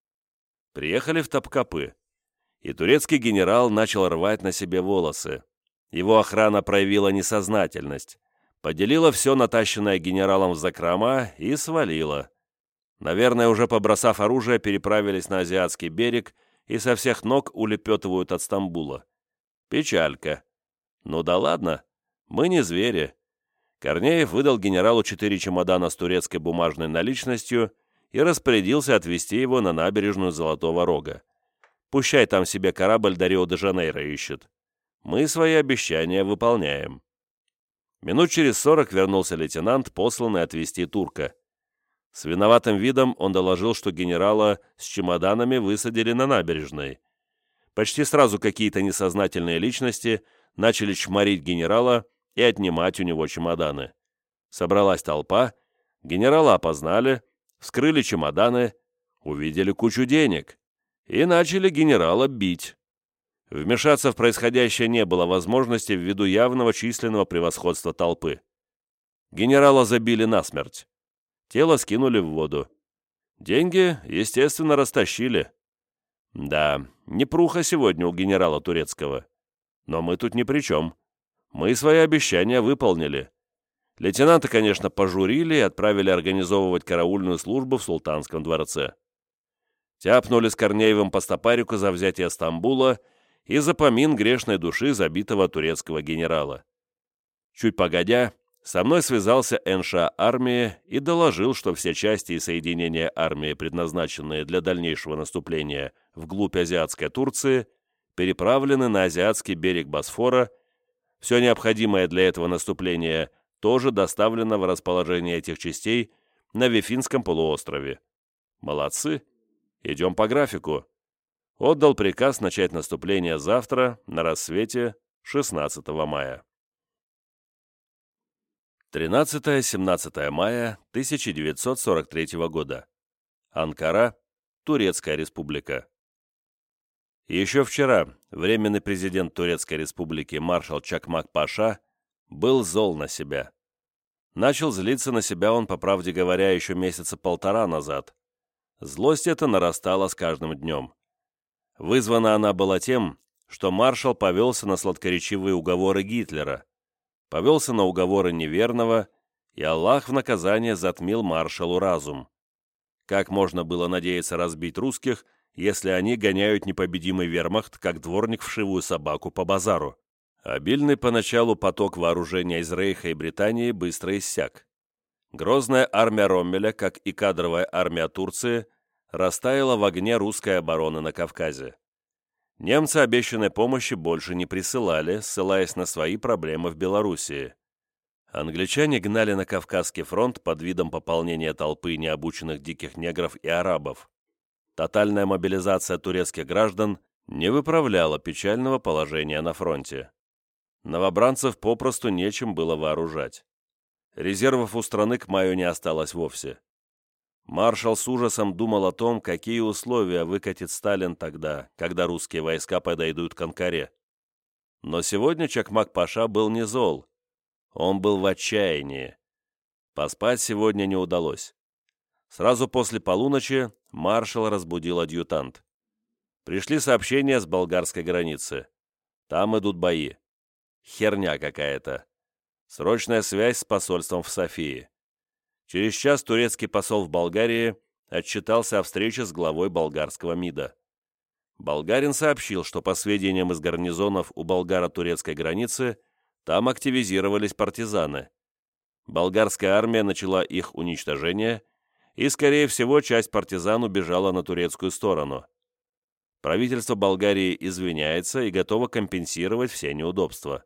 Приехали в Топкапы, и турецкий генерал начал рвать на себе волосы. Его охрана проявила несознательность, поделила все натащенное генералом в закрома и свалила. Наверное, уже побросав оружие, переправились на азиатский берег и со всех ног улепетывают от Стамбула. Печалька. Ну да ладно, мы не звери. Корнеев выдал генералу четыре чемодана с турецкой бумажной наличностью и распорядился отвезти его на набережную Золотого Рога. Пущай там себе корабль до Рио-де-Жанейро ищет. Мы свои обещания выполняем. Минут через сорок вернулся лейтенант, посланный отвезти турка. С виноватым видом он доложил, что генерала с чемоданами высадили на набережной. Почти сразу какие-то несознательные личности начали чморить генерала и отнимать у него чемоданы. Собралась толпа, генерала опознали, вскрыли чемоданы, увидели кучу денег и начали генерала бить. Вмешаться в происходящее не было возможности ввиду явного численного превосходства толпы. Генерала забили насмерть. Тело скинули в воду. Деньги, естественно, растащили. Да, непруха сегодня у генерала турецкого. Но мы тут ни при чем. Мы свои обещания выполнили. Лейтенанта, конечно, пожурили и отправили организовывать караульную службу в Султанском дворце. Тяпнули с Корнеевым по стопарику за взятие Стамбула и за помин грешной души забитого турецкого генерала. Чуть погодя, со мной связался эн ша армии и доложил, что все части и соединения армии, предназначенные для дальнейшего наступления вглубь азиатской Турции, переправлены на азиатский берег Босфора. Все необходимое для этого наступления тоже доставлено в расположение этих частей на Вифинском полуострове. Молодцы. Идем по графику. Отдал приказ начать наступление завтра на рассвете шестнадцатого мая. тринадцатое-семнадцатое мая тысяча девятьсот сорок третьего года. Анкара, Турецкая республика. Еще вчера временный президент Турецкой республики маршал Чакмак-Паша был зол на себя. Начал злиться на себя он, по правде говоря, еще месяца полтора назад. Злость эта нарастала с каждым днем. Вызвана она была тем, что маршал повелся на сладкоречивые уговоры Гитлера, повелся на уговоры неверного, и Аллах в наказание затмил маршалу разум. Как можно было надеяться разбить русских, если они гоняют непобедимый вермахт, как дворник вшивую собаку по базару? Обильный поначалу поток вооружения из Рейха и Британии быстро иссяк. Грозная армия Роммеля, как и кадровая армия Турции, растаяла в огне русской обороны на Кавказе. Немцы обещанной помощи больше не присылали, ссылаясь на свои проблемы в Белоруссии. Англичане гнали на Кавказский фронт под видом пополнения толпы необученных диких негров и арабов. Тотальная мобилизация турецких граждан не выправляла печального положения на фронте. Новобранцев попросту нечем было вооружать. Резервов у страны к маю не осталось вовсе. Маршал с ужасом думал о том, какие условия выкатит Сталин тогда, когда русские войска подойдут к Анкаре. Но сегодня Чакмак-паша был не зол. Он был в отчаянии. Поспать сегодня не удалось. Сразу после полуночи маршал разбудил адъютант. Пришли сообщения с болгарской границы. Там идут бои. Херня какая-то. Срочная связь с посольством в Софии. Через час турецкий посол в Болгарии отчитался о встрече с главой болгарского МИДа. Болгарин сообщил, что по сведениям из гарнизонов у болгаро-турецкой границы там активизировались партизаны. Болгарская армия начала их уничтожение, и, скорее всего, часть партизан убежала на турецкую сторону. Правительство Болгарии извиняется и готово компенсировать все неудобства.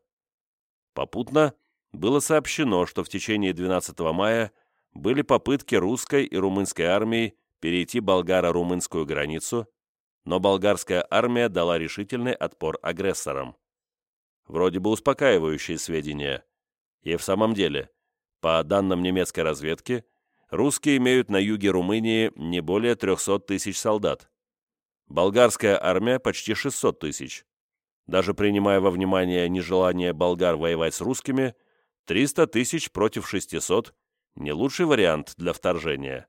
Попутно было сообщено, что в течение двенадцатого мая были попытки русской и румынской армий перейти болгаро-румынскую границу, но болгарская армия дала решительный отпор агрессорам. Вроде бы успокаивающие сведения. И в самом деле, по данным немецкой разведки, русские имеют на юге Румынии не более трехсот тысяч солдат. Болгарская армия почти шестьсот тысяч. Даже принимая во внимание нежелание болгар воевать с русскими, триста тысяч против шестисот – не лучший вариант для вторжения.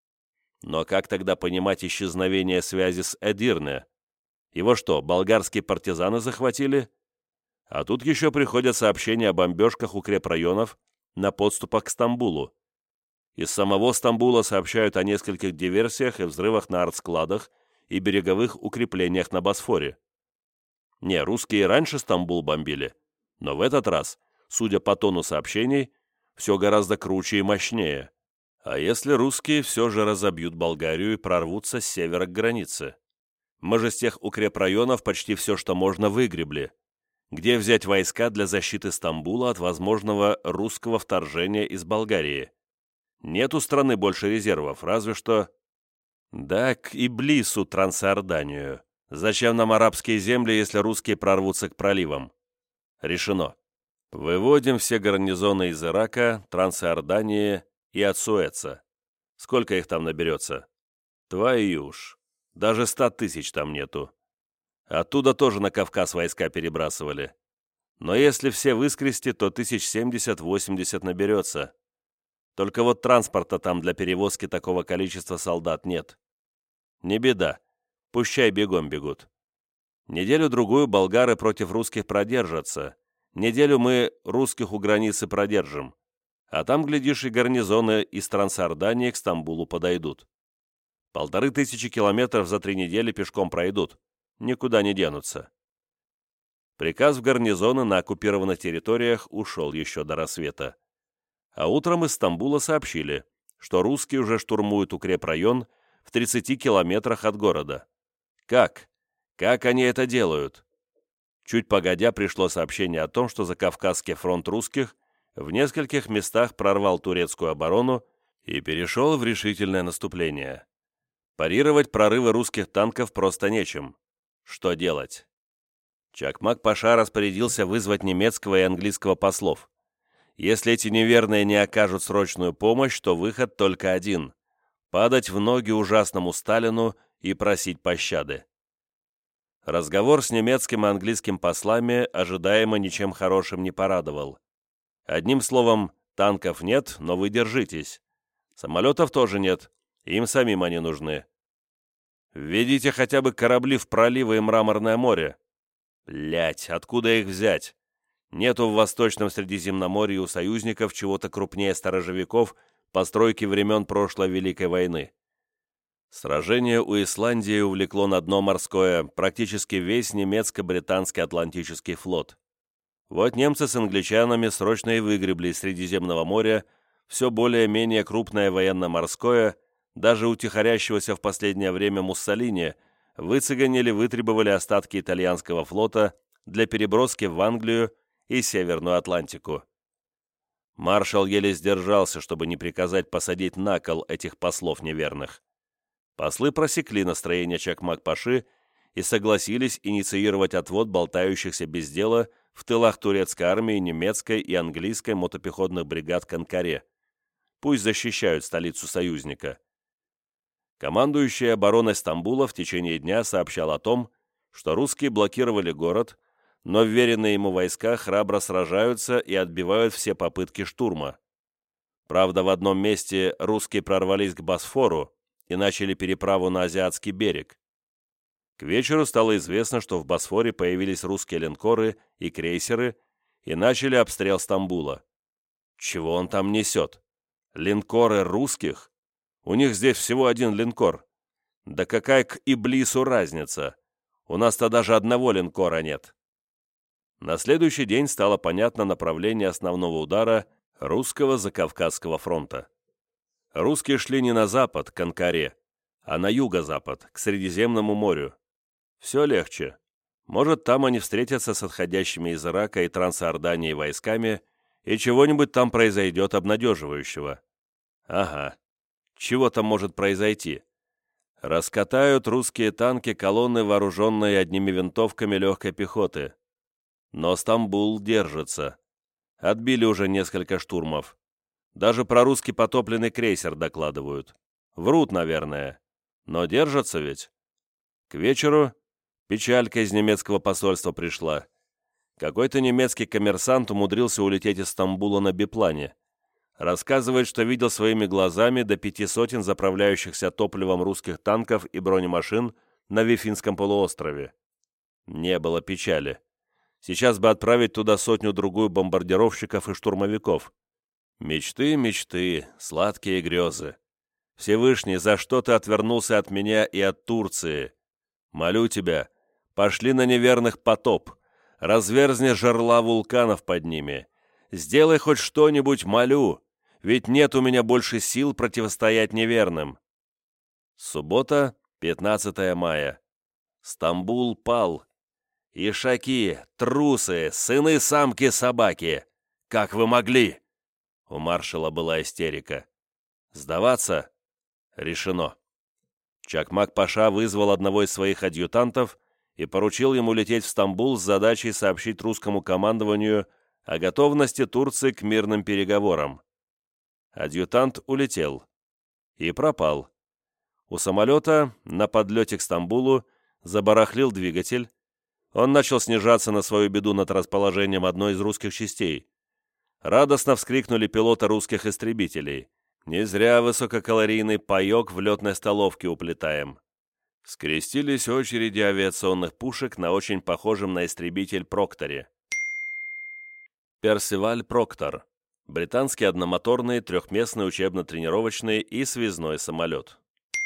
Но как тогда понимать исчезновение связи с Эдирне? Его что, болгарские партизаны захватили? А тут еще приходят сообщения о бомбежках укрепрайонов на подступах к Стамбулу. Из самого Стамбула сообщают о нескольких диверсиях и взрывах на артскладах и береговых укреплениях на Босфоре. Не, русские раньше Стамбул бомбили, но в этот раз, судя по тону сообщений, все гораздо круче и мощнее. А если русские все же разобьют Болгарию и прорвутся с севера к границе? Мы же с тех укрепрайонов почти все, что можно, выгребли. Где взять войска для защиты Стамбула от возможного русского вторжения из Болгарии? Нет у страны больше резервов, разве что... Да, к Иблису, Трансиорданию. Зачем нам арабские земли, если русские прорвутся к проливам? Решено. Выводим все гарнизоны из Ирака, Трансиордании и от Суэца. Сколько их там наберется? Твою ж. Даже ста тысяч там нету. Оттуда тоже на Кавказ войска перебрасывали. Но если все выскрести, то тысяч семьдесят-восемьдесят наберется. Только вот транспорта там для перевозки такого количества солдат нет. Не беда. Пущай бегом бегут. Неделю-другую болгары против русских продержатся. Неделю мы русских у границы продержим. А там, глядишь, и гарнизоны из Трансиордании к Стамбулу подойдут. Полторы тысячи километров за три недели пешком пройдут. Никуда не денутся. Приказ в гарнизоны на оккупированных территориях ушел еще до рассвета. А утром из Стамбула сообщили, что русские уже штурмуют укрепрайон в тридцати километрах от города. Как? Как они это делают? Чуть погодя пришло сообщение о том, что Закавказский фронт русских в нескольких местах прорвал турецкую оборону и перешел в решительное наступление. Парировать прорывы русских танков просто нечем. Что делать? Чакмак-паша распорядился вызвать немецкого и английского послов. Если эти неверные не окажут срочную помощь, то выход только один – падать в ноги ужасному Сталину и просить пощады. Разговор с немецким и английским послами ожидаемо ничем хорошим не порадовал. Одним словом, танков нет, но вы держитесь. Самолетов тоже нет, им самим они нужны. Введите хотя бы корабли в проливы и Мраморное море. Блять, откуда их взять? Нету в Восточном Средиземноморье у союзников чего-то крупнее сторожевиков постройки времен прошлой Великой войны. Сражение у Исландии увлекло на дно морское практически весь немецко-британский Атлантический флот. Вот немцы с англичанами срочно и выгребли из Средиземного моря все более-менее крупное военно-морское, даже у тихорящегося в последнее время Муссолини выцеганили, вытребовали остатки итальянского флота для переброски в Англию и Северную Атлантику. Маршал еле сдержался, чтобы не приказать посадить на кол этих послов неверных. Послы просекли настроение Чакмак-паши и согласились инициировать отвод болтающихся без дела в тылах турецкой армии, немецкой и английской мотопехотных бригад к Анкаре. Пусть защищают столицу союзника. Командующий обороной Стамбула в течение дня сообщал о том, что русские блокировали город, но вверенные ему войска храбро сражаются и отбивают все попытки штурма. Правда, в одном месте русские прорвались к Босфору и начали переправу на Азиатский берег. К вечеру стало известно, что в Босфоре появились русские линкоры и крейсеры и начали обстрел Стамбула. Чего он там несет? Линкоры русских? У них здесь всего один линкор. Да какая к Иблису разница? У нас-то даже одного линкора нет. На следующий день стало понятно направление основного удара русского Закавказского фронта. Русские шли не на запад, к Анкаре, а на юго-запад, к Средиземному морю. Все легче. Может, там они встретятся с отходящими из Ирака и Трансиордании войсками, и чего-нибудь там произойдет обнадеживающего. Ага. Чего там может произойти? Раскатают русские танки колонны, вооруженные одними винтовками легкой пехоты. Но Стамбул держится. Отбили уже несколько штурмов. Даже про русский потопленный крейсер докладывают. Врут, наверное. Но держатся ведь. К вечеру печалька из немецкого посольства пришла. Какой-то немецкий коммерсант умудрился улететь из Стамбула на биплане. Рассказывает, что видел своими глазами до пяти сотен заправляющихся топливом русских танков и бронемашин на Вифинском полуострове. Не было печали. Сейчас бы отправить туда сотню-другую бомбардировщиков и штурмовиков. Мечты, мечты, сладкие грезы. Всевышний, за что ты отвернулся от меня и от Турции? Молю тебя, пошли на неверных потоп, разверзни жерла вулканов под ними. Сделай хоть что-нибудь, молю, ведь нет у меня больше сил противостоять неверным. Суббота, пятнадцатое мая. Стамбул пал. Ишаки, трусы, сыны самки-собаки. Как вы могли? У маршала была истерика. Сдаваться? Решено. Чакмак-паша вызвал одного из своих адъютантов и поручил ему лететь в Стамбул с задачей сообщить русскому командованию о готовности Турции к мирным переговорам. Адъютант улетел. И пропал. У самолета на подлете к Стамбулу забарахлил двигатель. Он начал снижаться на свою беду над расположением одной из русских частей. Радостно вскрикнули пилоты русских истребителей. Не зря высококалорийный паек в летной столовке уплетаем. Скрестились очереди авиационных пушек на очень похожем на истребитель Прокторе. Персиваль Проктор. Британский одномоторный трехместный учебно-тренировочный и связной самолет.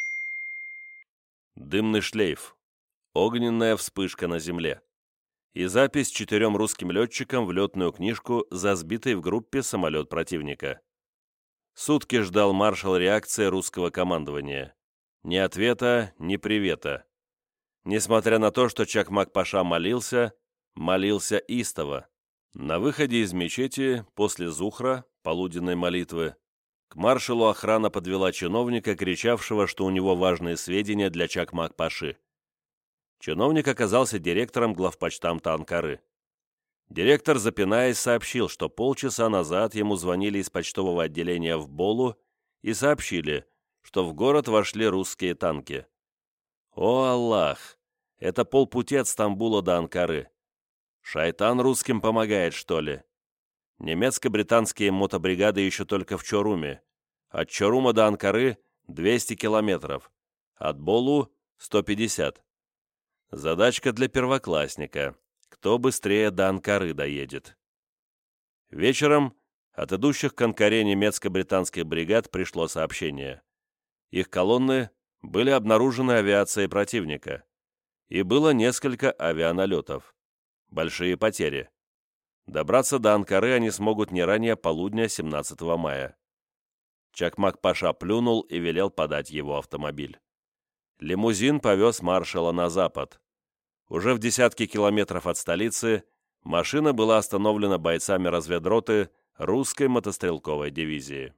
Дымный шлейф. Огненная вспышка на земле. И запись четырем русским летчикам в летную книжку за сбитый в группе самолет противника. Сутки ждал маршал реакции русского командования. Ни ответа, ни привета. Несмотря на то, что Чакмак-паша молился, молился истово. На выходе из мечети, после зухра, полуденной молитвы, к маршалу охрана подвела чиновника, кричавшего, что у него важные сведения для Чакмак-паши. Чиновник оказался директором главпочтамта Анкары. Директор, запинаясь, сообщил, что полчаса назад ему звонили из почтового отделения в Болу и сообщили, что в город вошли русские танки. О, Аллах! Это полпути от Стамбула до Анкары. Шайтан русским помогает, что ли? Немецко-британские мотобригады еще только в Чоруме. От Чорума до Анкары двести километров. От Болу сто пятьдесят. Задачка для первоклассника. Кто быстрее до Анкары доедет? Вечером от идущих к Анкаре немецко-британских бригад пришло сообщение. Их колонны были обнаружены авиацией противника. И было несколько авианалетов. Большие потери. Добраться до Анкары они смогут не ранее полудня семнадцатого мая. Чакмак-паша плюнул и велел подать его автомобиль. Лимузин повез маршала на запад. Уже в десятки километров от столицы машина была остановлена бойцами разведроты русской мотострелковой дивизии.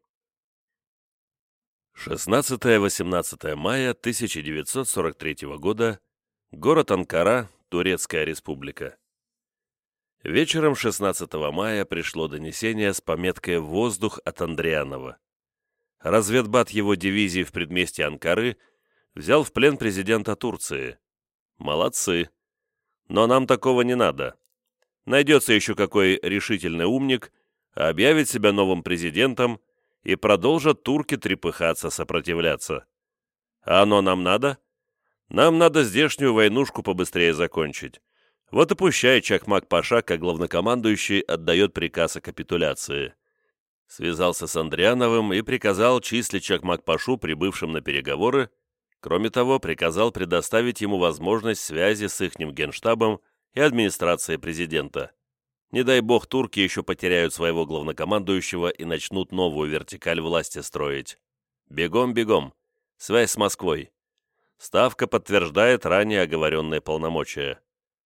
шестнадцатое-восемнадцатое мая тысяча девятьсот сорок третьего года. Город Анкара, Турецкая республика. Вечером шестнадцатого мая пришло донесение с пометкой «Воздух» от Андрианова. Разведбат его дивизии в предместье Анкары взял в плен президента Турции. Молодцы. Но нам такого не надо. Найдется еще какой решительный умник, объявит себя новым президентом, и продолжат турки трепыхаться, сопротивляться. А оно нам надо? Нам надо здешнюю войнушку побыстрее закончить. Вот и пущай Чакмак-Паша, как главнокомандующий, отдает приказ о капитуляции. Связался с Андриановым и приказал числить Чакмак-Пашу, прибывшим на переговоры. Кроме того, приказал предоставить ему возможность связи с ихним генштабом и администрацией президента. Не дай бог, турки еще потеряют своего главнокомандующего и начнут новую вертикаль власти строить. Бегом, бегом. Связь с Москвой. Ставка подтверждает ранее оговоренные полномочия.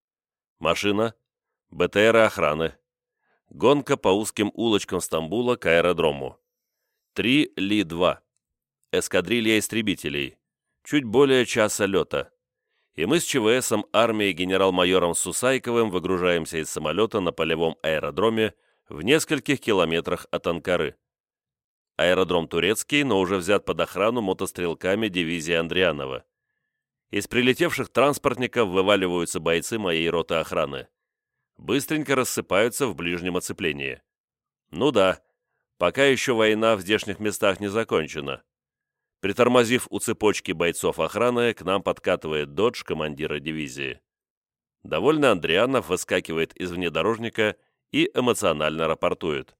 Машина. БТР охраны. Гонка по узким улочкам Стамбула к аэродрому. три Ли два. Эскадрилья истребителей. Чуть более часа лета. И мы с ЧВСом армии генерал-майором Сусайковым выгружаемся из самолета на полевом аэродроме в нескольких километрах от Анкары. Аэродром турецкий, но уже взят под охрану мотострелками дивизии Андрианова. Из прилетевших транспортников вываливаются бойцы моей роты охраны. Быстренько рассыпаются в ближнем оцеплении. Ну да, пока еще война в здешних местах не закончена. Притормозив у цепочки бойцов охраны, к нам подкатывает додж командира дивизии. Довольно Андрианов выскакивает из внедорожника и эмоционально рапортует.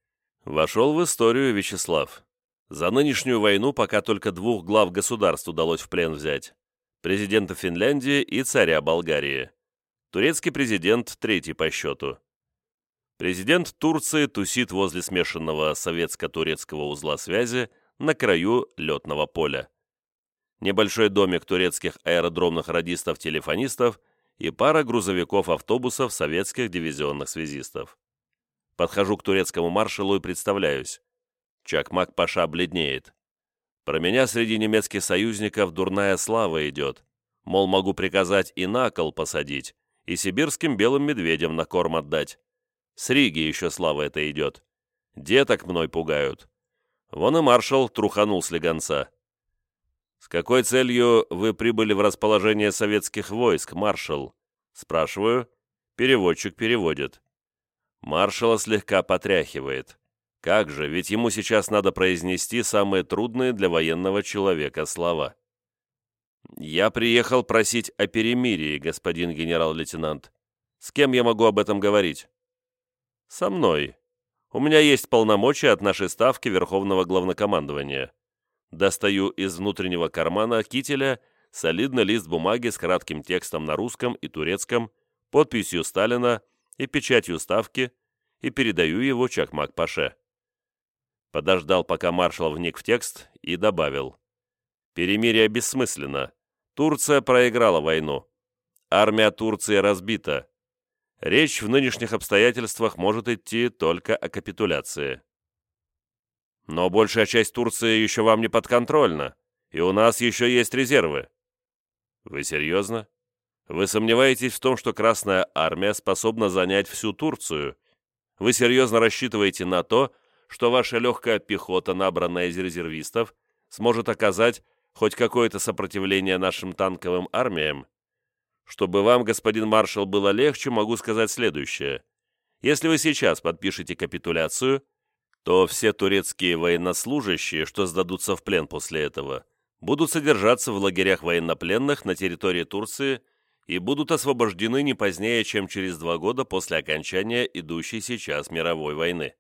Вошел в историю Вячеслав. За нынешнюю войну пока только двух глав государств удалось в плен взять. Президента Финляндии и царя Болгарии. Турецкий президент третий по счету. Президент Турции тусит возле смешанного советско-турецкого узла связи на краю летного поля. Небольшой домик турецких аэродромных радистов-телефонистов и пара грузовиков-автобусов советских дивизионных связистов. Подхожу к турецкому маршалу и представляюсь. Чакмак-Паша бледнеет. Про меня среди немецких союзников дурная слава идет. Мол, могу приказать и на кол посадить, и сибирским белым медведям на корм отдать. С Риги еще слава это идет. Деток мной пугают. Вон и маршал труханул слегонца. «С какой целью вы прибыли в расположение советских войск, маршал?» Спрашиваю. Переводчик переводит. Маршала слегка потряхивает. Как же, ведь ему сейчас надо произнести самые трудные для военного человека слова. «Я приехал просить о перемирии, господин генерал-лейтенант. С кем я могу об этом говорить?» «Со мной. У меня есть полномочия от нашей ставки Верховного Главнокомандования». Достаю из внутреннего кармана кителя солидный лист бумаги с кратким текстом на русском и турецком, подписью Сталина и печатью ставки, и передаю его Чакмак-Паше. Подождал, пока маршал вник в текст, и добавил. «Перемирие бессмысленно. Турция проиграла войну. Армия Турции разбита. Речь в нынешних обстоятельствах может идти только о капитуляции». «Но большая часть Турции еще вам не подконтрольна, и у нас еще есть резервы». «Вы серьезно? Вы сомневаетесь в том, что Красная Армия способна занять всю Турцию? Вы серьезно рассчитываете на то, что ваша легкая пехота, набранная из резервистов, сможет оказать хоть какое-то сопротивление нашим танковым армиям? Чтобы вам, господин маршал, было легче, могу сказать следующее. Если вы сейчас подпишете капитуляцию, то все турецкие военнослужащие, что сдадутся в плен после этого, будут содержаться в лагерях военнопленных на территории Турции и будут освобождены не позднее, чем через два года после окончания идущей сейчас мировой войны.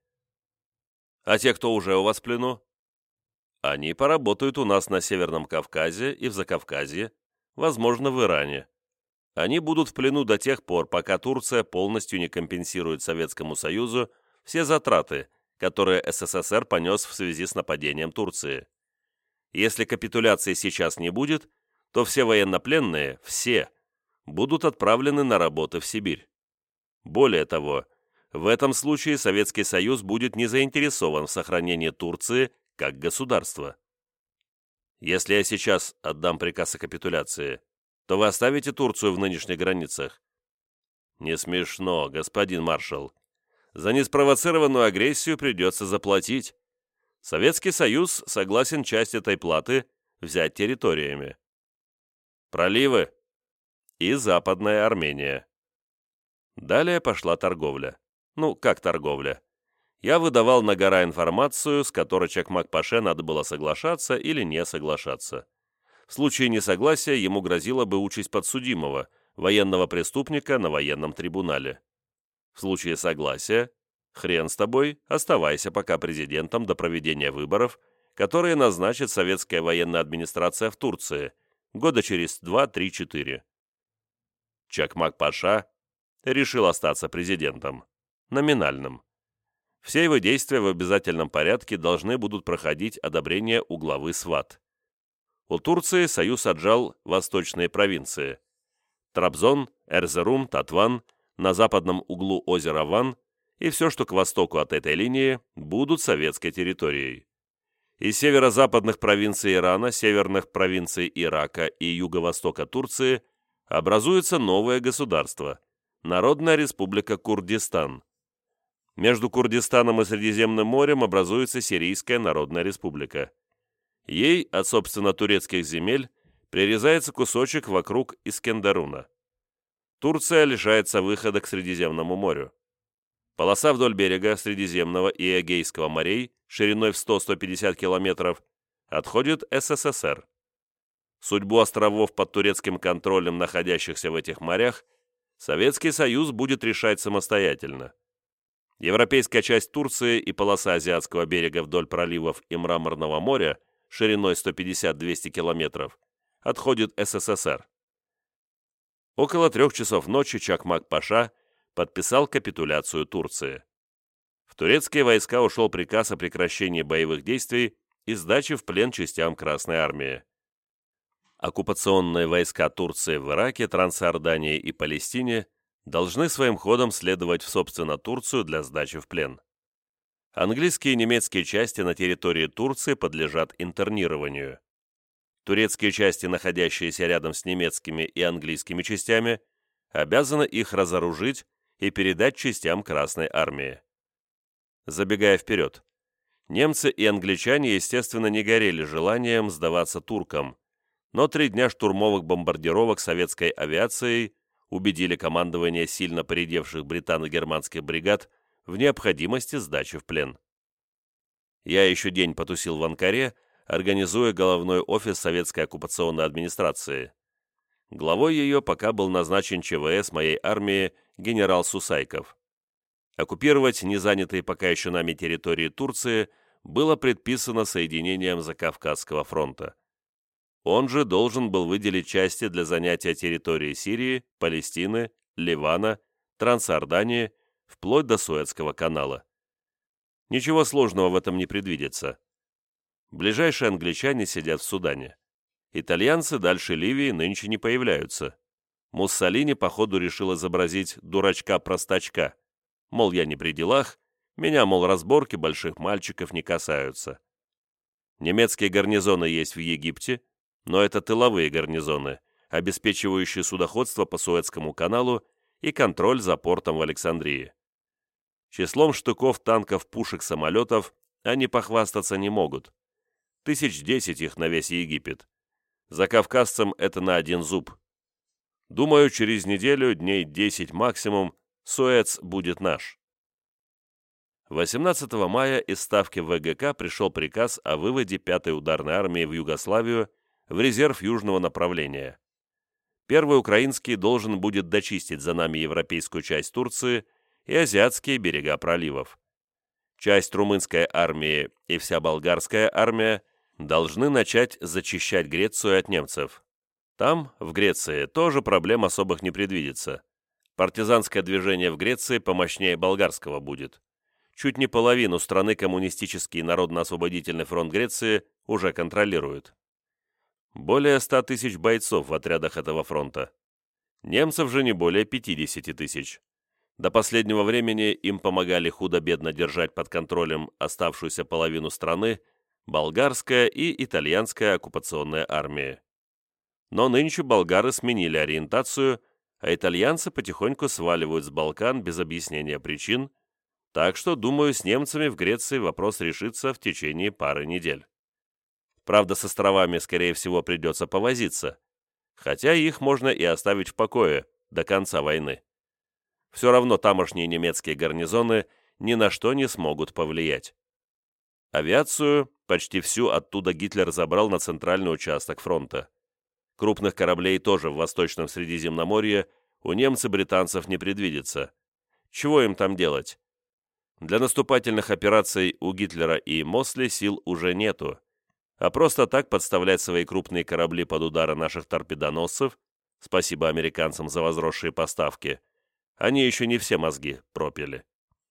А те, кто уже у вас в плену? Они поработают у нас на Северном Кавказе и в Закавказье, возможно, в Иране. Они будут в плену до тех пор, пока Турция полностью не компенсирует Советскому Союзу все затраты, которые СССР понес в связи с нападением Турции. Если капитуляции сейчас не будет, то все военнопленные, все, будут отправлены на работы в Сибирь. Более того, в этом случае Советский Союз будет не заинтересован в сохранении Турции как государства. Если я сейчас отдам приказ о капитуляции, то вы оставите Турцию в нынешних границах? Не смешно, господин маршал. За неспровоцированную агрессию придется заплатить. Советский Союз согласен часть этой платы взять территориями. Проливы и Западная Армения. Далее пошла торговля. Ну, как торговля? Я выдавал на гора информацию, с которой Чакмак-Паше надо было соглашаться или не соглашаться. В случае несогласия ему грозила бы участь подсудимого, военного преступника на военном трибунале. В случае согласия, хрен с тобой, оставайся пока президентом до проведения выборов, которые назначит советская военная администрация в Турции, года через два-три-четыре. Чакмак-Паша решил остаться президентом, номинальным. Все его действия в обязательном порядке должны будут проходить одобрение у главы СВАТ. У Турции Союз отжал восточные провинции. Трабзон, Эрзерум, Татван, на западном углу озера Ван и все, что к востоку от этой линии, будут советской территорией. Из северо-западных провинций Ирана, северных провинций Ирака и юго-востока Турции образуется новое государство – Народная Республика Курдистан. Между Курдистаном и Средиземным морем образуется Сирийская Народная Республика. Ей от, собственно, турецких земель прирезается кусочек вокруг Искендеруна. Турция лишается выхода к Средиземному морю. Полоса вдоль берега Средиземного и Эгейского морей шириной в сто - сто пятьдесят километров отходит СССР. Судьбу островов под турецким контролем, находящихся в этих морях, Советский Союз будет решать самостоятельно. Европейская часть Турции и полоса Азиатского берега вдоль проливов и Мраморного моря шириной сто пятьдесят - двести километров отходит СССР. Около трех часов ночи Чакмак-Паша подписал капитуляцию Турции. В турецкие войска ушел приказ о прекращении боевых действий и сдаче в плен частям Красной Армии. Оккупационные войска Турции в Ираке, Трансиордании и Палестине должны своим ходом следовать в, собственно, Турцию для сдачи в плен. Английские и немецкие части на территории Турции подлежат интернированию. Турецкие части, находящиеся рядом с немецкими и английскими частями, обязаны их разоружить и передать частям Красной Армии. Забегая вперед, немцы и англичане, естественно, не горели желанием сдаваться туркам, но три дня штурмовых бомбардировок советской авиацией убедили командование сильно поредевших британо-германских бригад в необходимости сдачи в плен. Я еще день потусил в Анкаре, организуя головной офис советской оккупационной администрации. Главой ее пока был назначен ЧВС моей армии генерал Сусайков. Оккупировать незанятые пока еще нами территории Турции было предписано соединением Закавказского фронта. Он же должен был выделить части для занятия территории Сирии, Палестины, Ливана, Трансиордании, вплоть до Суэцкого канала. Ничего сложного в этом не предвидится. Ближайшие англичане сидят в Судане. Итальянцы дальше Ливии нынче не появляются. Муссолини, походу, решил изобразить дурачка-простачка. Мол, я не при делах, меня, мол, разборки больших мальчиков не касаются. Немецкие гарнизоны есть в Египте, но это тыловые гарнизоны, обеспечивающие судоходство по Суэцкому каналу и контроль за портом в Александрии. Числом штыков, танков, пушек, самолетов они похвастаться не могут. Тысяч десять их на весь Египет. За кавказцам это на один зуб. Думаю, через неделю, дней десять максимум, Суэц будет наш. восемнадцатого мая из ставки ВГК пришел приказ о выводе пятой ударной армии в Югославию в резерв южного направления. Первый украинский должен будет дочистить за нами европейскую часть Турции и азиатские берега проливов. Часть румынской армии и вся болгарская армия должны начать зачищать Грецию от немцев. Там, в Греции, тоже проблем особых не предвидится. Партизанское движение в Греции помощнее болгарского будет. Чуть не половину страны Коммунистический народно-освободительный фронт Греции уже контролирует. Более ста тысяч бойцов в отрядах этого фронта. Немцев же не более пятидесяти тысяч. До последнего времени им помогали худо-бедно держать под контролем оставшуюся половину страны болгарская и итальянская оккупационная армии. Но нынче болгары сменили ориентацию, а итальянцы потихоньку сваливают с Балкан без объяснения причин, так что, думаю, с немцами в Греции вопрос решится в течение пары недель. Правда, с островами, скорее всего, придется повозиться, хотя их можно и оставить в покое до конца войны. Все равно тамошние немецкие гарнизоны ни на что не смогут повлиять. Авиацию почти всю оттуда Гитлер забрал на центральный участок фронта. Крупных кораблей тоже в Восточном Средиземноморье у немцев-британцев не предвидится. Чего им там делать? Для наступательных операций у Гитлера и Мосли сил уже нету, а просто так подставлять свои крупные корабли под удары наших торпедоносцев, спасибо американцам за возросшие поставки, они еще не все мозги пропили.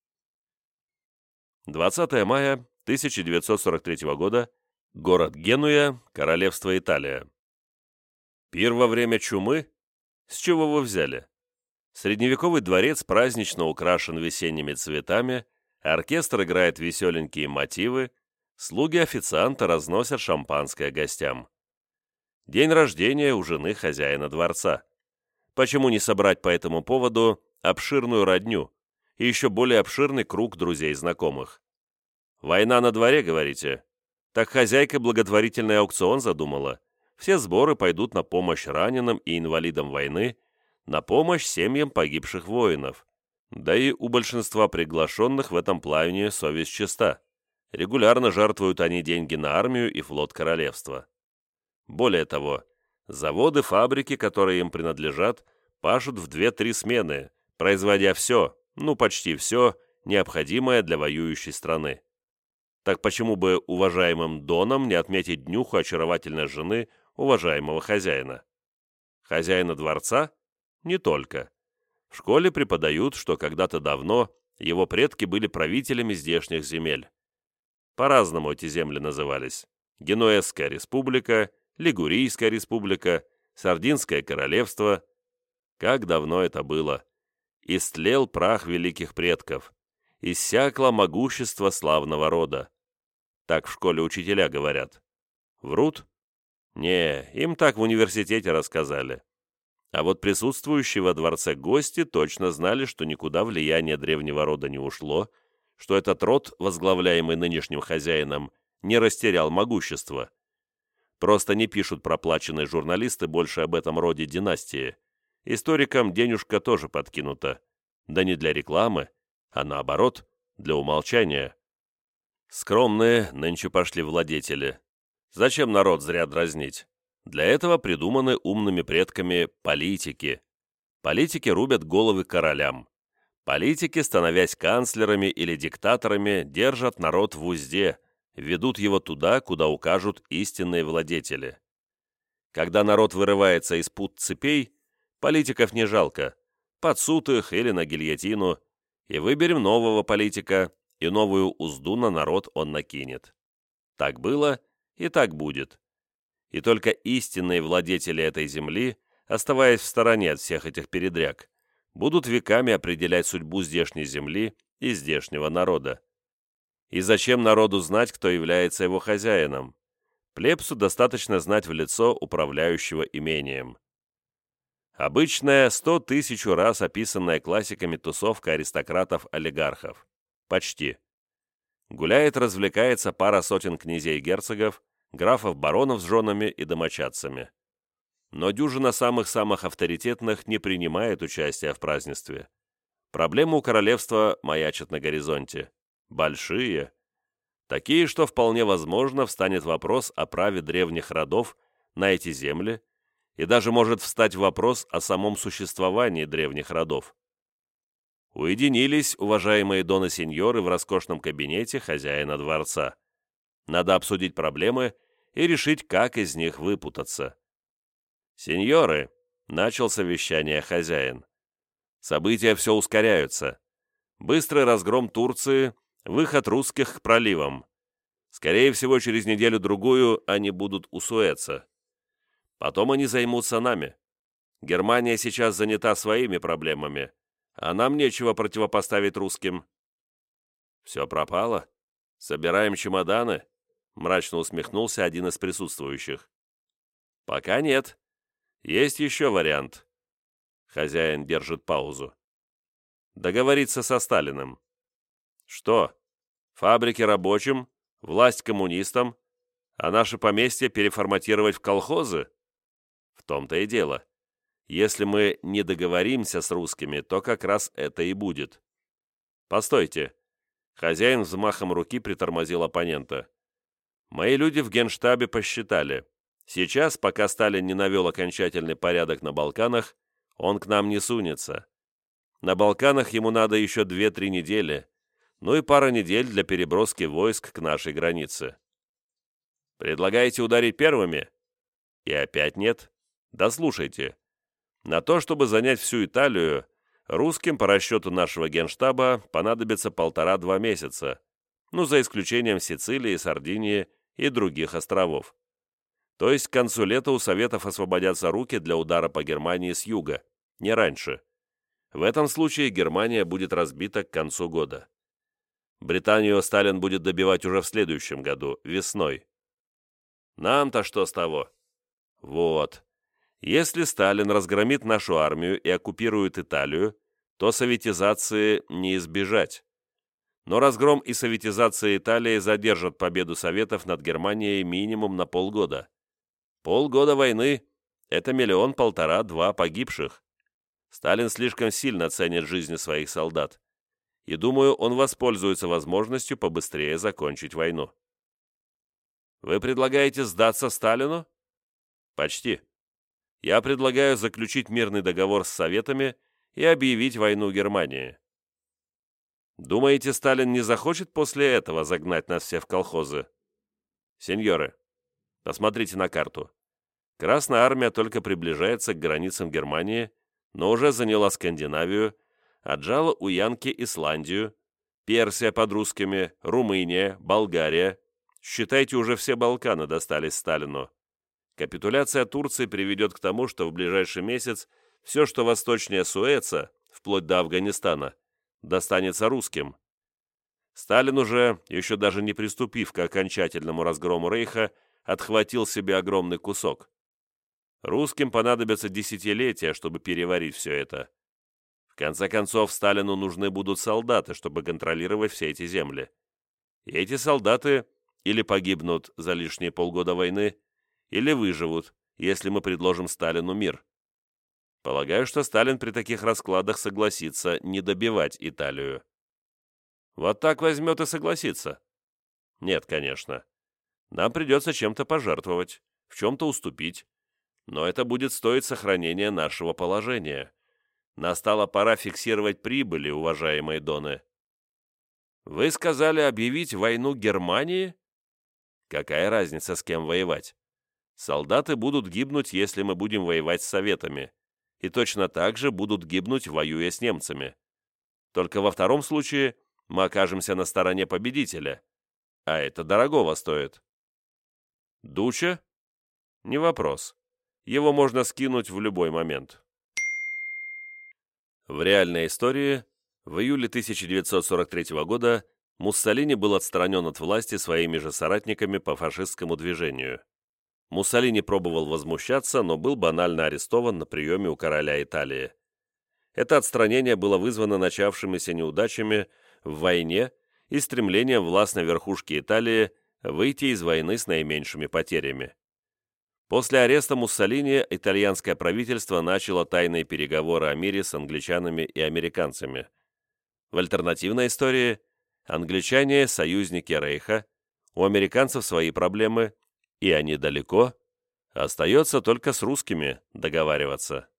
двадцатое мая тысяча девятьсот сорок третьего года, город Генуя, Королевство Италия. Пир во время чумы? С чего вы взяли? Средневековый дворец празднично украшен весенними цветами, оркестр играет веселенькие мотивы, слуги-официанты разносят шампанское гостям. День рождения у жены хозяина дворца. Почему не собрать по этому поводу обширную родню и еще более обширный круг друзей-знакомых? Война на дворе, говорите? Так хозяйка благотворительный аукцион задумала. Все сборы пойдут на помощь раненым и инвалидам войны, на помощь семьям погибших воинов. Да и у большинства приглашенных в этом плавании совесть чиста. Регулярно жертвуют они деньги на армию и флот королевства. Более того, заводы, фабрики, которые им принадлежат, пашут в две-три смены, производя все, ну почти все, необходимое для воюющей страны. Так почему бы уважаемым Донам не отметить днюху очаровательной жены уважаемого хозяина? Хозяина дворца? Не только. В школе преподают, что когда-то давно его предки были правителями здешних земель. По-разному эти земли назывались. Генуэзская республика, Лигурийская республика, Сардинское королевство. Как давно это было? Истлел прах великих предков. Иссякло могущество славного рода. Так в школе учителя говорят. Врут? Не, им так в университете рассказали. А вот присутствующие во дворце гости точно знали, что никуда влияние древнего рода не ушло, что этот род, возглавляемый нынешним хозяином, не растерял могущество. Просто не пишут проплаченные журналисты больше об этом роде династии. Историкам денежка тоже подкинута. Да не для рекламы, а наоборот, для умолчания. Скромные нынче пошли владетели. Зачем народ зря дразнить? Для этого придуманы умными предками политики. Политики рубят головы королям. Политики, становясь канцлерами или диктаторами, держат народ в узде, ведут его туда, куда укажут истинные владетели. Когда народ вырывается из пут цепей, политиков не жалко. Под суд их или на гильотину. И выберем нового политика, и новую узду на народ он накинет. Так было и так будет. И только истинные владетели этой земли, оставаясь в стороне от всех этих передряг, будут веками определять судьбу здешней земли и здешнего народа. И зачем народу знать, кто является его хозяином? Плебсу достаточно знать в лицо управляющего имением. Обычная сто тысячу раз описанная классиками тусовка аристократов-олигархов. Почти. Гуляет, развлекается пара сотен князей-герцогов, графов-баронов с женами и домочадцами. Но дюжина самых-самых авторитетных не принимает участия в празднестве. Проблемы у королевства маячат на горизонте. Большие. Такие, что вполне возможно встанет вопрос о праве древних родов на эти земли, и даже может встать вопрос о самом существовании древних родов. Уединились уважаемые доны-сеньоры в роскошном кабинете хозяина дворца. Надо обсудить проблемы и решить, как из них выпутаться. «Сеньоры», — начал совещание хозяин, — «события все ускоряются. Быстрый разгром Турции, выход русских к проливам. Скорее всего, через неделю-другую они будут у Суэца. Потом они займутся нами. Германия сейчас занята своими проблемами, а нам нечего противопоставить русским». «Все пропало? Собираем чемоданы?» — мрачно усмехнулся один из присутствующих. «Пока нет. Есть еще вариант». Хозяин держит паузу. Договориться со Сталиным. Что? Фабрики рабочим, власть коммунистам, а наше поместье переформатировать в колхозы? В том-то и дело. Если мы не договоримся с русскими, то как раз это и будет. Постойте. Хозяин взмахом руки притормозил оппонента. Мои люди в Генштабе посчитали. Сейчас, пока Сталин не навел окончательный порядок на Балканах, он к нам не сунется. На Балканах ему надо еще две-три недели, ну и пара недель для переброски войск к нашей границе. Предлагаете ударить первыми? И опять нет. Да слушайте. На то, чтобы занять всю Италию, русским, по расчету нашего Генштаба, понадобится полтора-два месяца, ну, за исключением Сицилии, Сардинии и других островов. То есть к концу лета у Советов освободятся руки для удара по Германии с юга, не раньше. В этом случае Германия будет разбита к концу года. Британию Сталин будет добивать уже в следующем году, весной. Нам-то что с того? Вот. Если Сталин разгромит нашу армию и оккупирует Италию, то советизации не избежать. Но разгром и советизация Италии задержат победу Советов над Германией минимум на полгода. Полгода войны – это миллион-полтора-два погибших. Сталин слишком сильно ценит жизни своих солдат. И, думаю, он воспользуется возможностью побыстрее закончить войну. Вы предлагаете сдаться Сталину? Почти. Я предлагаю заключить мирный договор с Советами и объявить войну Германии. Думаете, Сталин не захочет после этого загнать нас все в колхозы? Сеньоры, посмотрите на карту. Красная армия только приближается к границам Германии, но уже заняла Скандинавию, отжала у Янки Исландию, Персия под русскими, Румыния, Болгария. Считайте, уже все Балканы достались Сталину. Капитуляция Турции приведет к тому, что в ближайший месяц все, что восточнее Суэца, вплоть до Афганистана, достанется русским. Сталин уже, еще даже не приступив к окончательному разгрому Рейха, отхватил себе огромный кусок. Русским понадобятся десятилетия, чтобы переварить все это. В конце концов, Сталину нужны будут солдаты, чтобы контролировать все эти земли. И эти солдаты или погибнут за лишние полгода войны, или выживут, если мы предложим Сталину мир. Полагаю, что Сталин при таких раскладах согласится не добивать Италию. Вот так возьмет и согласится? Нет, конечно. Нам придется чем-то пожертвовать, в чем-то уступить. Но это будет стоить сохранения нашего положения. Настала пора фиксировать прибыли, уважаемые доны. Вы сказали объявить войну Германии? Какая разница, с кем воевать? Солдаты будут гибнуть, если мы будем воевать с Советами, и точно так же будут гибнуть, воюя с немцами. Только во втором случае мы окажемся на стороне победителя, а это дорогого стоит. Дуча? Не вопрос. Его можно скинуть в любой момент. В реальной истории в июле тысяча девятьсот сорок третьего года Муссолини был отстранен от власти своими же соратниками по фашистскому движению. Муссолини пробовал возмущаться, но был банально арестован на приеме у короля Италии. Это отстранение было вызвано начавшимися неудачами в войне и стремлением властной верхушки Италии выйти из войны с наименьшими потерями. После ареста Муссолини итальянское правительство начало тайные переговоры о мире с англичанами и американцами. В альтернативной истории англичане – союзники Рейха, у американцев свои проблемы, и они далеко, остается только с русскими договариваться.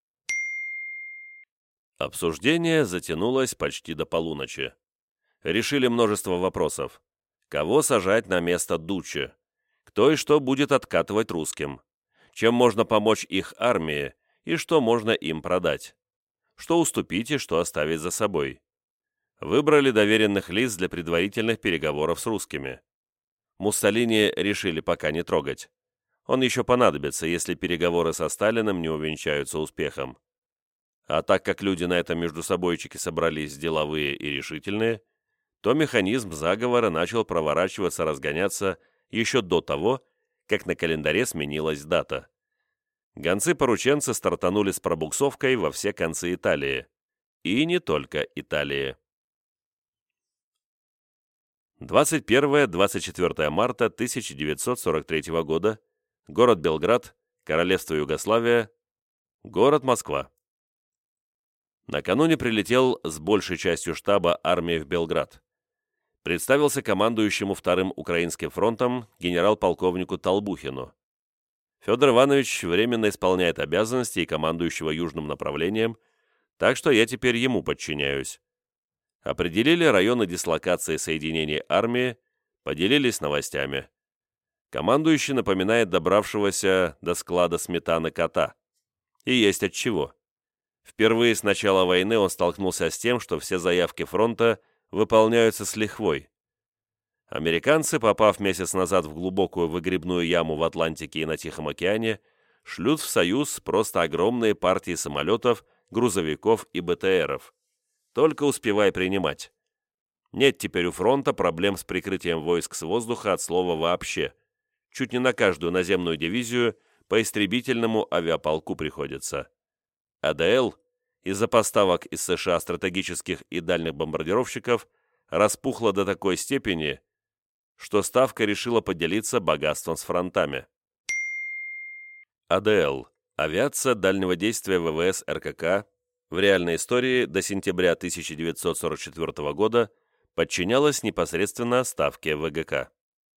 Обсуждение затянулось почти до полуночи. Решили множество вопросов. Кого сажать на место Дуччи? Кто и что будет откатывать русским? Чем можно помочь их армии и что можно им продать? Что уступить и что оставить за собой? Выбрали доверенных лиц для предварительных переговоров с русскими. Муссолини решили пока не трогать. Он еще понадобится, если переговоры со Сталиным не увенчаются успехом. А так как люди на этом междусобойчике собрались деловые и решительные, то механизм заговора начал проворачиваться, разгоняться еще до того, как на календаре сменилась дата. Гонцы-порученцы стартанули с пробуксовкой во все концы Италии. И не только Италии. двадцать первое — двадцать четвёртое марта тысяча девятьсот сорок третьего года. Город Белград, Королевство Югославия, город Москва. Накануне прилетел с большей частью штаба армии в Белград. Представился командующему Вторым Украинским фронтом генерал-полковнику Толбухину. Федор Иванович временно исполняет обязанности и командующего Южным направлением, так что я теперь ему подчиняюсь. Определили районы дислокации соединений армии, поделились новостями. Командующий напоминает добравшегося до склада сметаны кота. И есть отчего. Впервые с начала войны он столкнулся с тем, что все заявки фронта выполняются с лихвой. Американцы, попав месяц назад в глубокую выгребную яму в Атлантике и на Тихом океане, шлют в Союз просто огромные партии самолетов, грузовиков и БТРов. Только успевай принимать. Нет теперь у фронта проблем с прикрытием войск с воздуха от слова вообще. Чуть не на каждую наземную дивизию по истребительному авиаполку приходится. АДЛ из-за поставок из США стратегических и дальних бомбардировщиков распухла до такой степени, что Ставка решила поделиться богатством с фронтами. АДЛ – авиация дальнего действия ВВС РКК, в реальной истории до сентября тысяча девятьсот сорок четвёртого года подчинялась непосредственно Ставке ВГК.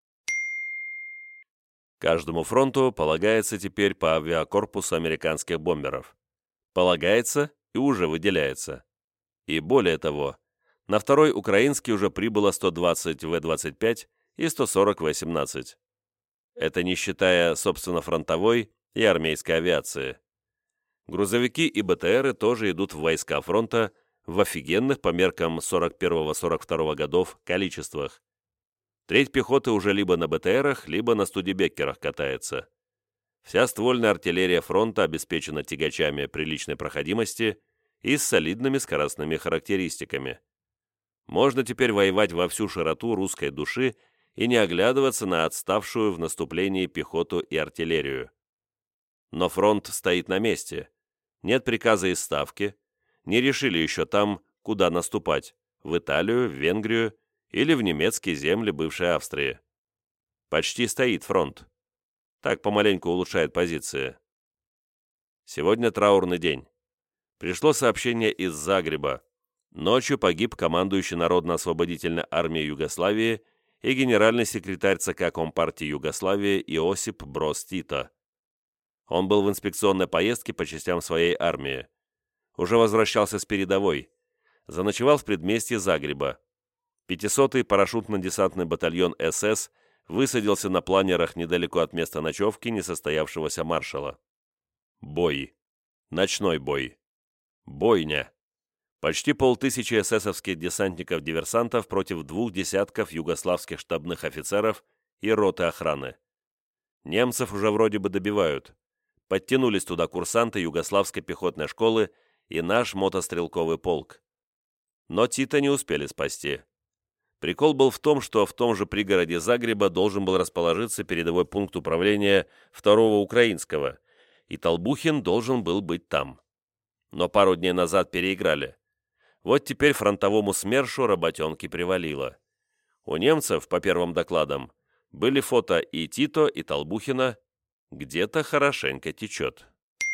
Каждому фронту полагается теперь по авиакорпусу американских бомберов. Полагается и уже выделяется. И более того, на второй украинский уже прибыло сто двадцать вэ двадцать пять и сто сорок вэ семнадцать. Это не считая, собственно, фронтовой и армейской авиации. Грузовики и БТРы тоже идут в войска фронта в офигенных по меркам сорок первого — сорок второго годов количествах. Треть пехоты уже либо на БТРах, либо на студебеккерах катается. Вся ствольная артиллерия фронта обеспечена тягачами приличной проходимости и с солидными скоростными характеристиками. Можно теперь воевать во всю широту русской души и не оглядываться на отставшую в наступлении пехоту и артиллерию. Но фронт стоит на месте. Нет приказа из Ставки, не решили еще там, куда наступать, в Италию, в Венгрию или в немецкие земли бывшей Австрии. Почти стоит фронт. Так помаленьку улучшает позиции. Сегодня траурный день. Пришло сообщение из Загреба. Ночью погиб командующий Народно-освободительной армией Югославии и генеральный секретарь ЦК Компартии Югославии Иосип Броз Тито. Он был в инспекционной поездке по частям своей армии. Уже возвращался с передовой. Заночевал в предместье Загреба. пятисотый парашютно-десантный батальон СС высадился на планерах недалеко от места ночевки несостоявшегося маршала. Бой. Ночной бой. Бойня. Почти полтысячи эсэсовских десантников-диверсантов против двух десятков югославских штабных офицеров и роты охраны. Немцев уже вроде бы добивают. Подтянулись туда курсанты югославской пехотной школы и наш мотострелковый полк. Но Тита не успели спасти. Прикол был в том, что в том же пригороде Загреба должен был расположиться передовой пункт управления Второго Украинского, и Толбухин должен был быть там. Но пару дней назад переиграли. Вот теперь фронтовому СМЕРШу работенки привалило. У немцев, по первым докладам, были фото и Тито, и Толбухина. Где-то хорошенько течет.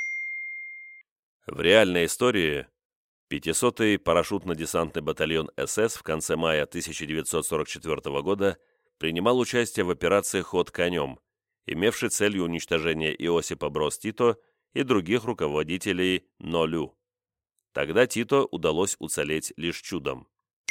В реальной истории пятисотый парашютно-десантный батальон СС в конце мая тысяча девятьсот сорок четвёртого года принимал участие в операции «Ход конем», имевшей целью уничтожение Иосипа Броз Тито и других руководителей НОЛЮ. Тогда Тито удалось уцелеть лишь чудом.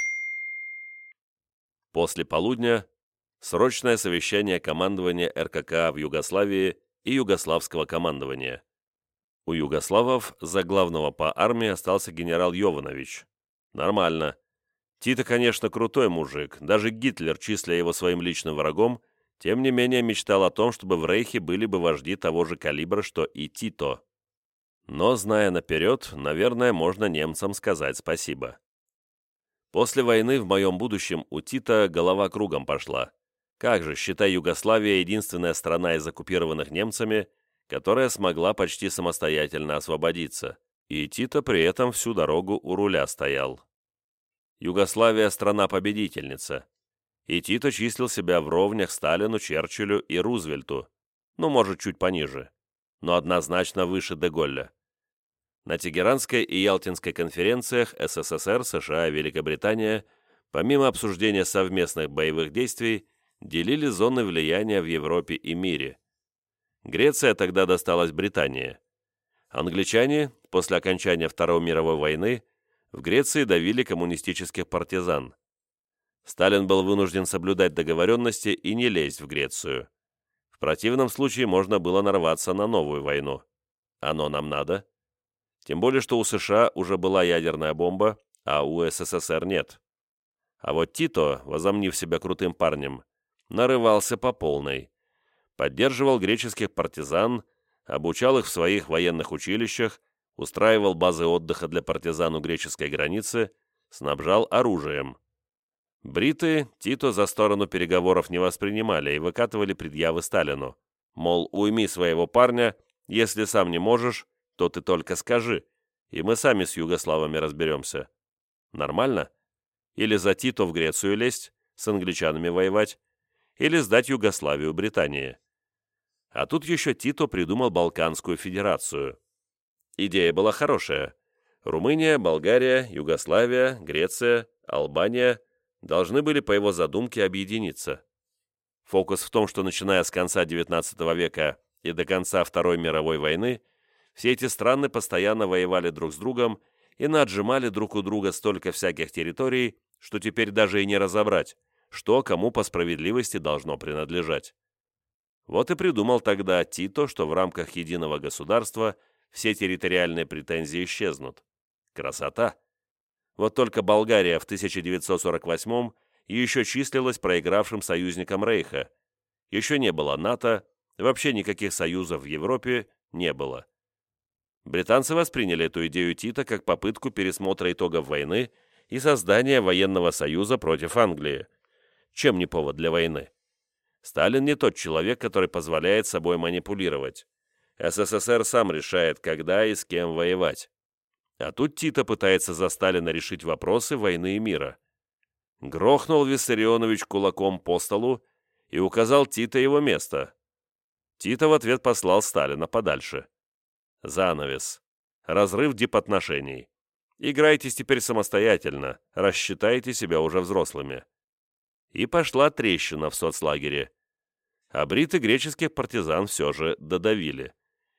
После полудня срочное совещание командования РКК в Югославии и югославского командования. У югославов за главного по армии остался генерал Йованович. Нормально. Тито, конечно, крутой мужик, даже Гитлер, числя его своим личным врагом, тем не менее мечтал о том, чтобы в Рейхе были бы вожди того же калибра, что и Тито. Но, зная наперед, наверное, можно немцам сказать спасибо. После войны в моем будущем у Тита голова кругом пошла. Как же, считай, Югославия единственная страна из оккупированных немцами, которая смогла почти самостоятельно освободиться, и Тито при этом всю дорогу у руля стоял. Югославия – страна-победительница, и Тито числил себя в ровнях Сталину, Черчиллю и Рузвельту, ну, может, чуть пониже, но однозначно выше де Голля. На Тегеранской и Ялтинской конференциях СССР, США и Великобритания, помимо обсуждения совместных боевых действий, делили зоны влияния в Европе и мире. Греция тогда досталась Британии. Англичане, после окончания Второй мировой войны, в Греции давили коммунистических партизан. Сталин был вынужден соблюдать договоренности и не лезть в Грецию. В противном случае можно было нарваться на новую войну. Оно нам надо? Тем более, что у США уже была ядерная бомба, а у СССР нет. А вот Тито, возомнив себя крутым парнем, нарывался по полной. Поддерживал греческих партизан, обучал их в своих военных училищах, устраивал базы отдыха для партизан у греческой границы, снабжал оружием. Бриты Тито за сторону переговоров не воспринимали и выкатывали предъявы Сталину. Мол, уйми своего парня, если сам не можешь, то ты только скажи, и мы сами с югославами разберемся. Нормально? Или за Тито в Грецию лезть, с англичанами воевать, или сдать Югославию Британии. А тут еще Тито придумал Балканскую федерацию. Идея была хорошая. Румыния, Болгария, Югославия, Греция, Албания должны были по его задумке объединиться. Фокус в том, что начиная с конца девятнадцатого века и до конца Второй мировой войны все эти страны постоянно воевали друг с другом и наотжимали друг у друга столько всяких территорий, что теперь даже и не разобрать, что кому по справедливости должно принадлежать. Вот и придумал тогда Тито, что в рамках единого государства все территориальные претензии исчезнут. Красота! Вот только Болгария в тысяча девятьсот сорок восьмом еще числилась проигравшим союзником Рейха. Еще не было НАТО, вообще никаких союзов в Европе не было. Британцы восприняли эту идею Тита как попытку пересмотра итогов войны и создания военного союза против Англии. Чем не повод для войны? Сталин не тот человек, который позволяет собой манипулировать. СССР сам решает, когда и с кем воевать. А тут Тито пытается за Сталина решить вопросы войны и мира. Грохнул Виссарионович кулаком по столу и указал Тито его место. Тито в ответ послал Сталина подальше. Занавес. Разрыв дипотношений. Играйтесь теперь самостоятельно, рассчитайте себя уже взрослыми. И пошла трещина в соцлагере. А бриты греческих партизан все же додавили.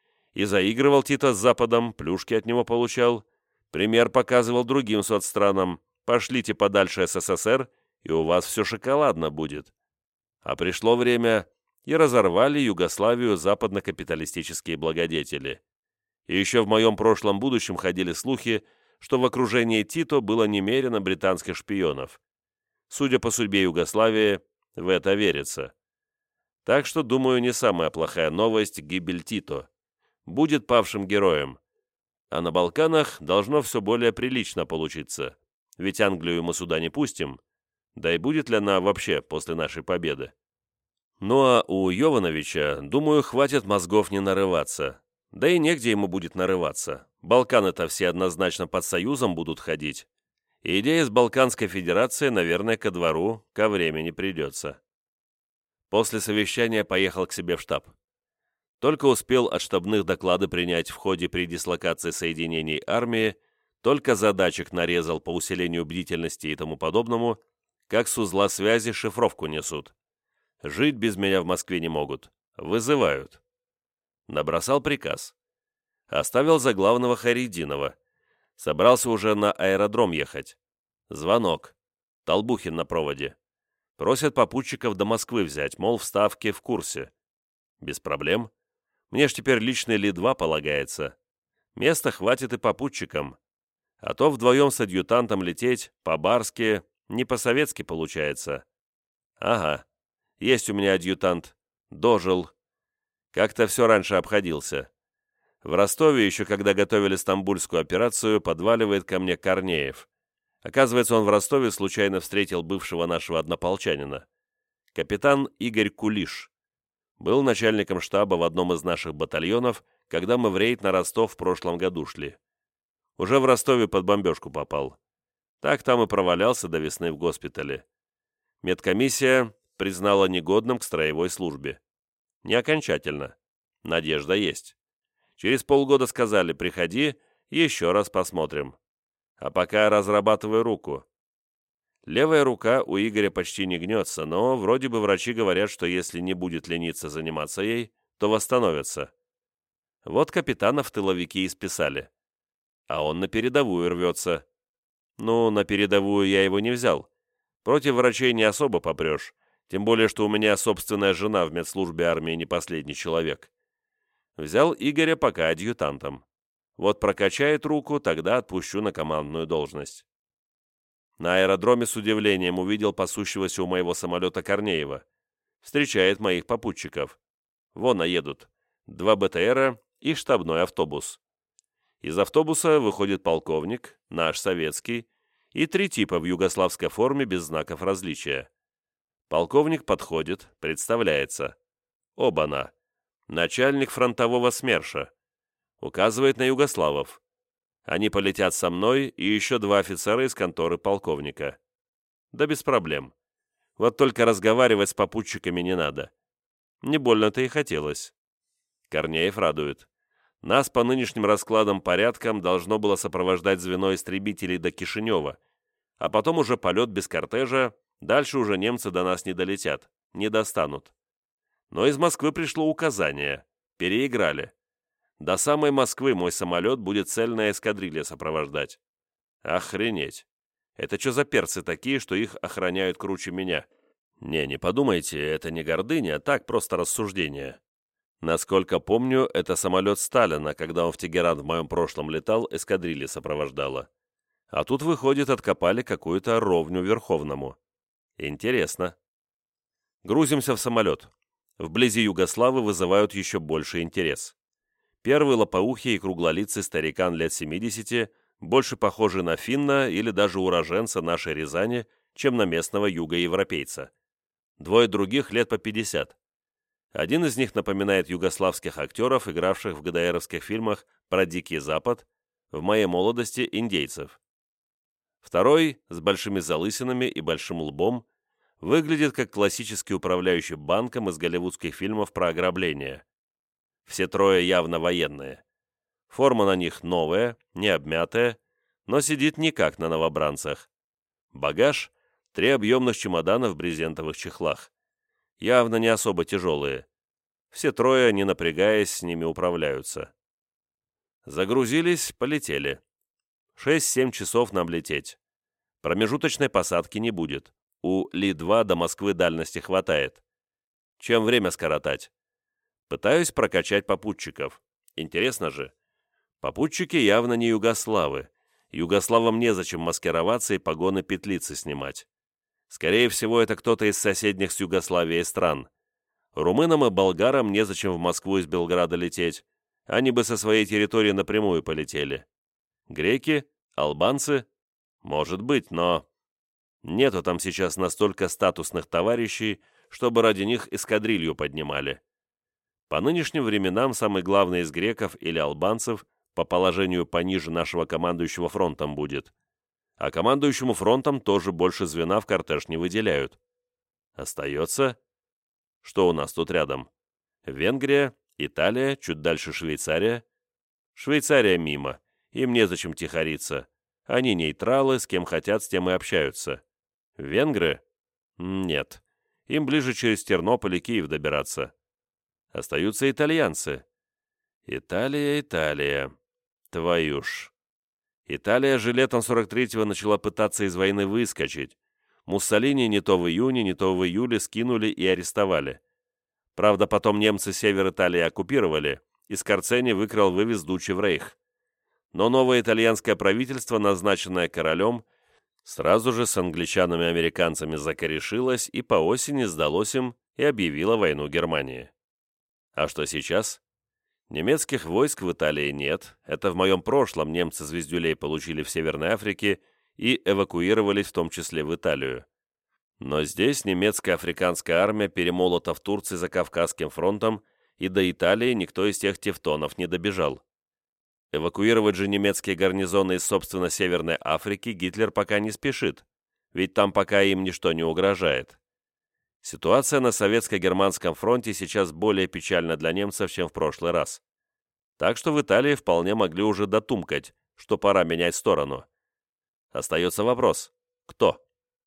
И заигрывал Тито с Западом, плюшки от него получал. Пример показывал другим соцстранам. Пошлите подальше СССР, и у вас все шоколадно будет. А пришло время, и разорвали Югославию западно-капиталистические благодетели. И еще в моем прошлом будущем ходили слухи, что в окружении Тито было немерено британских шпионов. Судя по судьбе Югославии, в это верится. Так что, думаю, не самая плохая новость гибель Тито. Будет павшим героем. А на Балканах должно все более прилично получиться. Ведь Англию мы сюда не пустим. Да и будет ли она вообще после нашей победы? Ну а у Йовановича, думаю, хватит мозгов не нарываться. Да и негде ему будет нарываться. Балканы-то все однозначно под союзом будут ходить. И идея с Балканской Федерацией, наверное, ко двору, ко времени придется. После совещания поехал к себе в штаб. Только успел от штабных доклады принять в ходе при дислокации соединений армии, только задачек нарезал по усилению бдительности и тому подобному, как с узла связи шифровку несут. Жить без меня в Москве не могут. Вызывают. Набросал приказ. Оставил за главного Харидинова. Собрался уже на аэродром ехать. Звонок. Толбухин на проводе. Просят попутчиков до Москвы взять, мол, в Ставке в курсе. Без проблем. Мне ж теперь личный Ли два полагается. Места хватит и попутчикам. А то вдвоем с адъютантом лететь, по-барски, не по-советски получается. Ага, есть у меня адъютант. Дожил. Как-то все раньше обходился. В Ростове, еще когда готовили стамбульскую операцию, подваливает ко мне Корнеев. Оказывается, он в Ростове случайно встретил бывшего нашего однополчанина. Капитан Игорь Кулиш. Был начальником штаба в одном из наших батальонов, когда мы в рейд на Ростов в прошлом году шли. Уже в Ростове под бомбежку попал. Так там и провалялся до весны в госпитале. Медкомиссия признала негодным к строевой службе. Не окончательно. Надежда есть. Через полгода сказали: приходи, еще раз посмотрим. А пока разрабатывай руку. Левая рука у Игоря почти не гнется, но вроде бы врачи говорят, что если не будет лениться заниматься ей, то восстановится. Вот капитана в тыловики и списали. А он на передовую рвется. Ну, на передовую я его не взял. Против врачей не особо попрешь, тем более, что у меня собственная жена в медслужбе армии не последний человек. Взял Игоря пока адъютантом. Вот прокачает руку, тогда отпущу на командную должность. На аэродроме с удивлением увидел пасущегося у моего самолета Корнеева. Встречает моих попутчиков. Вон едут. Два БТРа и штабной автобус. Из автобуса выходит полковник, наш советский, и три типа в югославской форме без знаков различия. Полковник подходит, представляется. Оба-на. Начальник фронтового СМЕРШа. Указывает на югославов. Они полетят со мной и еще два офицера из конторы полковника. Да без проблем. Вот только разговаривать с попутчиками не надо. Не больно-то и хотелось. Корнеев радует. Нас по нынешним раскладам порядкам должно было сопровождать звено истребителей до Кишинева, а потом уже полет без кортежа, дальше уже немцы до нас не долетят, не достанут. Но из Москвы пришло указание. Переиграли. До самой Москвы мой самолет будет цельная эскадрилья сопровождать. Охренеть. Это что за перцы такие, что их охраняют круче меня? Не, не подумайте, это не гордыня, а так просто рассуждение. Насколько помню, это самолет Сталина, когда он в Тегеран в моем прошлом летал, эскадрилья сопровождала. А тут, выходит, откопали какую-то ровню Верховному. Интересно. Грузимся в самолет. Вблизи Югославы вызывают еще больше интерес. Первый лопоухий и круглолицый старикан лет семидесяти, больше похожий на финна или даже уроженца нашей Рязани, чем на местного югоевропейца. Двое других лет по пятьдесят. Один из них напоминает югославских актеров, игравших в ГДРовских фильмах про Дикий Запад, в моей молодости индейцев. Второй, с большими залысинами и большим лбом, выглядит как классический управляющий банком из голливудских фильмов про ограбление. Все трое явно военные. Форма на них новая, не обмятая, но сидит не как на новобранцах. Багаж — три объемных чемодана в брезентовых чехлах. Явно не особо тяжелые. Все трое, не напрягаясь, с ними управляются. Загрузились, полетели. шесть-семь часов нам лететь. Промежуточной посадки не будет. У Ли два до Москвы дальности хватает. Чем время скоротать? Пытаюсь прокачать попутчиков. Интересно же. Попутчики явно не югославы. Югославам незачем маскироваться и погоны-петлицы снимать. Скорее всего, это кто-то из соседних с Югославией стран. Румынам и болгарам незачем в Москву из Белграда лететь. Они бы со своей территории напрямую полетели. Греки? Албанцы? Может быть, но... Нету там сейчас настолько статусных товарищей, чтобы ради них эскадрилью поднимали. По нынешним временам самый главный из греков или албанцев по положению пониже нашего командующего фронтом будет. А командующему фронтом тоже больше звена в кортеж не выделяют. Остается... Что у нас тут рядом? Венгрия, Италия, чуть дальше Швейцария. Швейцария мимо. Им незачем тихориться. Они нейтралы, с кем хотят, с тем и общаются. Венгры? Нет. Им ближе через Тернополь и Киев добираться. Остаются итальянцы. Италия, Италия. Твою ж. Италия же летом сорок третьего начала пытаться из войны выскочить. Муссолини не то в июне, не то в июле скинули и арестовали. Правда, потом немцы север Италии оккупировали, и Скорцени выкрал вывез Дуччи в Рейх. Но новое итальянское правительство, назначенное королем, сразу же с англичанами и американцами закорешилось и по осени сдалось им и объявило войну Германии. А что сейчас? Немецких войск в Италии нет, это в моем прошлом немцы звездюлей получили в Северной Африке и эвакуировались в том числе в Италию. Но здесь немецкая африканская армия перемолота в Турции за Кавказским фронтом, и до Италии никто из тех тевтонов не добежал. Эвакуировать же немецкие гарнизоны из, собственно, Северной Африки Гитлер пока не спешит, ведь там пока им ничто не угрожает. Ситуация на советско-германском фронте сейчас более печальна для немцев, чем в прошлый раз. Так что в Италии вполне могли уже дотумкать, что пора менять сторону. Остается вопрос: кто?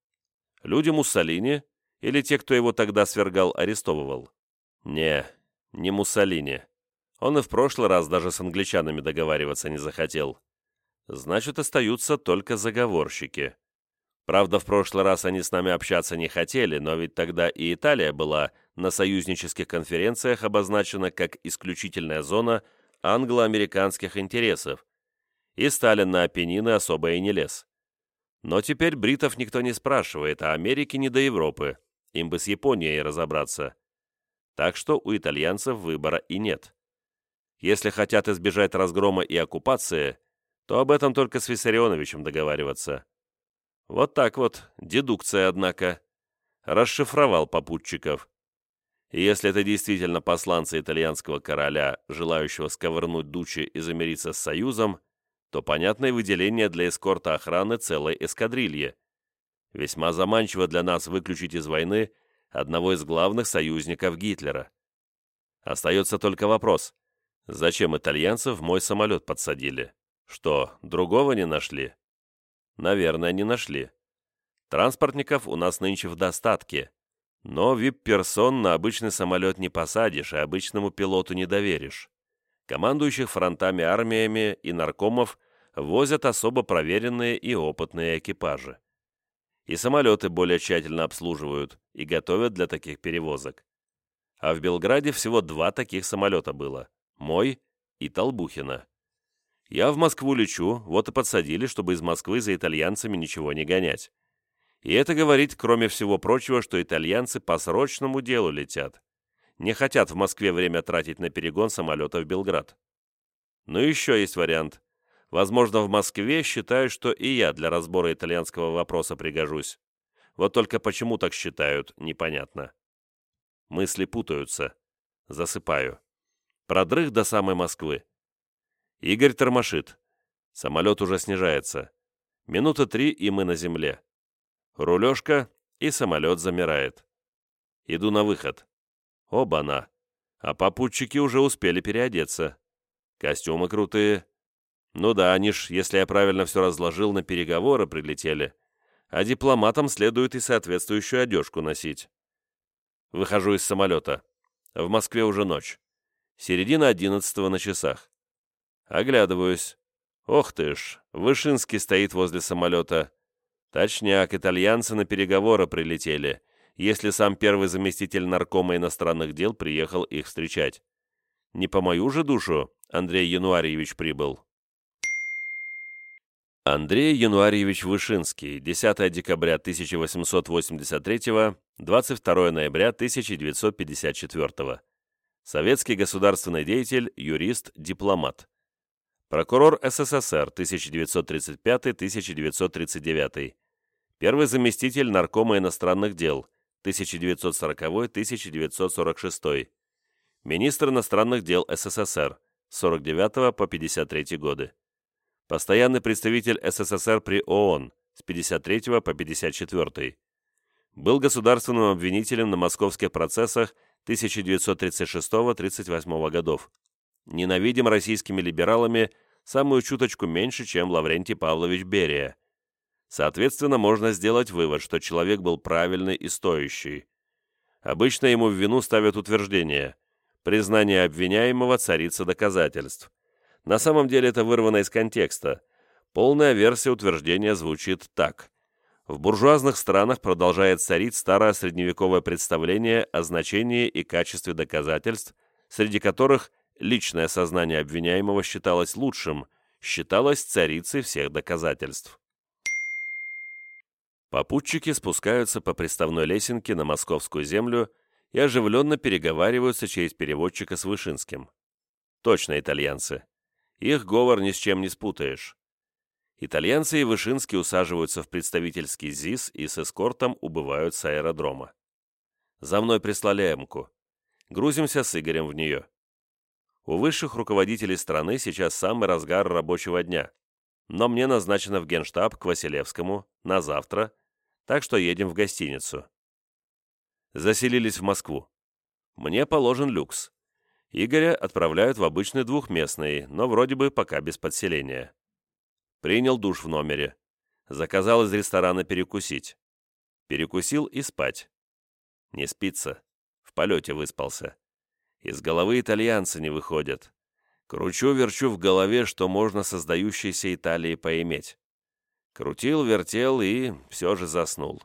Люди Муссолини или те, кто его тогда свергал, арестовывал? Не, не Муссолини. Он и в прошлый раз даже с англичанами договариваться не захотел. Значит, остаются только заговорщики. Правда, в прошлый раз они с нами общаться не хотели, но ведь тогда и Италия была на союзнических конференциях обозначена как исключительная зона англо-американских интересов, и Сталин на Апеннины особо и не лез. Но теперь бритов никто не спрашивает, а Америке не до Европы, им бы с Японией разобраться. Так что у итальянцев выбора и нет. Если хотят избежать разгрома и оккупации, то об этом только с Виссарионовичем договариваться. Вот так вот, дедукция, однако. Расшифровал попутчиков. И если это действительно посланцы итальянского короля, желающего сковырнуть Дуччи и замириться с Союзом, то понятно и выделение для эскорта охраны целой эскадрильи. Весьма заманчиво для нас выключить из войны одного из главных союзников Гитлера. Остается только вопрос: зачем итальянцев в мой самолет подсадили? Что, другого не нашли? Наверное, не нашли. Транспортников у нас нынче в достатке, но вип-персон на обычный самолет не посадишь и обычному пилоту не доверишь. Командующих фронтами армиями и наркомов возят особо проверенные и опытные экипажи. И самолеты более тщательно обслуживают и готовят для таких перевозок. А в Белграде всего два таких самолета было – мой и Толбухина. Я в Москву лечу, вот и подсадили, чтобы из Москвы за итальянцами ничего не гонять. И это говорит, кроме всего прочего, что итальянцы по срочному делу летят. Не хотят в Москве время тратить на перегон самолета в Белград. Ну и еще есть вариант. Возможно, в Москве считают, что и я для разбора итальянского вопроса пригожусь. Вот только почему так считают, непонятно. Мысли путаются. Засыпаю. Продрых до самой Москвы. Игорь тормошит. Самолет уже снижается. Минуты три, и мы на земле. Рулежка, и самолет замирает. Иду на выход. Оба-на. А попутчики уже успели переодеться. Костюмы крутые. Ну да, они ж, если я правильно все разложил, на переговоры прилетели. А дипломатам следует и соответствующую одежку носить. Выхожу из самолета. В Москве уже ночь. Середина одиннадцатого на часах. Оглядываюсь. Ох ты ж, Вышинский стоит возле самолета. Точняк, итальянцы на переговоры прилетели, если сам первый заместитель наркома иностранных дел приехал их встречать. Не по мою же душу Андрей Януарьевич прибыл. Андрей Януарьевич Вышинский, десятое декабря тысяча восемьсот восемьдесят третьего, двадцать второе ноября тысяча девятьсот пятьдесят четвертого. Советский государственный деятель, юрист, дипломат. Прокурор СССР тысяча девятьсот тридцать пятый — тысяча девятьсот тридцать девятый. Первый заместитель Наркома иностранных дел тысяча девятьсот сороковой — тысяча девятьсот сорок шестой. Министр иностранных дел СССР с сорок девятого по пятьдесят третий годы. Постоянный представитель СССР при ООН с пятьдесят третьего по пятьдесят четвёртый. Был государственным обвинителем на московских процессах тысяча девятьсот тридцать шестого — тридцать восьмого годов. Ненавидим российскими либералами самую чуточку меньше, чем Лаврентий Павлович Берия. Соответственно, можно сделать вывод, что человек был правильный и стоящий. Обычно ему в вину ставят утверждение: признание обвиняемого — царица доказательств. На самом деле это вырвано из контекста. Полная версия утверждения звучит так. В буржуазных странах продолжает царить старое средневековое представление о значении и качестве доказательств, среди которых личное сознание обвиняемого считалось лучшим, считалось царицей всех доказательств. Попутчики спускаются по приставной лесенке на московскую землю и оживленно переговариваются через переводчика с Вышинским. Точно итальянцы. Их говор ни с чем не спутаешь. Итальянцы и Вышинский усаживаются в представительский ЗИС и с эскортом убывают с аэродрома. За мной прислали эмку. Грузимся с Игорем в нее. У высших руководителей страны сейчас самый разгар рабочего дня, но мне назначено в Генштаб к Василевскому на завтра, так что едем в гостиницу. Заселились в Москву. Мне положен люкс. Игоря отправляют в обычный двухместный, но вроде бы пока без подселения. Принял душ в номере. Заказал из ресторана перекусить. Перекусил и спать. Не спится. В полете выспался. Из головы итальянцы не выходят. Кручу-верчу в голове, что можно с создающейся Италией поиметь. Крутил, вертел и все же заснул.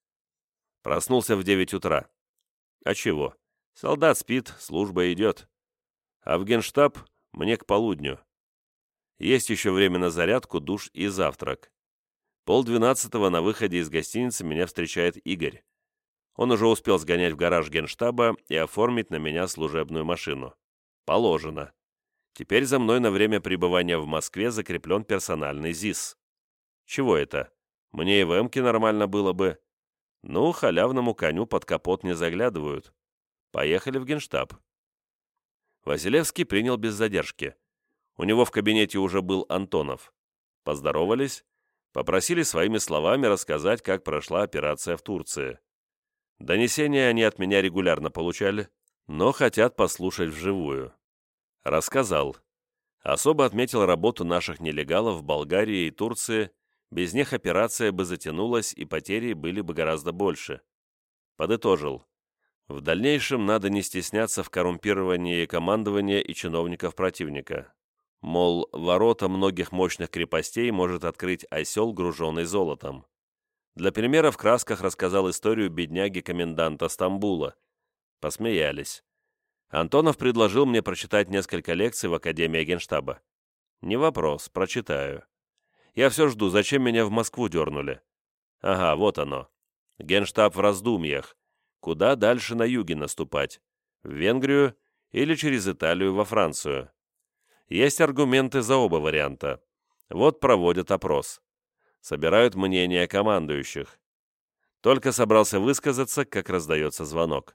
Проснулся в девять утра. А чего? Солдат спит, служба идет. А в Генштаб мне к полудню. Есть еще время на зарядку, душ и завтрак. Полдвенадцатого на выходе из гостиницы меня встречает Игорь. Он уже успел сгонять в гараж Генштаба и оформить на меня служебную машину. Положено. Теперь за мной на время пребывания в Москве закреплен персональный ЗИС. Чего это? Мне и в эмке нормально было бы. Ну, халявному коню под капот не заглядывают. Поехали в Генштаб. Василевский принял без задержки. У него в кабинете уже был Антонов. Поздоровались, попросили своими словами рассказать, как прошла операция в Турции. Донесения они от меня регулярно получали, но хотят послушать вживую. Рассказал. Особо отметил работу наших нелегалов в Болгарии и Турции. Без них операция бы затянулась, и потери были бы гораздо больше. Подытожил. В дальнейшем надо не стесняться в коррумпировании командования и чиновников противника. Мол, ворота многих мощных крепостей может открыть осел, груженный золотом. Для примера в красках рассказал историю бедняги-коменданта Стамбула. Посмеялись. Антонов предложил мне прочитать несколько лекций в Академии Генштаба. Не вопрос, прочитаю. Я все жду, зачем меня в Москву дернули. Ага, вот оно. Генштаб в раздумьях. Куда дальше на юге наступать? В Венгрию или через Италию во Францию? Есть аргументы за оба варианта. Вот проводят опрос. Собирают мнения командующих. Только собрался высказаться, как раздается звонок.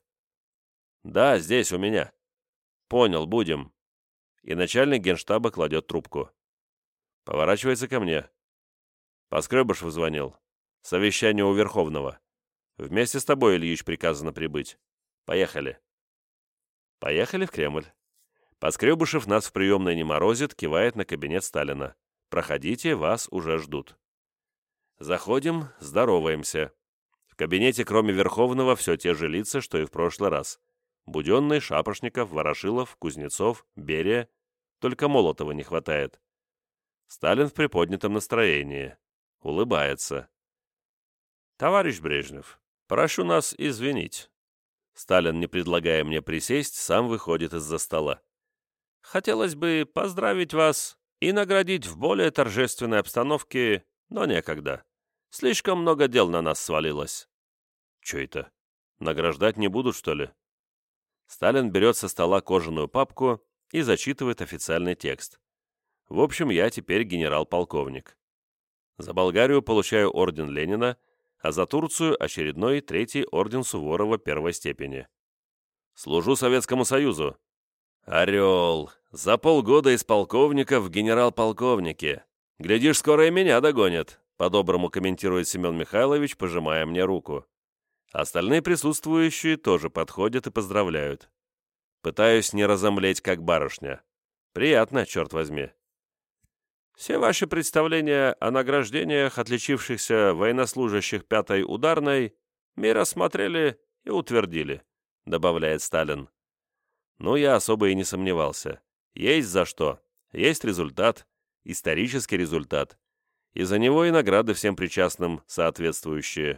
«Да, здесь, у меня». «Понял, будем». И начальник Генштаба кладет трубку. Поворачивается ко мне. Поскребышев звонил. Совещание у Верховного. Вместе с тобой, Ильич, приказано прибыть. Поехали. Поехали в Кремль. Поскребышев нас в приемной не морозит, кивает на кабинет Сталина. Проходите, вас уже ждут. Заходим, здороваемся. В кабинете, кроме Верховного, все те же лица, что и в прошлый раз. Буденный, Шапошников, Ворошилов, Кузнецов, Берия. Только Молотова не хватает. Сталин в приподнятом настроении. Улыбается. «Товарищ Брежнев, прошу нас извинить». Сталин, не предлагая мне присесть, сам выходит из-за стола. «Хотелось бы поздравить вас и наградить в более торжественной обстановке, но некогда. Слишком много дел на нас свалилось». «Чё это? Награждать не будут, что ли?» Сталин берет со стола кожаную папку и зачитывает официальный текст. В общем, я теперь генерал-полковник. За Болгарию получаю орден Ленина, а за Турцию очередной третий орден Суворова первой степени. Служу Советскому Союзу. Орел! За полгода из полковника в генерал-полковники. Глядишь, скоро и меня догонят, по-доброму комментирует Семен Михайлович, пожимая мне руку. Остальные присутствующие тоже подходят и поздравляют. Пытаюсь не разомлеть, как барышня. Приятно, черт возьми. Все ваши представления о награждениях отличившихся военнослужащих пятой ударной мы рассмотрели и утвердили, добавляет Сталин. Ну, я особо и не сомневался. Есть за что. Есть результат, исторический результат. И за него и награды всем причастным соответствующие.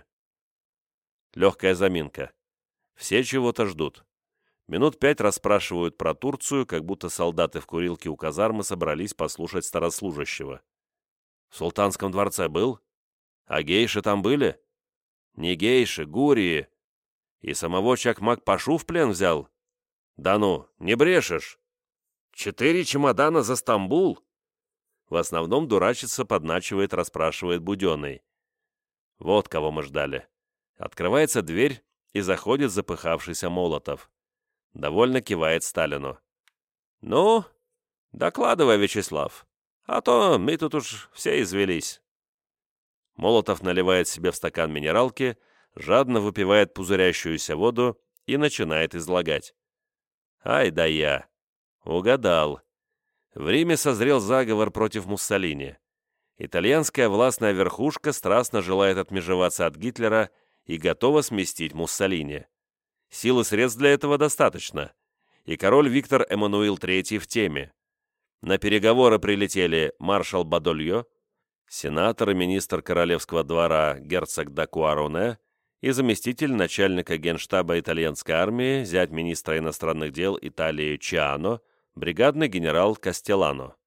Легкая заминка. Все чего-то ждут. Минут пять расспрашивают про Турцию, как будто солдаты в курилке у казармы собрались послушать старослужащего. В Султанском дворце был? А гейши там были? Не гейши, гурии. И самого Чакмак-Пашу в плен взял? Да ну, не брешешь. Четыре чемодана за Стамбул? В основном дурачится, подначивает, расспрашивает Буденный. Вот кого мы ждали. Открывается дверь, и заходит запыхавшийся Молотов. Довольно кивает Сталину. «Ну, докладывай, Вячеслав, а то мы тут уж все извелись». Молотов наливает себе в стакан минералки, жадно выпивает пузырящуюся воду и начинает излагать. «Ай да я! Угадал. В Риме созрел заговор против Муссолини. Итальянская властная верхушка страстно желает отмежеваться от Гитлера и готова сместить Муссолини. Сил и средств для этого достаточно, и король Виктор Эммануил третий в теме. На переговоры прилетели маршал Бадольо, сенатор и министр королевского двора герцог да Куароне и заместитель начальника генштаба итальянской армии, зять министра иностранных дел Италии Чиано, бригадный генерал Кастеллано.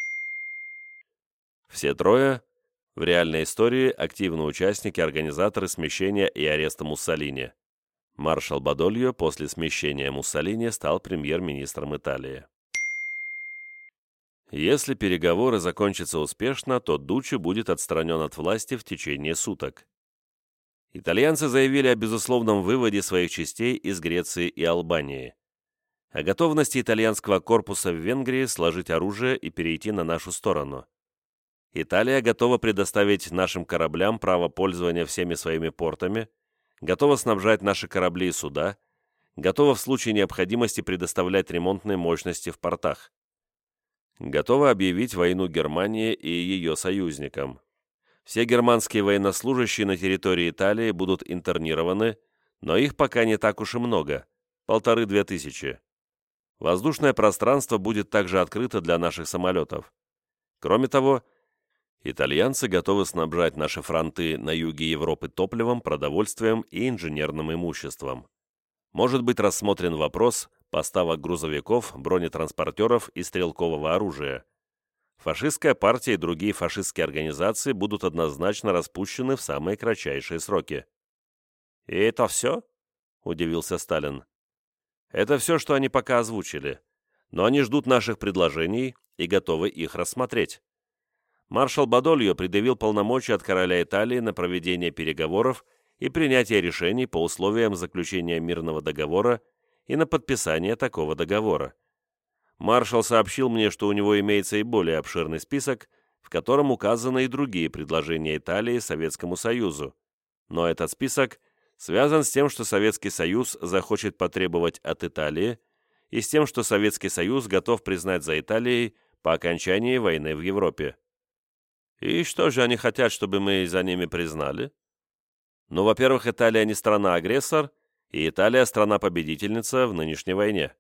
Все трое в реальной истории активные участники, организаторы смещения и ареста Муссолини. Маршал Бадольо после смещения Муссолини стал премьер-министром Италии. Если переговоры закончатся успешно, то Дуччи будет отстранен от власти в течение суток. Итальянцы заявили о безусловном выводе своих частей из Греции и Албании, о готовности итальянского корпуса в Венгрии сложить оружие и перейти на нашу сторону. Италия готова предоставить нашим кораблям право пользования всеми своими портами, готова снабжать наши корабли и суда, готова в случае необходимости предоставлять ремонтные мощности в портах. Готова объявить войну Германии и ее союзникам. Все германские военнослужащие на территории Италии будут интернированы, но их пока не так уж и много, полторы-две тысячи. Воздушное пространство будет также открыто для наших самолетов. Кроме того, итальянцы готовы снабжать наши фронты на юге Европы топливом, продовольствием и инженерным имуществом. Может быть рассмотрен вопрос поставок грузовиков, бронетранспортеров и стрелкового оружия. Фашистская партия и другие фашистские организации будут однозначно распущены в самые кратчайшие сроки. «И это все?» – удивился Сталин. «Это все, что они пока озвучили, но они ждут наших предложений и готовы их рассмотреть». Маршал Бадольо предъявил полномочия от короля Италии на проведение переговоров и принятие решений по условиям заключения мирного договора и на подписание такого договора. Маршал сообщил мне, что у него имеется и более обширный список, в котором указаны и другие предложения Италии Советскому Союзу, но этот список связан с тем, что Советский Союз захочет потребовать от Италии, и с тем, что Советский Союз готов признать за Италией по окончании войны в Европе. И что же они хотят, чтобы мы за ними признали? Ну, во-первых, Италия не страна-агрессор, и Италия страна-победительница в нынешней войне.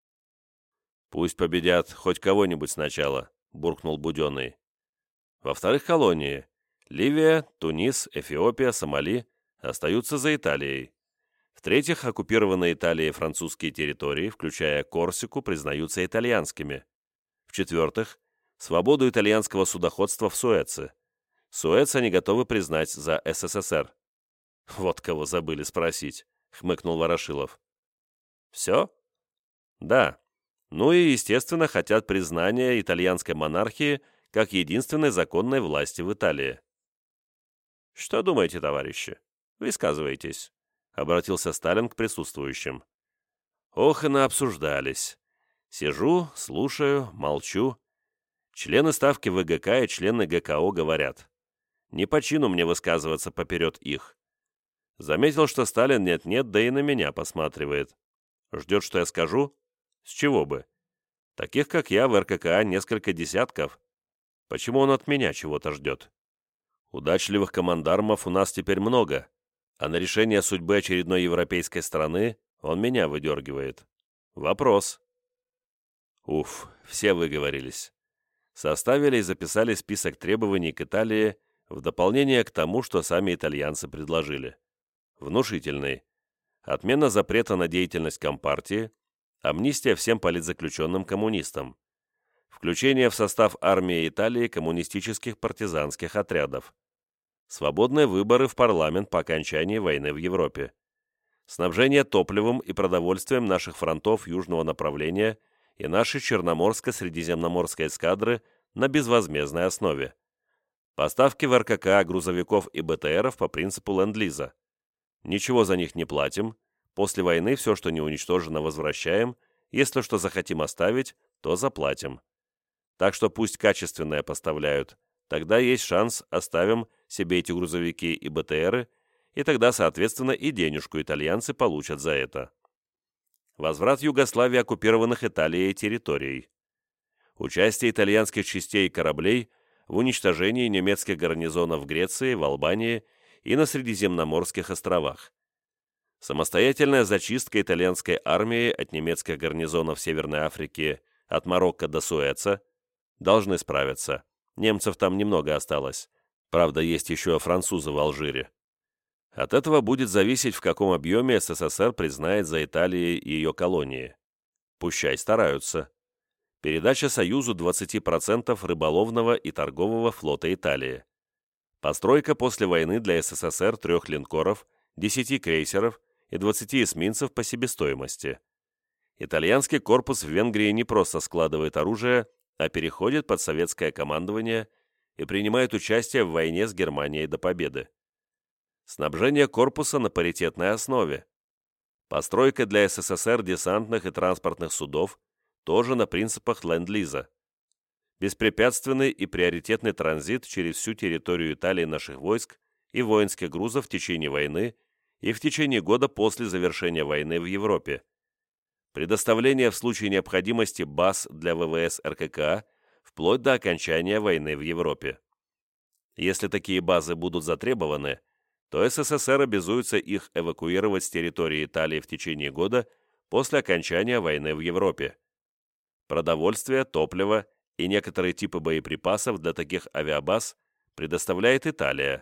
«Пусть победят хоть кого-нибудь сначала», — буркнул Буденный. Во-вторых, колонии — Ливия, Тунис, Эфиопия, Сомали — остаются за Италией. В-третьих, оккупированные Италией французские территории, включая Корсику, признаются итальянскими. В-четвертых, свободу итальянского судоходства в Суэце. Суэц они готовы признать за СССР. «Вот кого забыли спросить», — хмыкнул Ворошилов. «Все?» «Да. Ну и, естественно, хотят признания итальянской монархии как единственной законной власти в Италии». «Что думаете, товарищи? Высказывайтесь», — обратился Сталин к присутствующим. Ох, и наобсуждались. Сижу, слушаю, молчу. Члены Ставки ВГК и члены ГКО говорят. Не по чину мне высказываться поперед их. Заметил, что Сталин нет-нет, да и на меня посматривает. Ждет, что я скажу? С чего бы? Таких, как я, в РККА несколько десятков. Почему он от меня чего-то ждет? Удачливых командармов у нас теперь много, а на решение судьбы очередной европейской страны он меня выдергивает. Вопрос. Уф, все выговорились. Составили и записали список требований к Италии в дополнение к тому, что сами итальянцы предложили. Внушительный. Отмена запрета на деятельность Компартии, амнистия всем политзаключенным коммунистам, включение в состав армии Италии коммунистических партизанских отрядов, свободные выборы в парламент по окончании войны в Европе, снабжение топливом и продовольствием наших фронтов южного направления и нашей Черноморско-Средиземноморской эскадры на безвозмездной основе. Поставки в эр ка ка грузовиков и бэ тэ эров по принципу ленд-лиза. Ничего за них не платим, после войны все, что не уничтожено, возвращаем, если что захотим оставить, то заплатим. Так что пусть качественное поставляют, тогда есть шанс, оставим себе эти грузовики и бэ тэ эры, и тогда, соответственно, и денежку итальянцы получат за это. Возврат Югославии оккупированных Италией территорий. Участие итальянских частей и кораблей в уничтожении немецких гарнизонов в Греции, в Албании и на Средиземноморских островах. Самостоятельная зачистка итальянской армии от немецких гарнизонов в Северной Африке от Марокко до Суэца. Должны справиться. Немцев там немного осталось. Правда, есть еще французы в Алжире. От этого будет зависеть, в каком объеме эс эс эс эр признает за Италией ее колонии. Пущай стараются. Передача Союзу двадцати процентов рыболовного и торгового флота Италии. Постройка после войны для эс эс эс эр трех линкоров, десяти крейсеров и двадцати эсминцев по себестоимости. Итальянский корпус в Венгрии не просто складывает оружие, а переходит под советское командование и принимает участие в войне с Германией до победы. Снабжение корпуса на паритетной основе. Постройка для эс эс эс эр десантных и транспортных судов тоже на принципах ленд-лиза. Беспрепятственный и приоритетный транзит через всю территорию Италии наших войск и воинских грузов в течение войны и в течение года после завершения войны в Европе. Предоставление в случае необходимости баз для вэ вэ эс эр ка ка вплоть до окончания войны в Европе. Если такие базы будут затребованы, то эс эс эс эр обязуется их эвакуировать с территории Италии в течение года после окончания войны в Европе. Продовольствие, топливо и некоторые типы боеприпасов для таких авиабаз предоставляет Италия.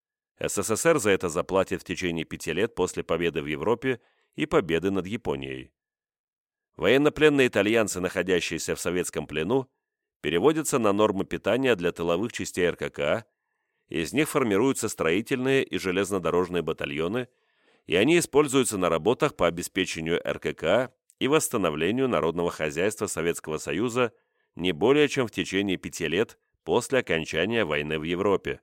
эс эс эс эр за это заплатит в течение пяти лет после победы в Европе и победы над Японией. Военнопленные итальянцы, находящиеся в советском плену, переводятся на нормы питания для тыловых частей эр ка ка, из них формируются строительные и железнодорожные батальоны, и они используются на работах по обеспечению эр ка ка и восстановлению народного хозяйства Советского Союза не более чем в течение пяти лет после окончания войны в Европе.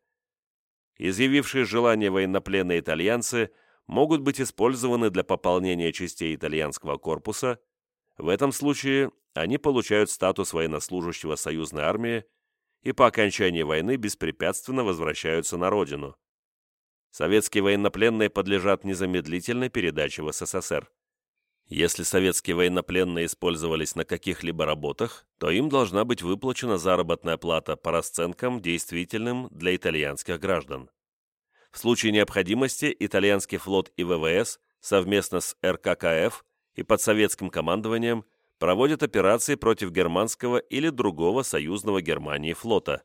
Изъявившие желание военнопленные итальянцы могут быть использованы для пополнения частей итальянского корпуса. В этом случае они получают статус военнослужащего союзной армии и по окончании войны беспрепятственно возвращаются на родину. Советские военнопленные подлежат незамедлительной передаче в эс эс эс эр. Если советские военнопленные использовались на каких-либо работах, то им должна быть выплачена заработная плата по расценкам, действительным для итальянских граждан. В случае необходимости итальянский флот и вэ вэ эс совместно с эр ка ка эф и под советским командованием проводят операции против германского или другого союзного Германии флота.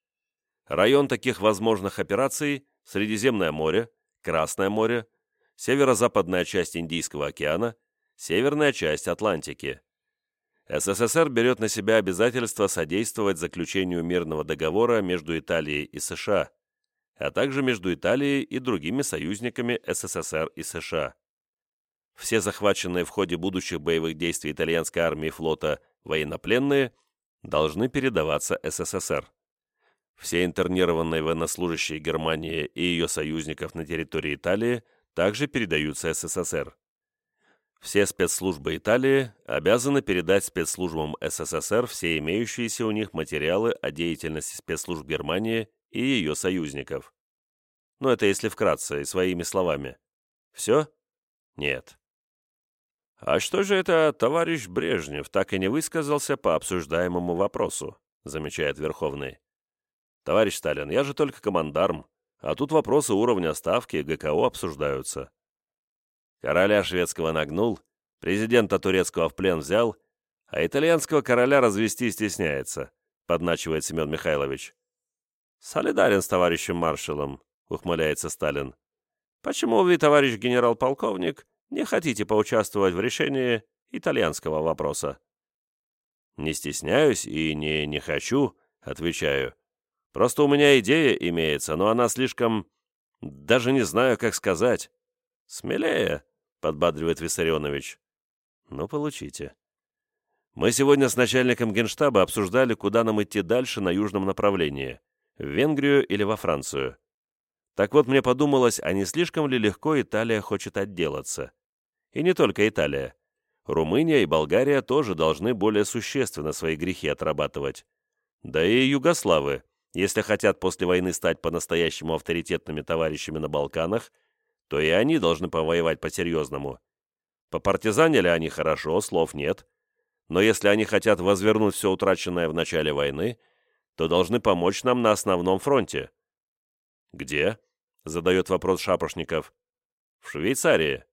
Район таких возможных операций – Средиземное море, Красное море, северо-западная часть Индийского океана, северная часть Атлантики. эс эс эс эр берет на себя обязательство содействовать заключению мирного договора между Италией и США, а также между Италией и другими союзниками эс эс эс эр и США. Все захваченные в ходе будущих боевых действий итальянской армии и флота военнопленные должны передаваться эс эс эс эр. Все интернированные военнослужащие Германии и ее союзников на территории Италии также передаются эс эс эс эр. Все спецслужбы Италии обязаны передать спецслужбам эс эс эс эр все имеющиеся у них материалы о деятельности спецслужб Германии и ее союзников. Но это если вкратце и своими словами. Все? Нет. «А что же это товарищ Брежнев так и не высказался по обсуждаемому вопросу?» замечает Верховный. «Товарищ Сталин, я же только командарм, а тут вопросы уровня ставки гэ ка о обсуждаются». Короля шведского нагнул, президента турецкого в плен взял, а итальянского короля развести стесняется, подначивает Семен Михайлович. «Солидарен с товарищем маршалом», ухмыляется Сталин. «Почему вы, товарищ генерал-полковник, не хотите поучаствовать в решении итальянского вопроса?» «Не стесняюсь и не не хочу», отвечаю. «Просто у меня идея имеется, но она слишком... даже не знаю, как сказать». «Смелее», — подбадривает Виссарионович. «Ну, получите». Мы сегодня с начальником Генштаба обсуждали, куда нам идти дальше на южном направлении, в Венгрию или во Францию. Так вот, мне подумалось, а не слишком ли легко Италия хочет отделаться? И не только Италия. Румыния и Болгария тоже должны более существенно свои грехи отрабатывать. Да и югославы, если хотят после войны стать по-настоящему авторитетными товарищами на Балканах, то и они должны повоевать по-серьезному. Попартизанили они хорошо, слов нет. Но если они хотят возвернуть все утраченное в начале войны, то должны помочь нам на основном фронте. «Где?» — задает вопрос Шапошников. «В Швейцарии».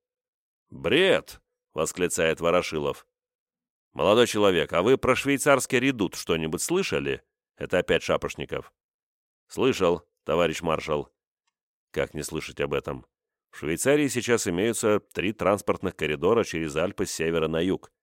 «Бред!» — восклицает Ворошилов. «Молодой человек, а вы про швейцарский редут что-нибудь слышали?» Это опять Шапошников. «Слышал, товарищ маршал». Как не слышать об этом? В Швейцарии сейчас имеются три транспортных коридора через Альпы с севера на юг.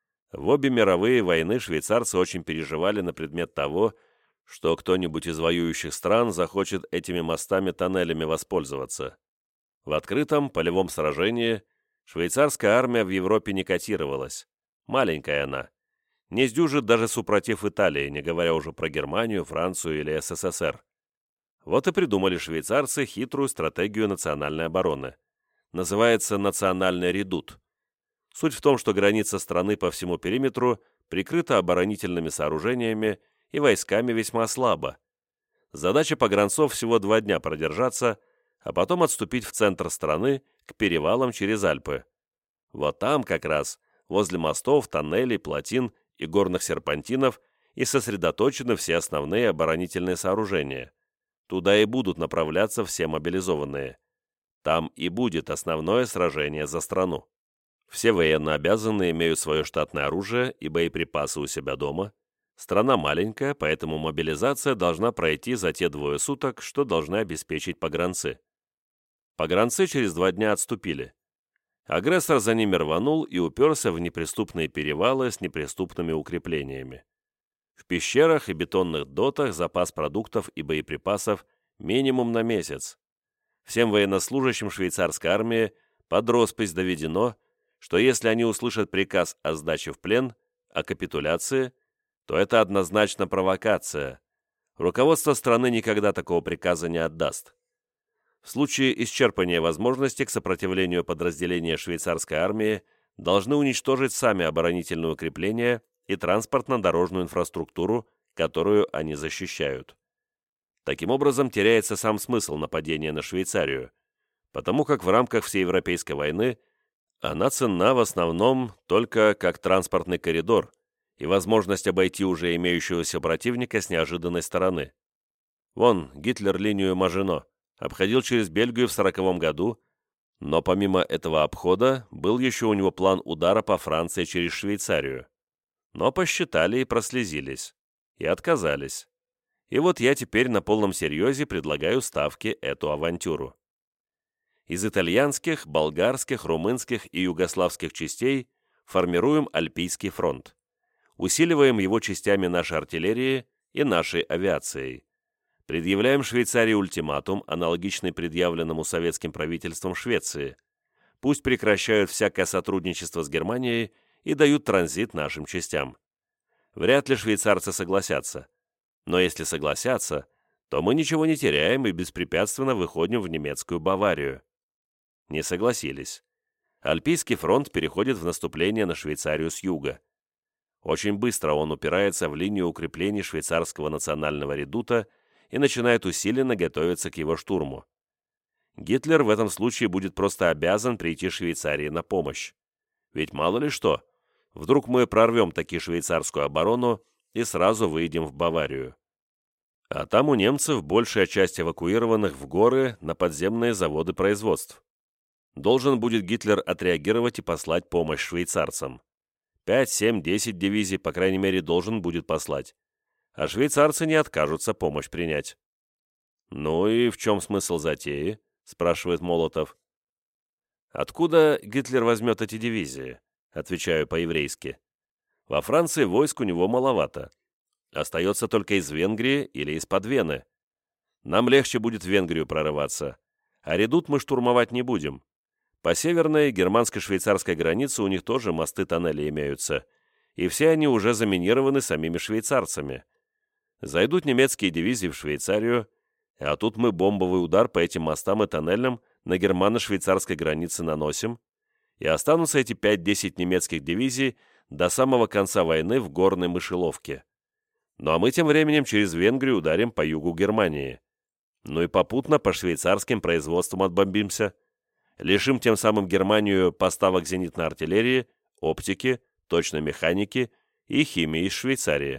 В обе мировые войны швейцарцы очень переживали на предмет того, что кто-нибудь из воюющих стран захочет этими мостами-тоннелями воспользоваться. В открытом полевом сражении швейцарская армия в Европе не котировалась. Маленькая она. Не сдюжит даже супротив Италии, не говоря уже про Германию, Францию или СССР. Вот и придумали швейцарцы хитрую стратегию национальной обороны. Называется «национальный редут». Суть в том, что граница страны по всему периметру прикрыта оборонительными сооружениями и войсками весьма слабо. Задача погранцов всего два дня продержаться, а потом отступить в центр страны к перевалам через Альпы. Вот там как раз, возле мостов, тоннелей, плотин и горных серпантинов, и сосредоточены все основные оборонительные сооружения. Туда и будут направляться все мобилизованные. Там и будет основное сражение за страну. Все военнообязанные имеют свое штатное оружие и боеприпасы у себя дома. Страна маленькая, поэтому мобилизация должна пройти за те двое суток, что должны обеспечить погранцы. Погранцы через два дня отступили. Агрессор за ними рванул и уперся в неприступные перевалы с неприступными укреплениями. В пещерах и бетонных дотах запас продуктов и боеприпасов минимум на месяц. Всем военнослужащим швейцарской армии под роспись доведено, что если они услышат приказ о сдаче в плен, о капитуляции, то это однозначно провокация. Руководство страны никогда такого приказа не отдаст. В случае исчерпания возможностей к сопротивлению подразделения швейцарской армии должны уничтожить сами оборонительные укрепления и транспортно-дорожную инфраструктуру, которую они защищают. Таким образом, теряется сам смысл нападения на Швейцарию, потому как в рамках всеевропейской войны она ценна в основном только как транспортный коридор и возможность обойти уже имеющегося противника с неожиданной стороны. Вон, Гитлер линию Мажино обходил через Бельгию в сороковом году, но помимо этого обхода был еще у него план удара по Франции через Швейцарию. Но посчитали и прослезились, и отказались. И вот я теперь на полном серьезе предлагаю Ставке эту авантюру. Из итальянских, болгарских, румынских и югославских частей формируем Альпийский фронт. Усиливаем его частями нашей артиллерии и нашей авиацией. Предъявляем Швейцарии ультиматум, аналогичный предъявленному советским правительством Швеции. Пусть прекращают всякое сотрудничество с Германией и дают транзит нашим частям. Вряд ли швейцарцы согласятся. Но если согласятся, то мы ничего не теряем и беспрепятственно выходим в немецкую Баварию. Не согласились. Альпийский фронт переходит в наступление на Швейцарию с юга. Очень быстро он упирается в линию укреплений швейцарского национального редута и начинает усиленно готовиться к его штурму. Гитлер в этом случае будет просто обязан прийти Швейцарии на помощь. Ведь мало ли что, вдруг мы прорвем таки швейцарскую оборону и сразу выйдем в Баварию. А там у немцев большая часть эвакуированных в горы на подземные заводы производств. Должен будет Гитлер отреагировать и послать помощь швейцарцам. пять, семь, десять дивизий, по крайней мере, должен будет послать. А швейцарцы не откажутся помощь принять. «Ну и в чем смысл затеи?» – спрашивает Молотов. «Откуда Гитлер возьмет эти дивизии?» – отвечаю по-еврейски. «Во Франции войск у него маловато. Остается только из Венгрии или из-под Вены. Нам легче будет в Венгрию прорываться, а редут мы штурмовать не будем. По северной германско-швейцарской границе у них тоже мосты-тоннели имеются, и все они уже заминированы самими швейцарцами. Зайдут немецкие дивизии в Швейцарию, а тут мы бомбовый удар по этим мостам и тоннелям на германо-швейцарской границе наносим, и останутся эти пять-десять немецких дивизий до самого конца войны в горной мышеловке. Ну а мы тем временем через Венгрию ударим по югу Германии. Ну и попутно по швейцарским производствам отбомбимся. Лишим тем самым Германию поставок зенитной артиллерии, оптики, точной механики и химии из Швейцарии.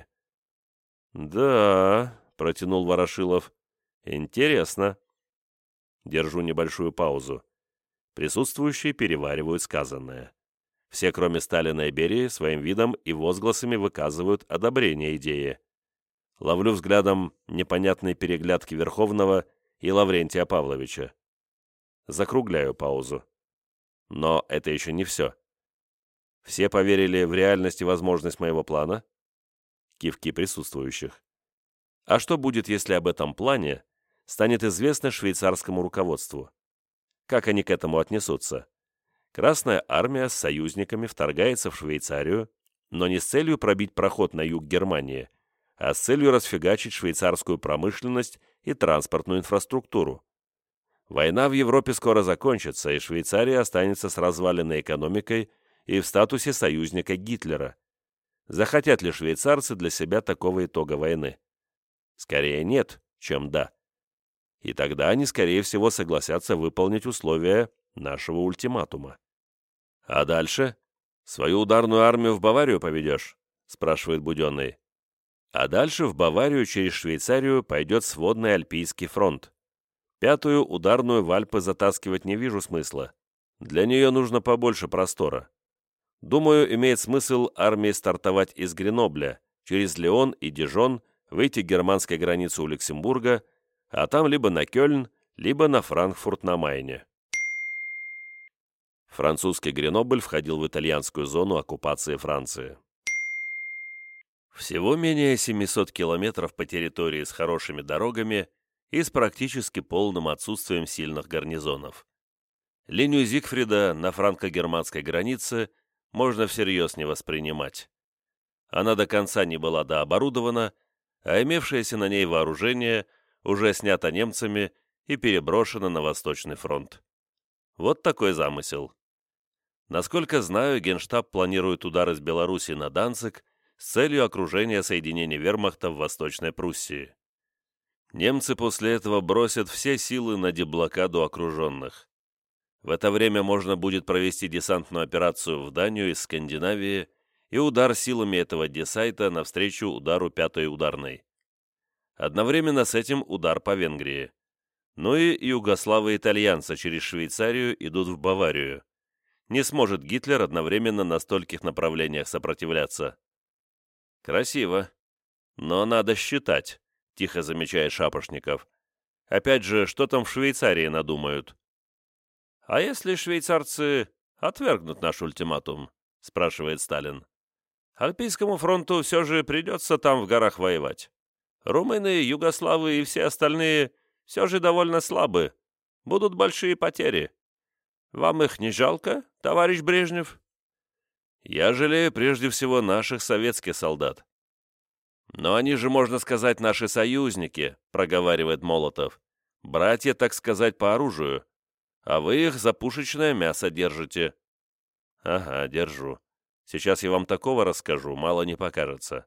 «Да», — протянул Ворошилов, — «интересно». Держу небольшую паузу. Присутствующие переваривают сказанное. Все, кроме Сталина и Берии, своим видом и возгласами выказывают одобрение идее. Ловлю взглядом непонятные переглядки Верховного и Лаврентия Павловича. Закругляю паузу. Но это еще не все. Все поверили в реальность и возможность моего плана? Кивки присутствующих. А что будет, если об этом плане станет известно швейцарскому руководству? Как они к этому отнесутся? Красная армия с союзниками вторгается в Швейцарию, но не с целью пробить проход на юг Германии, а с целью расфигачить швейцарскую промышленность и транспортную инфраструктуру. Война в Европе скоро закончится, и Швейцария останется с разваленной экономикой и в статусе союзника Гитлера. Захотят ли швейцарцы для себя такого итога войны? Скорее нет, чем да. И тогда они, скорее всего, согласятся выполнить условия нашего ультиматума. А дальше? Свою ударную армию в Баварию поведешь? Спрашивает Буденный. А дальше в Баварию через Швейцарию пойдет сводный Альпийский фронт. Пятую ударную в Альпы затаскивать не вижу смысла. Для нее нужно побольше простора. Думаю, имеет смысл армии стартовать из Гренобля, через Лион и Дижон, выйти к германской границе у Люксембурга, а там либо на Кёльн, либо на Франкфурт на Майне. Французский Гренобль входил в итальянскую зону оккупации Франции. Всего менее семисот километров по территории с хорошими дорогами и с практически полным отсутствием сильных гарнизонов. Линию Зигфрида на франко-германской границе можно всерьез не воспринимать. Она до конца не была дооборудована, а имевшееся на ней вооружение уже снято немцами и переброшено на Восточный фронт. Вот такой замысел. Насколько знаю, Генштаб планирует удар из Белоруссии на Данциг с целью окружения соединений вермахта в Восточной Пруссии. Немцы после этого бросят все силы на деблокаду окруженных. В это время можно будет провести десантную операцию в Данию из Скандинавии и удар силами этого десайта навстречу удару пятой ударной. Одновременно с этим удар по Венгрии. Ну и югославы-итальянцы через Швейцарию идут в Баварию. Не сможет Гитлер одновременно на стольких направлениях сопротивляться. Красиво. Но надо считать, тихо замечает Шапошников. Опять же, что там в Швейцарии надумают? А если швейцарцы отвергнут наш ультиматум? Спрашивает Сталин. Альпийскому фронту все же придется там в горах воевать. Румыны, югославы и все остальные все же довольно слабы. Будут большие потери. Вам их не жалко, товарищ Брежнев? Я жалею прежде всего наших советских солдат. Но они же, можно сказать, наши союзники, проговаривает Молотов. Братья, так сказать, по оружию. А вы их за пушечное мясо держите. Ага, держу. Сейчас я вам такого расскажу, мало не покажется.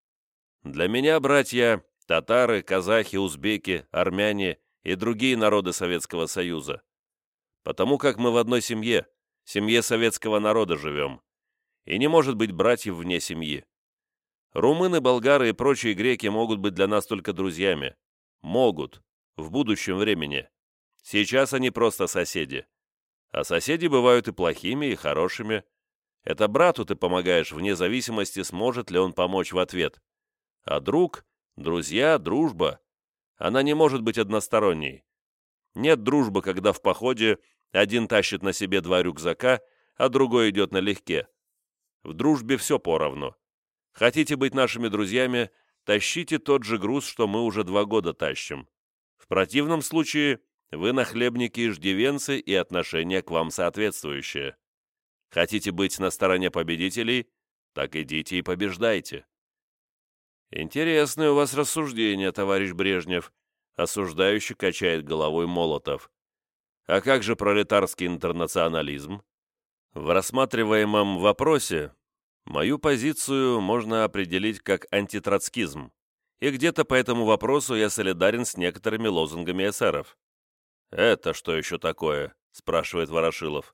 Для меня, братья, татары, казахи, узбеки, армяне и другие народы Советского Союза. Потому как мы в одной семье, семье советского народа живем. И не может быть братьев вне семьи. Румыны, болгары и прочие греки могут быть для нас только друзьями. Могут. В будущем времени. Сейчас они просто соседи. А соседи бывают и плохими, и хорошими. Это брату ты помогаешь вне зависимости, сможет ли он помочь в ответ. А друг, друзья, дружба, она не может быть односторонней. Нет дружбы, когда в походе один тащит на себе два рюкзака, а другой идет налегке. В дружбе все поровну. Хотите быть нашими друзьями, тащите тот же груз, что мы уже два года тащим. В противном случае вы нахлебники и иждивенцы, и отношение к вам соответствующее. Хотите быть на стороне победителей, так идите и побеждайте. Интересные у вас рассуждения, товарищ Брежнев, осуждающе качает головой Молотов. А как же пролетарский интернационализм? В рассматриваемом вопросе мою позицию можно определить как антитроцкизм, и где-то по этому вопросу я солидарен с некоторыми лозунгами эсеров. «Это что еще такое?» – спрашивает Ворошилов.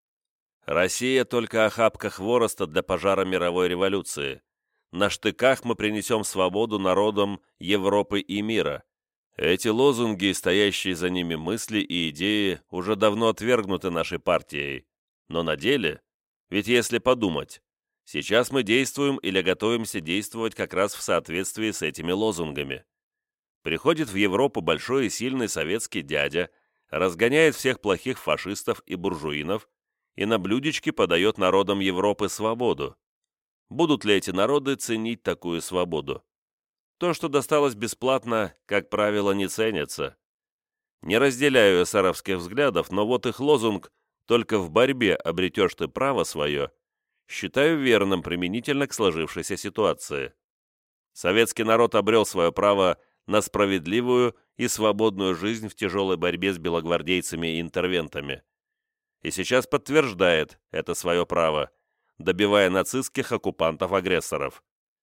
«Россия только охапка хвороста для пожара мировой революции. На штыках мы принесем свободу народам Европы и мира». Эти лозунги и стоящие за ними мысли и идеи уже давно отвергнуты нашей партией. Но на деле, ведь если подумать, сейчас мы действуем или готовимся действовать как раз в соответствии с этими лозунгами. Приходит в Европу большой и сильный советский дядя, разгоняет всех плохих фашистов и буржуинов и на блюдечке подает народам Европы свободу. Будут ли эти народы ценить такую свободу? То, что досталось бесплатно, как правило, не ценится. Не разделяю эсеровских взглядов, но вот их лозунг «Только в борьбе обретешь ты право свое» считаю верным применительно к сложившейся ситуации. Советский народ обрел свое право на справедливую и свободную жизнь в тяжелой борьбе с белогвардейцами и интервентами. И сейчас подтверждает это свое право, добивая нацистских оккупантов-агрессоров.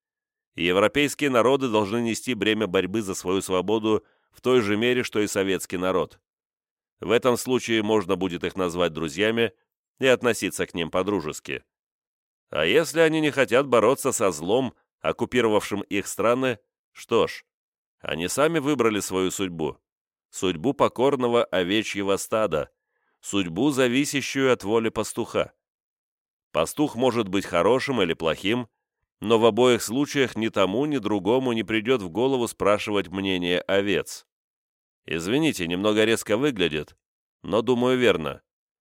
И европейские народы должны нести бремя борьбы за свою свободу в той же мере, что и советский народ. В этом случае можно будет их назвать друзьями и относиться к ним по-дружески. А если они не хотят бороться со злом, оккупировавшим их страны, что ж, они сами выбрали свою судьбу, судьбу покорного овечьего стада, судьбу, зависящую от воли пастуха. Пастух может быть хорошим или плохим, но в обоих случаях ни тому, ни другому не придет в голову спрашивать мнение овец. Извините, немного резко выглядит, но, думаю, верно.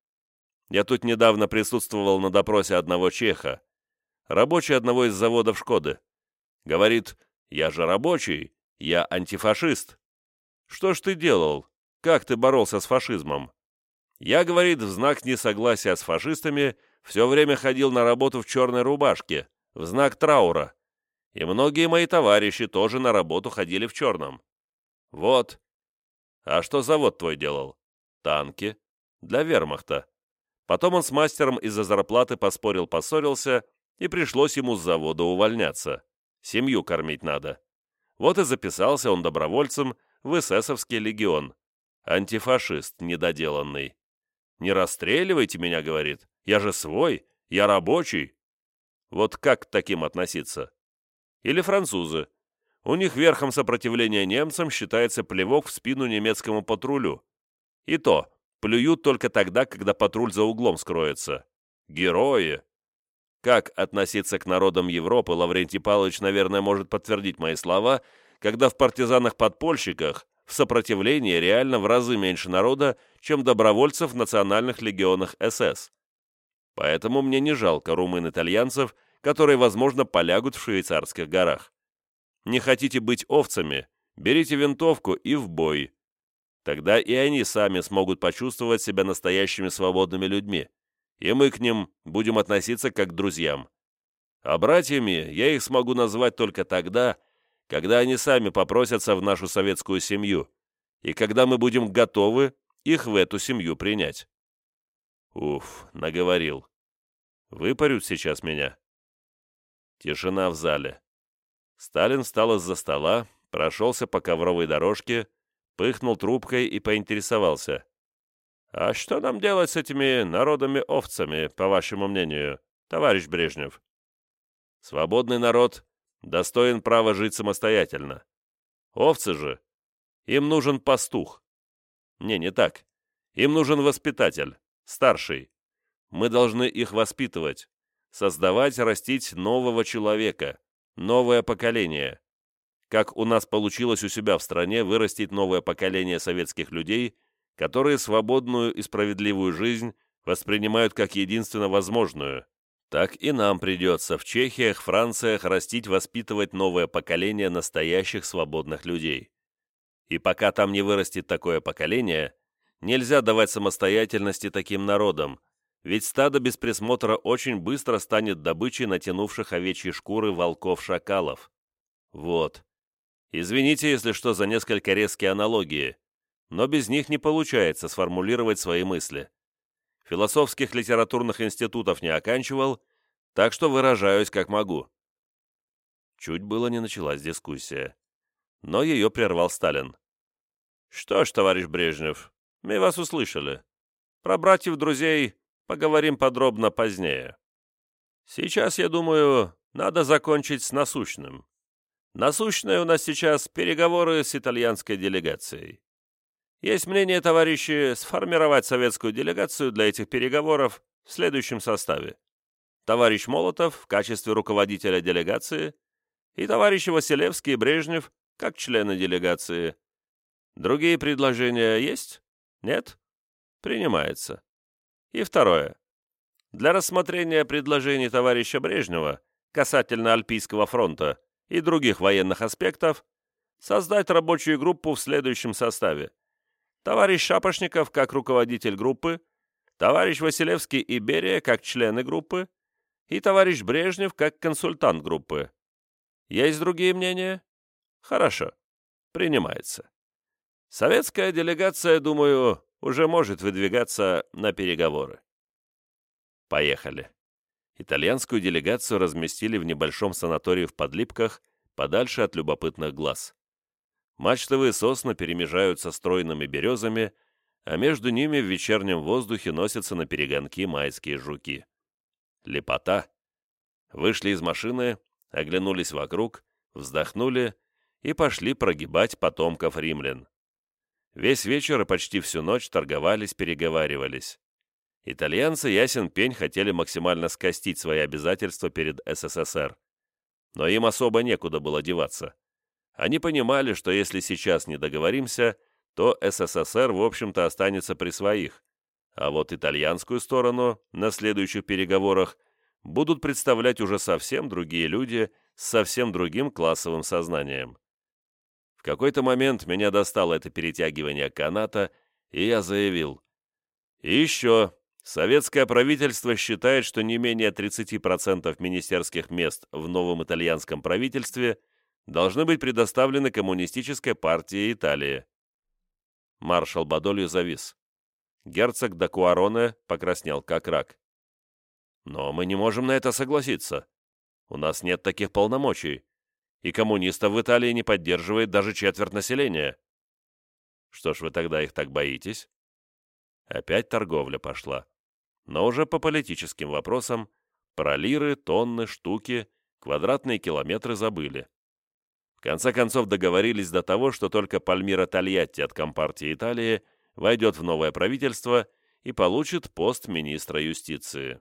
Я тут недавно присутствовал на допросе одного чеха, рабочий одного из заводов «Шкоды». Говорит, я же рабочий, я антифашист. Что ж ты делал? Как ты боролся с фашизмом? Я, говорит, в знак несогласия с фашистами все время ходил на работу в черной рубашке, в знак траура. И многие мои товарищи тоже на работу ходили в черном. Вот. А что завод твой делал? Танки. Для вермахта. Потом он с мастером из-за зарплаты поспорил-поссорился, и пришлось ему с завода увольняться. Семью кормить надо. Вот и записался он добровольцем в эсэсовский легион. Антифашист недоделанный. «Не расстреливайте меня», — говорит. «Я же свой, я рабочий». Вот как к таким относиться? Или французы. У них верхом сопротивления немцам считается плевок в спину немецкому патрулю. И то, плюют только тогда, когда патруль за углом скроется. Герои! Как относиться к народам Европы, Лаврентий Павлович, наверное, может подтвердить мои слова, когда в партизанах-подпольщиках в сопротивлении реально в разы меньше народа, чем добровольцев в национальных легионах СС. Поэтому мне не жалко румын-итальянцев, которые, возможно, полягут в швейцарских горах. Не хотите быть овцами? Берите винтовку и в бой. Тогда и они сами смогут почувствовать себя настоящими свободными людьми, и мы к ним будем относиться как к друзьям. А братьями я их смогу назвать только тогда, когда они сами попросятся в нашу советскую семью, и когда мы будем готовы их в эту семью принять. Уф, наговорил. Выпарют сейчас меня. Тишина в зале. Сталин встал из-за стола, прошелся по ковровой дорожке, пыхнул трубкой и поинтересовался. «А что нам делать с этими народами-овцами, по вашему мнению, товарищ Брежнев?» «Свободный народ достоин права жить самостоятельно. Овцы же, им нужен пастух. Не, не так. Им нужен воспитатель, старший. Мы должны их воспитывать, создавать, растить нового человека, новое поколение. Как у нас получилось у себя в стране вырастить новое поколение советских людей, которые свободную и справедливую жизнь воспринимают как единственно возможную, так и нам придется в Чехиях, Франциях растить, воспитывать новое поколение настоящих свободных людей. И пока там не вырастет такое поколение, нельзя давать самостоятельности таким народам, ведь стадо без присмотра очень быстро станет добычей натянувших овечьи шкуры волков-шакалов. Вот. Извините, если что, за несколько резкие аналогии, но без них не получается сформулировать свои мысли. Философских литературных институтов не оканчивал, так что выражаюсь как могу. Чуть было не началась дискуссия, но ее прервал Сталин. «Что ж, товарищ Брежнев, мы вас услышали. Про братьев-друзей поговорим подробно позднее. Сейчас, я думаю, надо закончить с насущным. Насущное у нас сейчас переговоры с итальянской делегацией. Есть мнение, товарищи, сформировать советскую делегацию для этих переговоров в следующем составе. Товарищ Молотов в качестве руководителя делегации и товарищи Василевский и Брежнев как члены делегации. Другие предложения есть? Нет? Принимается. И второе. Для рассмотрения предложений товарища Брежнева касательно Альпийского фронта и других военных аспектов создать рабочую группу в следующем составе. Товарищ Шапошников как руководитель группы, товарищ Василевский и Берия как члены группы и товарищ Брежнев как консультант группы. Есть другие мнения? Хорошо. Принимается. Советская делегация, думаю, уже может выдвигаться на переговоры. Поехали. Итальянскую делегацию разместили в небольшом санатории в Подлипках, подальше от любопытных глаз. Мачтовые сосны перемежаются стройными березами, а между ними в вечернем воздухе носятся на перегонки майские жуки. Лепота. Вышли из машины, оглянулись вокруг, вздохнули и пошли прогибать потомков римлян. Весь вечер и почти всю ночь торговались, переговаривались. Итальянцы, ясен пень, хотели максимально скостить свои обязательства перед СССР. Но им особо некуда было деваться. Они понимали, что если сейчас не договоримся, то СССР, в общем-то, останется при своих, а вот итальянскую сторону на следующих переговорах будут представлять уже совсем другие люди с совсем другим классовым сознанием. В какой-то момент меня достало это перетягивание каната, и я заявил: «И еще, советское правительство считает, что не менее тридцати процентов министерских мест в новом итальянском правительстве должны быть предоставлены Коммунистической партии Италии». Маршал Бадольо завис. Герцог Д'Акуароне покраснел как рак. «Но мы не можем на это согласиться. У нас нет таких полномочий, и коммунистов в Италии не поддерживает даже четверть населения». «Что ж вы тогда их так боитесь?» Опять торговля пошла. Но уже по политическим вопросам. Про лиры, тонны, штуки, квадратные километры забыли. В конце концов договорились до того, что только Пальмиро Тольятти от Компартии Италии войдет в новое правительство и получит пост министра юстиции.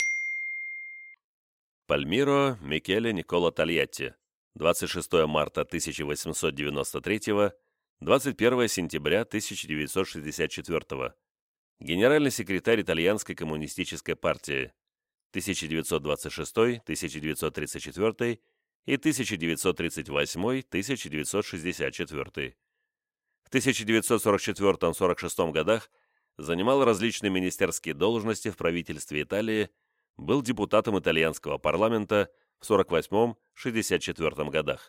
Пальмиро Микеле Никола Тольятти. двадцать шестого марта тысяча восемьсот девяносто третьего, двадцать первого сентября тысяча девятьсот шестьдесят четвертого. Генеральный секретарь Итальянской коммунистической партии тысяча девятьсот двадцать шестой — тысяча девятьсот тридцать четвёртый и тысяча девятьсот тридцать восьмой — тысяча девятьсот шестьдесят четвёртый. В тысяча девятьсот сорок четвёртом — сорок шестом годах занимал различные министерские должности в правительстве Италии, был депутатом итальянского парламента в сорок восьмом — шестьдесят четвёртом годах.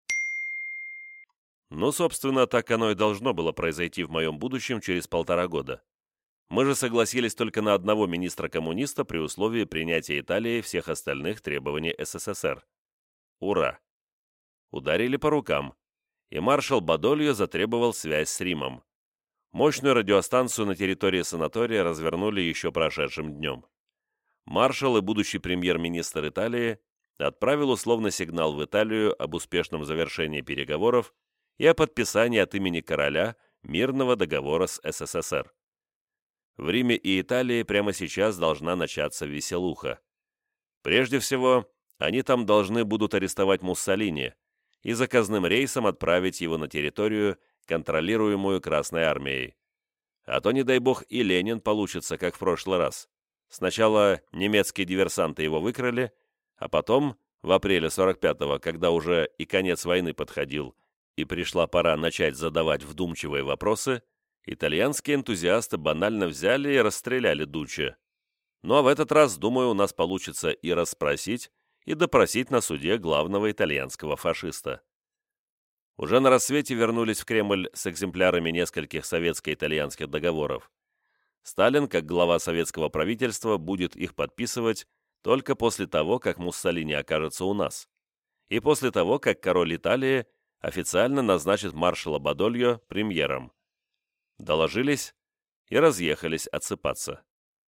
Ну, собственно, так оно и должно было произойти в моем будущем через полтора года. Мы же согласились только на одного министра-коммуниста при условии принятия Италии всех остальных требований СССР. Ура! Ударили по рукам, и маршал Бадольо затребовал связь с Римом. Мощную радиостанцию на территории санатория развернули еще прошедшим днем. Маршал и будущий премьер-министр Италии отправил условный сигнал в Италию об успешном завершении переговоров и о подписании от имени короля мирного договора с СССР. В Риме и Италии прямо сейчас должна начаться веселуха. Прежде всего, они там должны будут арестовать Муссолини и заказным рейсом отправить его на территорию, контролируемую Красной армией. А то, не дай бог, и Ленин получится, как в прошлый раз. Сначала немецкие диверсанты его выкрали, а потом, в апреле сорок пятого, когда уже и конец войны подходил, и пришла пора начать задавать вдумчивые вопросы, итальянские энтузиасты банально взяли и расстреляли Дучче. Ну а в этот раз, думаю, у нас получится и расспросить, и допросить на суде главного итальянского фашиста. Уже на рассвете вернулись в Кремль с экземплярами нескольких советско-итальянских договоров. Сталин, как глава советского правительства, будет их подписывать только после того, как Муссолини окажется у нас, и после того, как король Италии официально назначит маршала Бадольо премьером. Доложились и разъехались отсыпаться.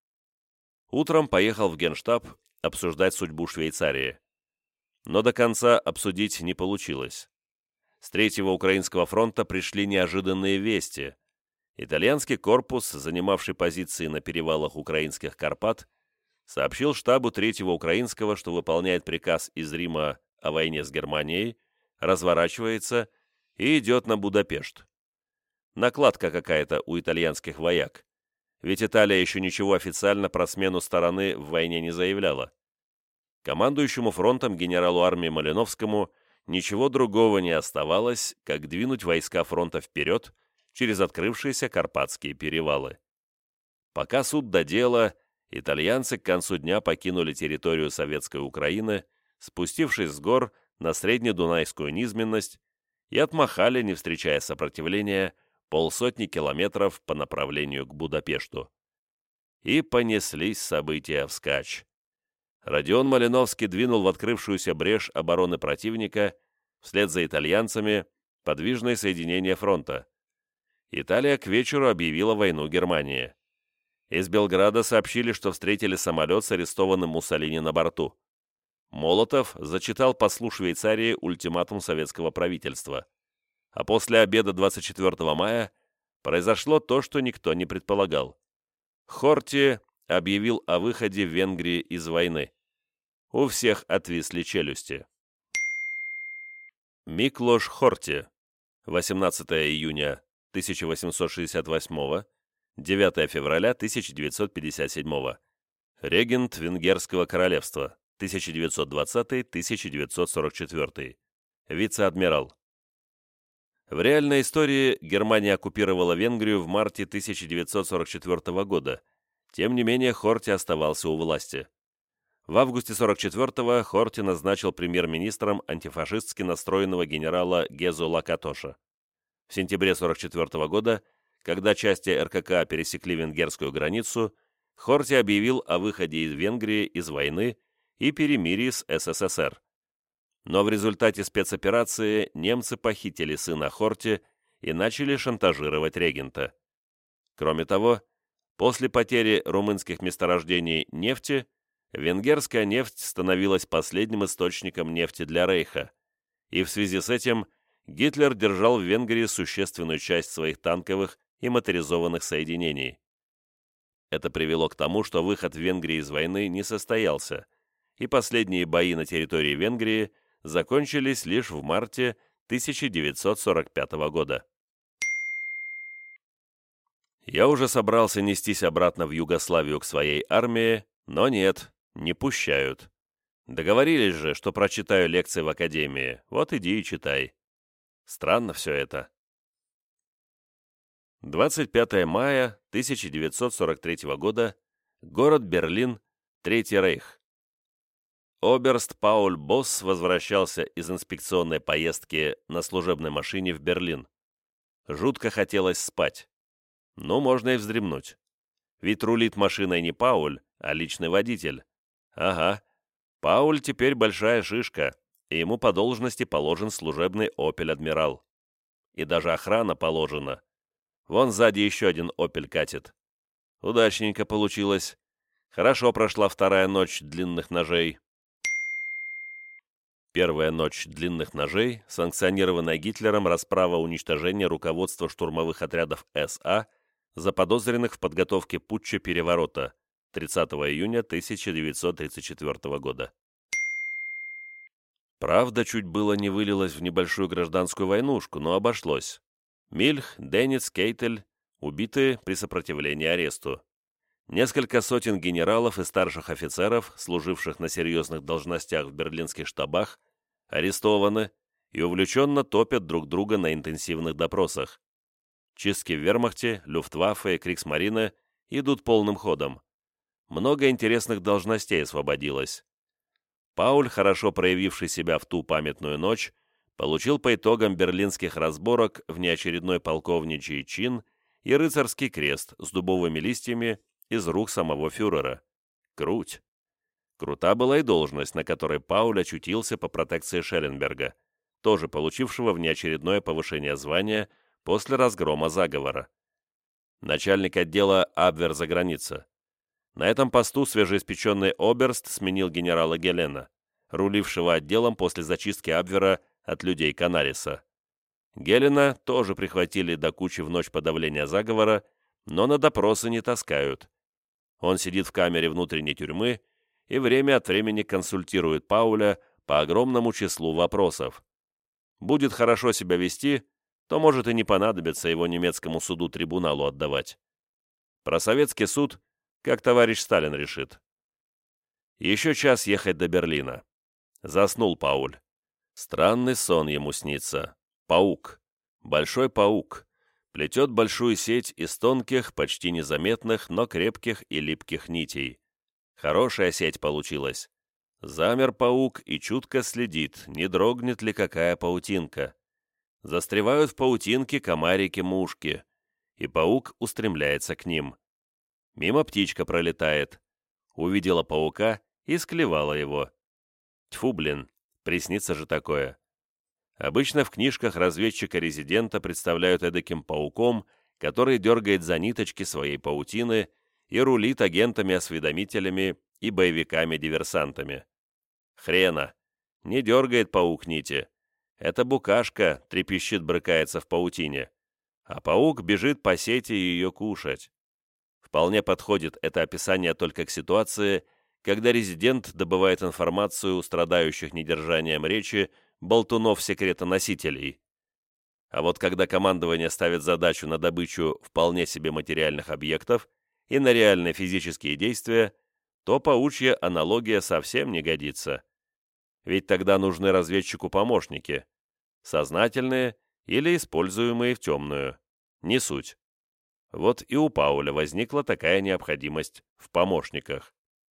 Утром поехал в Генштаб обсуждать судьбу Швейцарии. Но до конца обсудить не получилось. С Третьего Украинского фронта пришли неожиданные вести. Итальянский корпус, занимавший позиции на перевалах украинских Карпат, сообщил штабу Третьего Украинского, что выполняет приказ из Рима о войне с Германией, разворачивается и идет на Будапешт. Накладка какая-то у итальянских вояк, ведь Италия еще ничего официально про смену стороны в войне не заявляла. Командующему фронтом генералу армии Малиновскому ничего другого не оставалось, как двинуть войска фронта вперед через открывшиеся Карпатские перевалы. Пока суд до дела, итальянцы к концу дня покинули территорию Советской Украины, спустившись с гор на среднедунайскую низменность, и отмахали, не встречая сопротивления, полсотни километров по направлению к Будапешту. И понеслись события вскачь. Родион Малиновский двинул в открывшуюся брешь обороны противника, вслед за итальянцами подвижные соединения фронта. Италия к вечеру объявила войну Германии. Из Белграда сообщили, что встретили самолет с арестованным Муссолини на борту. Молотов зачитал послу Швейцарии ультиматум советского правительства. А после обеда двадцать четвёртого мая произошло то, что никто не предполагал. Хорти объявил о выходе Венгрии из войны. У всех отвисли челюсти. Миклош Хорти, восемнадцатого июня тысяча восемьсот шестьдесят восьмого, девятого февраля тысяча девятьсот пятьдесят седьмого, регент Венгерского королевства, тысяча девятьсот двадцатый — тысяча девятьсот сорок четвёртый, вице-адмирал. В реальной истории Германия оккупировала Венгрию в марте тысяча девятьсот сорок четвёртого года, тем не менее Хорти оставался у власти. В августе сорок четвёртого Хорти назначил премьер-министром антифашистски настроенного генерала Гезу Лакатоша. В сентябре сорок четвёртого года, когда части эр ка ка пересекли венгерскую границу, Хорти объявил о выходе из Венгрии из войны и перемирии с эс эс эс эр. Но в результате спецоперации немцы похитили сына Хорти и начали шантажировать регента. Кроме того, после потери румынских месторождений нефти, венгерская нефть становилась последним источником нефти для Рейха, и в связи с этим Гитлер держал в Венгрии существенную часть своих танковых и моторизованных соединений. Это привело к тому, что выход Венгрии из войны не состоялся, и последние бои на территории Венгрии закончились лишь в марте тысяча девятьсот сорок пятого года. Я уже собрался нестись обратно в Югославию к своей армии, но нет, не пущают. Договорились же, что прочитаю лекции в академии, вот иди и читай. Странно все это. двадцать пятого мая тысяча девятьсот сорок третьего года, город Берлин, Третий Рейх. Оберст Пауль Босс возвращался из инспекционной поездки на служебной машине в Берлин. Жутко хотелось спать. Ну, можно и вздремнуть. Ведь рулит машиной не Пауль, а личный водитель. Ага, Пауль теперь большая шишка, и ему по должности положен служебный «Опель Адмирал». И даже охрана положена. Вон сзади еще один «Опель» катит. Удачненько получилось. Хорошо прошла вторая ночь длинных ножей. Первая ночь длинных ножей, санкционированная Гитлером расправа уничтожения руководства штурмовых отрядов эс а, заподозренных в подготовке путча-переворота, тридцатого июня тысяча девятьсот тридцать четвёртого года. Правда, чуть было не вылилось в небольшую гражданскую войнушку, но обошлось. Мильх, Денниц, Кейтель убиты при сопротивлении аресту. Несколько сотен генералов и старших офицеров, служивших на серьезных должностях в берлинских штабах, арестованы и увлеченно топят друг друга на интенсивных допросах. Чистки в вермахте, люфтваффе и кригсмарине идут полным ходом. много интересных должностей освободилось. Пауль, хорошо проявивший себя в ту памятную ночь, получил по итогам берлинских разборок внеочередной полковничий чин и рыцарский крест с дубовыми листьями из рук самого фюрера. Круть! Крута была и должность, на которой Пауль очутился по протекции Шелленберга, тоже получившего внеочередное повышение звания после разгрома заговора. Начальник отдела Абвер за граница. На этом посту свежеиспеченный оберст сменил генерала Гелена, рулившего отделом после зачистки Абвера от людей Канариса. Гелена тоже прихватили до кучи в ночь подавления заговора, но на допросы не таскают. Он сидит в камере внутренней тюрьмы и время от времени консультирует Пауля по огромному числу вопросов. Будет хорошо себя вести, то может и не понадобится его немецкому суду-трибуналу отдавать. Про советский суд, как товарищ Сталин решит. Еще час ехать до Берлина. Заснул Пауль. Странный сон ему снится. Паук. Большой паук. Плетет большую сеть из тонких, почти незаметных, но крепких и липких нитей. Хорошая сеть получилась. Замер паук и чутко следит, не дрогнет ли какая паутинка. Застревают в паутинке комарики-мушки, и паук устремляется к ним. Мимо птичка пролетает. Увидела паука и склевала его. Тьфу, блин, приснится же такое. Обычно в книжках разведчика-резидента представляют эдаким пауком, который дергает за ниточки своей паутины и рулит агентами-осведомителями и боевиками-диверсантами. Хрена! Не дергает паук нити. Это букашка трепещет-брыкается в паутине, а паук бежит по сети ее кушать. Вполне подходит это описание только к ситуации, когда резидент добывает информацию у страдающих недержанием речи болтунов-секретоносителей. А вот когда командование ставит задачу на добычу вполне себе материальных объектов и на реальные физические действия, то паучья аналогия совсем не годится. Ведь тогда нужны разведчику помощники, сознательные или используемые в темную. Не суть. Вот и у Пауля возникла такая необходимость в помощниках.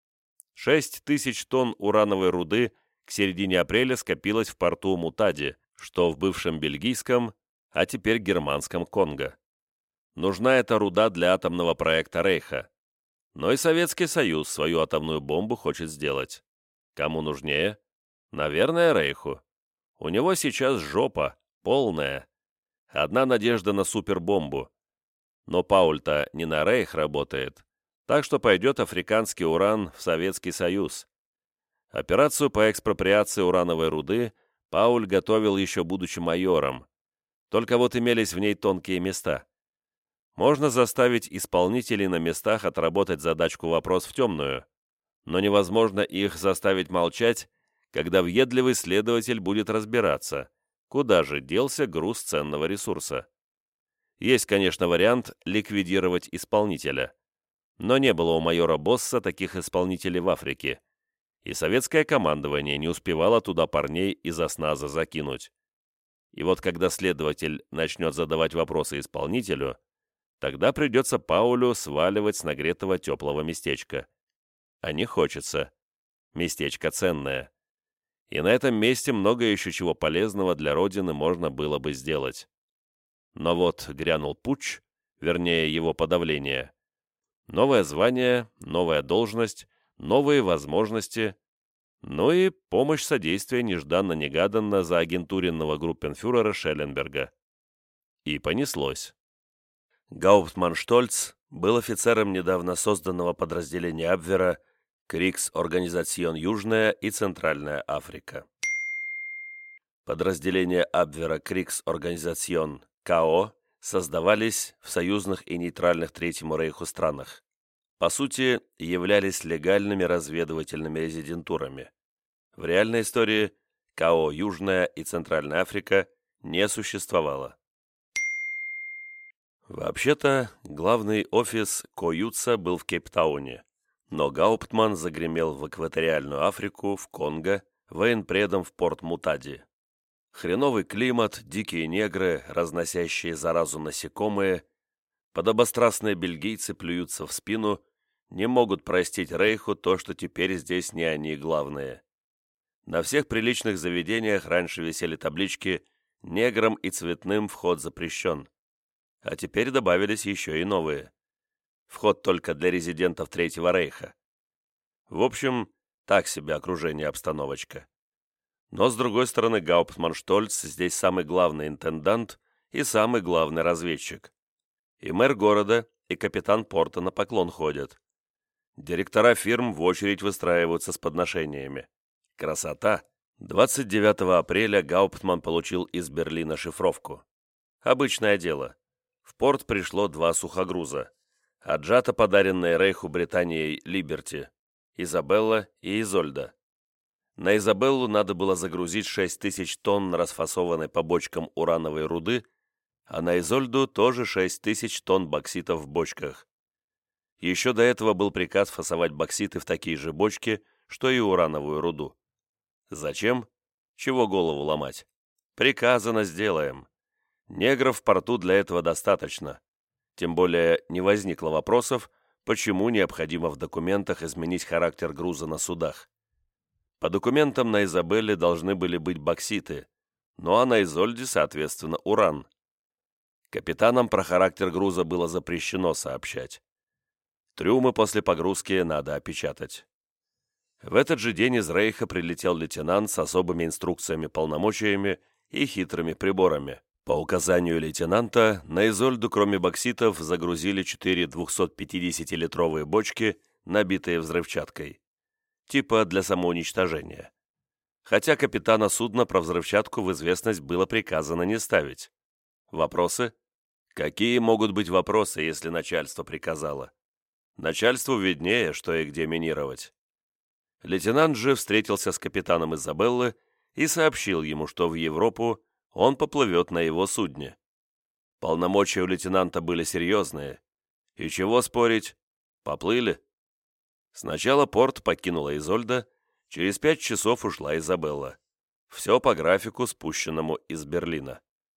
Шесть тысяч тонн урановой руды к середине апреля скопилось в порту Мутади, что в бывшем бельгийском, а теперь германском Конго. Нужна эта руда для атомного проекта Рейха. Но и Советский Союз свою атомную бомбу хочет сделать. Кому нужнее? Наверное, Рейху. У него сейчас жопа, полная. Одна надежда на супербомбу. Но Пауль-то не на Рейх работает, так что пойдет африканский уран в Советский Союз. Операцию по экспроприации урановой руды Пауль готовил еще будучи майором. Только вот имелись в ней тонкие места. Можно заставить исполнителей на местах отработать задачку «Вопрос в темную», но невозможно их заставить молчать, когда въедливый следователь будет разбираться, куда же делся груз ценного ресурса. Есть, конечно, вариант ликвидировать исполнителя, но не было у майора Босса таких исполнителей в Африке, и советское командование не успевало туда парней из осназа закинуть. И вот когда следователь начнет задавать вопросы исполнителю, тогда придется Паулю сваливать с нагретого теплого местечка. А не хочется. Местечко ценное. И на этом месте много еще чего полезного для Родины можно было бы сделать. Но вот грянул путч, вернее его подавление. Новое звание, новая должность, новые возможности, ну и помощь содействия нежданно-негаданно заагентуренного группенфюрера Шелленберга. И понеслось. Гауптман Штольц был офицером недавно созданного подразделения Абвера Крикс-Организацион Южная и Центральная Африка. Подразделения Абвера Крикс-Организацион КАО создавались в союзных и нейтральных Третьему Рейху странах. По сути, являлись легальными разведывательными резидентурами. В реальной истории КАО Южная и Центральная Африка не существовало. Вообще-то, главный офис КОЮЦа был в Кейптауне, но Гауптман загремел в экваториальную Африку, в Конго, военпредом в порт Мутади. Хреновый климат, дикие негры, разносящие заразу насекомые, подобострастные бельгийцы плюются в спину, не могут простить Рейху то, что теперь здесь не они главные. На всех приличных заведениях раньше висели таблички «Неграм и цветным вход запрещен», а теперь добавились еще и новые. Вход только для резидентов Третьего Рейха. В общем, так себе окружение обстановочка. Но, с другой стороны, Гауптман Штольц здесь самый главный интендант и самый главный разведчик. И мэр города, и капитан порта на поклон ходят. Директора фирм в очередь выстраиваются с подношениями. Красота! двадцать девятого апреля Гауптман получил из Берлина шифровку. Обычное дело. В порт пришло два сухогруза. Аджата, подаренные Рейху Британией Либерти, Изабелла и Изольда. На Изабеллу надо было загрузить шесть тысяч тонн расфасованной по бочкам урановой руды, а на Изольду тоже шесть тысяч тонн бокситов в бочках. Еще до этого был приказ фасовать бокситы в такие же бочки, что и урановую руду. Зачем? Чего голову ломать? Приказано, сделаем. Негров в порту для этого достаточно. Тем более не возникло вопросов, почему необходимо в документах изменить характер груза на судах. По документам на Изабелле должны были быть бокситы, ну а на Изольде, соответственно, уран. Капитанам про характер груза было запрещено сообщать. Трюмы после погрузки надо опечатать. В этот же день из Рейха прилетел лейтенант с особыми инструкциями-полномочиями и хитрыми приборами. По указанию лейтенанта, на Изольду, кроме бокситов, загрузили четыре двухсотпятидесятилитровые бочки, набитые взрывчаткой. Типа для самоуничтожения. Хотя капитана судна про взрывчатку в известность было приказано не ставить. Вопросы? Какие могут быть вопросы, если начальство приказало? Начальству виднее, что и где минировать. Лейтенант же встретился с капитаном Изабеллы и сообщил ему, что в Европу он поплывет на его судне. Полномочия у лейтенанта были серьезные. И чего спорить? Поплыли. Сначала порт покинула Изольда, через пять часов ушла Изабелла. Все по графику, спущенному из Берлина.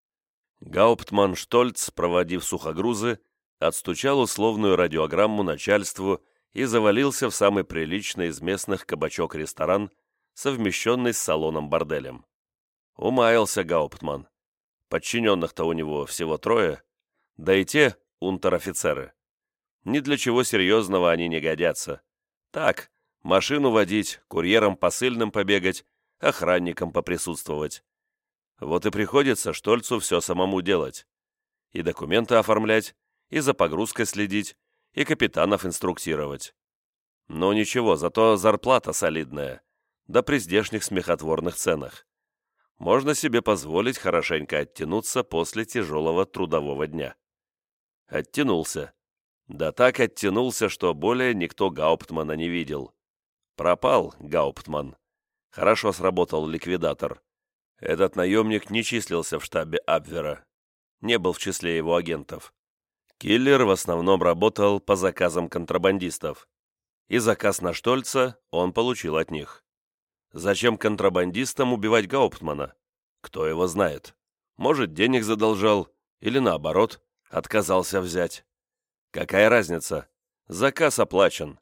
Гауптман Штольц, проводив сухогрузы, отстучал условную радиограмму начальству и завалился в самый приличный из местных кабачок-ресторан, совмещенный с салоном-борделем. Умаялся Гауптман. Подчиненных-то у него всего трое, да и те унтер-офицеры. Ни для чего серьезного они не годятся. Так, машину водить, курьером посыльным побегать, охранником поприсутствовать. Вот и приходится Штольцу все самому делать. И документы оформлять, и за погрузкой следить, и капитанов инструктировать. Но ничего, зато зарплата солидная, да при здешних смехотворных ценах. Можно себе позволить хорошенько оттянуться после тяжелого трудового дня. Оттянулся. Да так оттянулся, что более никто Гауптмана не видел. Пропал Гауптман. Хорошо сработал ликвидатор. Этот наемник не числился в штабе Абвера. Не был в числе его агентов. Киллер в основном работал по заказам контрабандистов. И заказ на Штольца он получил от них. Зачем контрабандистам убивать Гауптмана? Кто его знает? Может, денег задолжал, или наоборот, отказался взять. Какая разница? Заказ оплачен.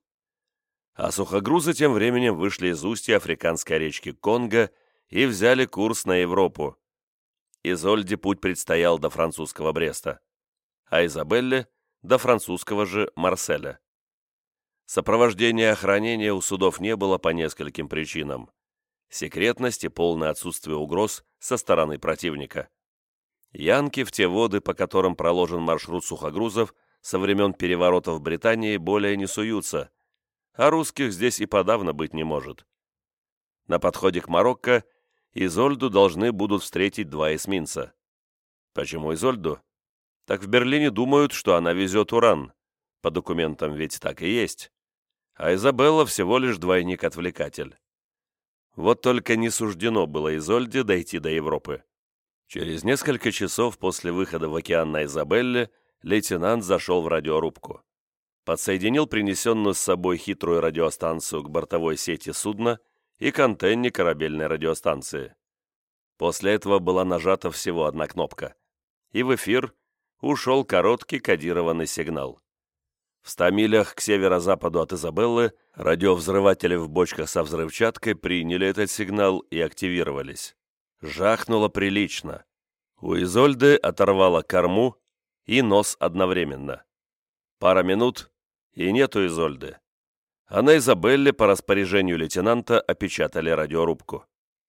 А сухогрузы тем временем вышли из устья африканской речки Конго и взяли курс на Европу. Изольде путь предстоял до французского Бреста, а Изабелле – до французского же Марселя. Сопровождения и охранения у судов не было по нескольким причинам. Секретность и полное отсутствие угроз со стороны противника. Янки в те воды, по которым проложен маршрут сухогрузов, со времен переворота в Британии более не суются, а русских здесь и подавно быть не может. На подходе к Марокко Изольду должны будут встретить два эсминца. Почему Изольду? Так в Берлине думают, что она везет уран. По документам ведь так и есть. А Изабелла всего лишь двойник-отвлекатель. Вот только не суждено было Изольде дойти до Европы. Через несколько часов после выхода в океан на Изабелле лейтенант зашел в радиорубку. Подсоединил принесенную с собой хитрую радиостанцию к бортовой сети судна и к антенне корабельной радиостанции. После этого была нажата всего одна кнопка. И в эфир ушел короткий кодированный сигнал. В ста милях к северо-западу от Изабеллы радиовзрыватели в бочках со взрывчаткой приняли этот сигнал и активировались. Жахнуло прилично. У Изольды оторвало корму и нос одновременно. Пара минут, и нету Изольды. А на Изабелле по распоряжению лейтенанта опечатали радиорубку.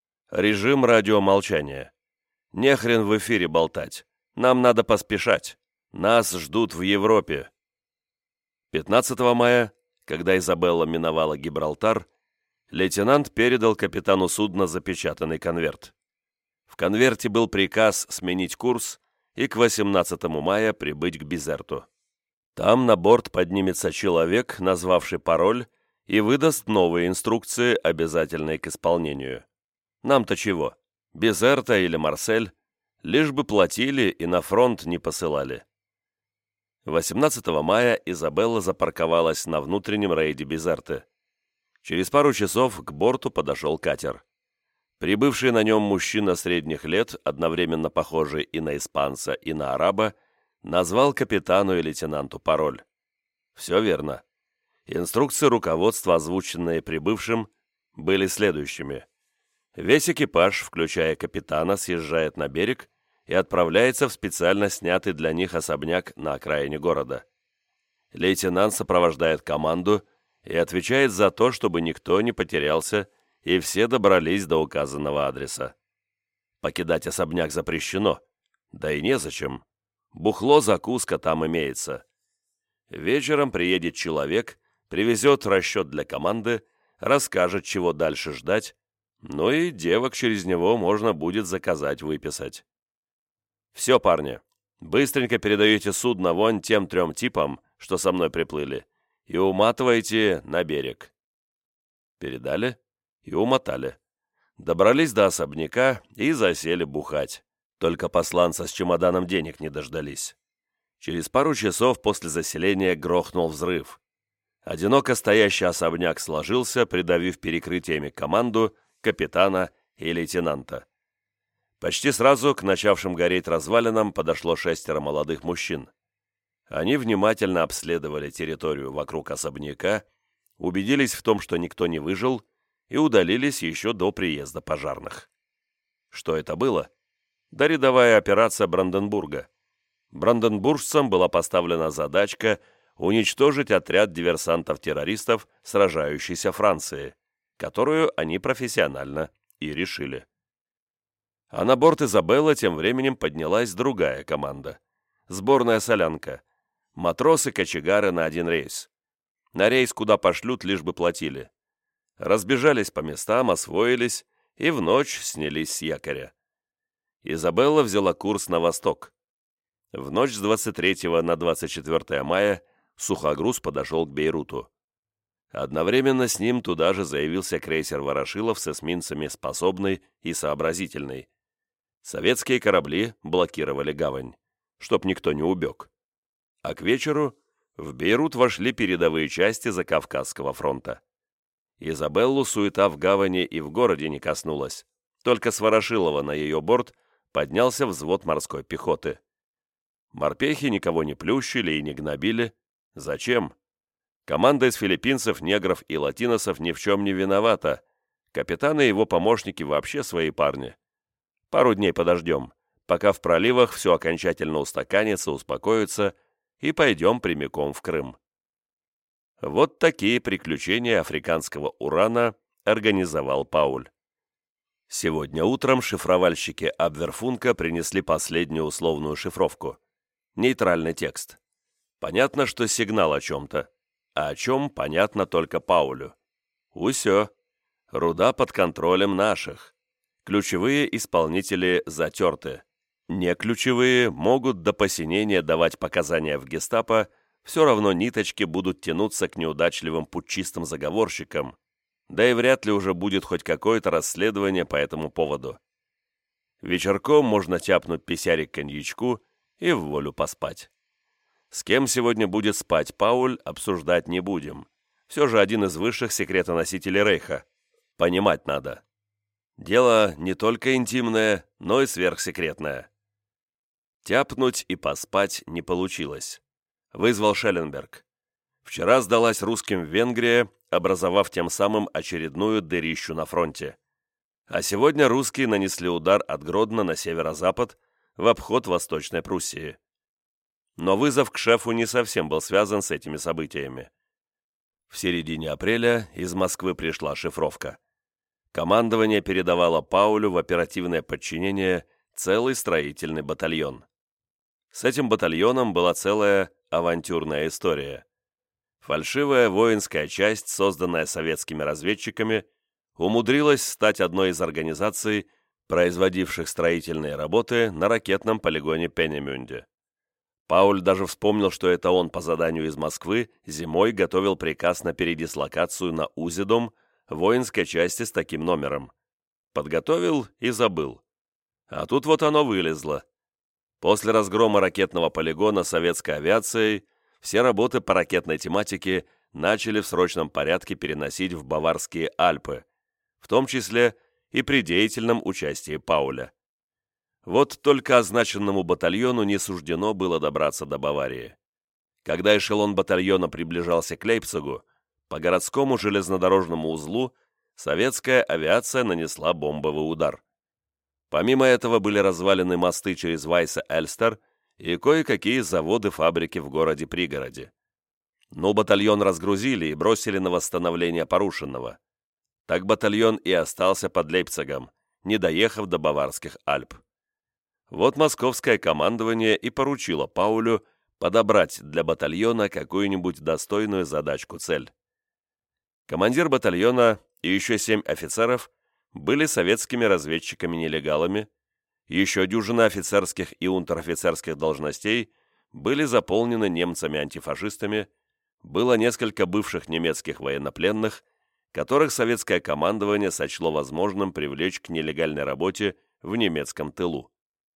Режим радиомолчания. Нехрен в эфире болтать. Нам надо поспешать. Нас ждут в Европе. пятнадцатого мая, когда Изабелла миновала Гибралтар, лейтенант передал капитану судна запечатанный конверт. В конверте был приказ сменить курс и к восемнадцатому мая прибыть к Бизерту. Там на борт поднимется человек, назвавший пароль, и выдаст новые инструкции, обязательные к исполнению. Нам-то чего? Бизерта или Марсель? Лишь бы платили и на фронт не посылали. восемнадцатого мая Изабелла запарковалась на внутреннем рейде Бизерты. Через пару часов к борту подошел катер. Прибывший на нем мужчина средних лет, одновременно похожий и на испанца, и на араба, назвал капитану и лейтенанту пароль. Все верно. Инструкции руководства, озвученные прибывшим, были следующими. Весь экипаж, включая капитана, съезжает на берег и отправляется в специально снятый для них особняк на окраине города. Лейтенант сопровождает команду и отвечает за то, чтобы никто не потерялся и все добрались до указанного адреса. Покидать особняк запрещено, да и незачем. Бухло, закуска там имеется. Вечером приедет человек, привезет расчет для команды, расскажет, чего дальше ждать, ну и девок через него можно будет заказать выписать. Все, парни, быстренько передаете судно вон тем трем типам, что со мной приплыли, и уматывайте на берег. Передали и умотали. Добрались до особняка и засели бухать. Только посланца с чемоданом денег не дождались. Через пару часов после заселения грохнул взрыв. Одиноко стоящий особняк сложился, придавив перекрытиями команду, капитана и лейтенанта. Почти сразу к начавшим гореть развалинам подошло шестеро молодых мужчин. Они внимательно обследовали территорию вокруг особняка, убедились в том, что никто не выжил, и удалились еще до приезда пожарных. Что это было? Да рядовая операция Бранденбурга. Бранденбуржцам была поставлена задачка уничтожить отряд диверсантов-террористов, сражающийся Франции, которую они профессионально и решили. А на борт Изабеллы тем временем поднялась другая команда. Сборная солянка. Матросы-кочегары на один рейс. На рейс, куда пошлют, лишь бы платили. Разбежались по местам, освоились и в ночь снялись с якоря. Изабелла взяла курс на восток. В ночь с двадцать третьего на двадцать четвёртое мая сухогруз подошел к Бейруту. Одновременно с ним туда же заявился крейсер «Ворошилов» с эсминцами «Способный» и «Сообразительный». Советские корабли блокировали гавань, чтоб никто не убег. А к вечеру в Бейрут вошли передовые части Закавказского фронта. Изабеллу суета в гавани и в городе не коснулась, только с Ворошилова на ее борт поднялся взвод морской пехоты. Морпехи никого не плющили и не гнобили. Зачем? Команда из филиппинцев, негров и латиносов ни в чем не виновата. Капитан и его помощники вообще свои парни. Пару дней подождем, пока в проливах все окончательно устаканится, успокоится, и пойдем прямиком в Крым. Вот такие приключения африканского урана организовал Пауль. Сегодня утром шифровальщики Абверфунка принесли последнюю условную шифровку. Нейтральный текст. Понятно, что сигнал о чем-то, а о чем понятно только Паулю. Усё. Руда под контролем наших. Ключевые исполнители затерты. Неключевые могут до посинения давать показания в гестапо, все равно ниточки будут тянуться к неудачливым путчистым заговорщикам, да и вряд ли уже будет хоть какое-то расследование по этому поводу. Вечерком можно тяпнуть писярик коньячку и в волю поспать. С кем сегодня будет спать Пауль, обсуждать не будем. Все же один из высших секретоносителей Рейха. Понимать надо. Дело не только интимное, но и сверхсекретное. Тяпнуть и поспать не получилось. Вызвал Шелленберг. Вчера сдалась русским Венгрия, образовав тем самым очередную дырищу на фронте. А сегодня русские нанесли удар от Гродно на северо-запад в обход Восточной Пруссии. Но вызов к шефу не совсем был связан с этими событиями. В середине апреля из Москвы пришла шифровка. Командование передавало Паулю в оперативное подчинение целый строительный батальон. С этим батальоном была целая авантюрная история. Фальшивая воинская часть, созданная советскими разведчиками, умудрилась стать одной из организаций, производивших строительные работы на ракетном полигоне Пенемюнде. Пауль даже вспомнил, что это он по заданию из Москвы зимой готовил приказ на передислокацию на Узедом воинской части с таким номером. Подготовил и забыл. А тут вот оно вылезло. После разгрома ракетного полигона советской авиацией все работы по ракетной тематике начали в срочном порядке переносить в Баварские Альпы, в том числе и при деятельном участии Пауля. Вот только означенному батальону не суждено было добраться до Баварии. Когда эшелон батальона приближался к Лейпцигу, по городскому железнодорожному узлу советская авиация нанесла бомбовый удар. Помимо этого были развалены мосты через Вайсе-Эльстер и кое-какие заводы-фабрики в городе-пригороде. Но батальон разгрузили и бросили на восстановление порушенного. Так батальон и остался под Лейпцигом, не доехав до Баварских Альп. Вот московское командование и поручило Паулю подобрать для батальона какую-нибудь достойную задачку-цель. Командир батальона и еще семь офицеров были советскими разведчиками-нелегалами, еще дюжина офицерских и унтер-офицерских должностей были заполнены немцами-антифашистами, было несколько бывших немецких военнопленных, которых советское командование сочло возможным привлечь к нелегальной работе в немецком тылу.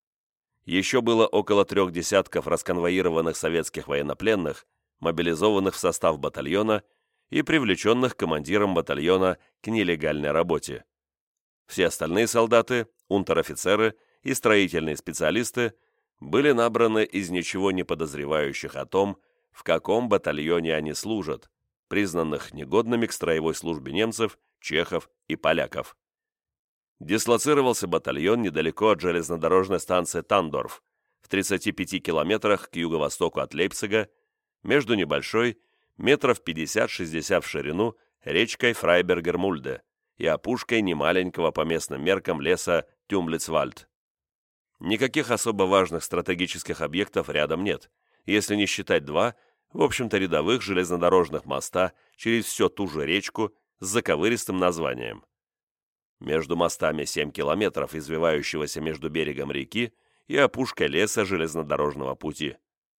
Еще было около трех десятков расконвоированных советских военнопленных, мобилизованных в состав батальона и привлеченных командиром батальона к нелегальной работе. Все остальные солдаты, унтер-офицеры и строительные специалисты были набраны из ничего не подозревающих о том, в каком батальоне они служат, признанных негодными к строевой службе немцев, чехов и поляков. Дислоцировался батальон недалеко от железнодорожной станции Тандорф, в тридцати пяти километрах к юго-востоку от Лейпцига, между небольшой, метров пятьдесят-шестьдесят в ширину, речкой Фрайбергер-Мульде и опушкой немаленького по местным меркам леса Тюмлицвальд. Никаких особо важных стратегических объектов рядом нет, если не считать два, в общем-то рядовых железнодорожных моста через всю ту же речку с заковыристым названием. Между мостами семь километров, извивающегося между берегом реки и опушкой леса железнодорожного пути.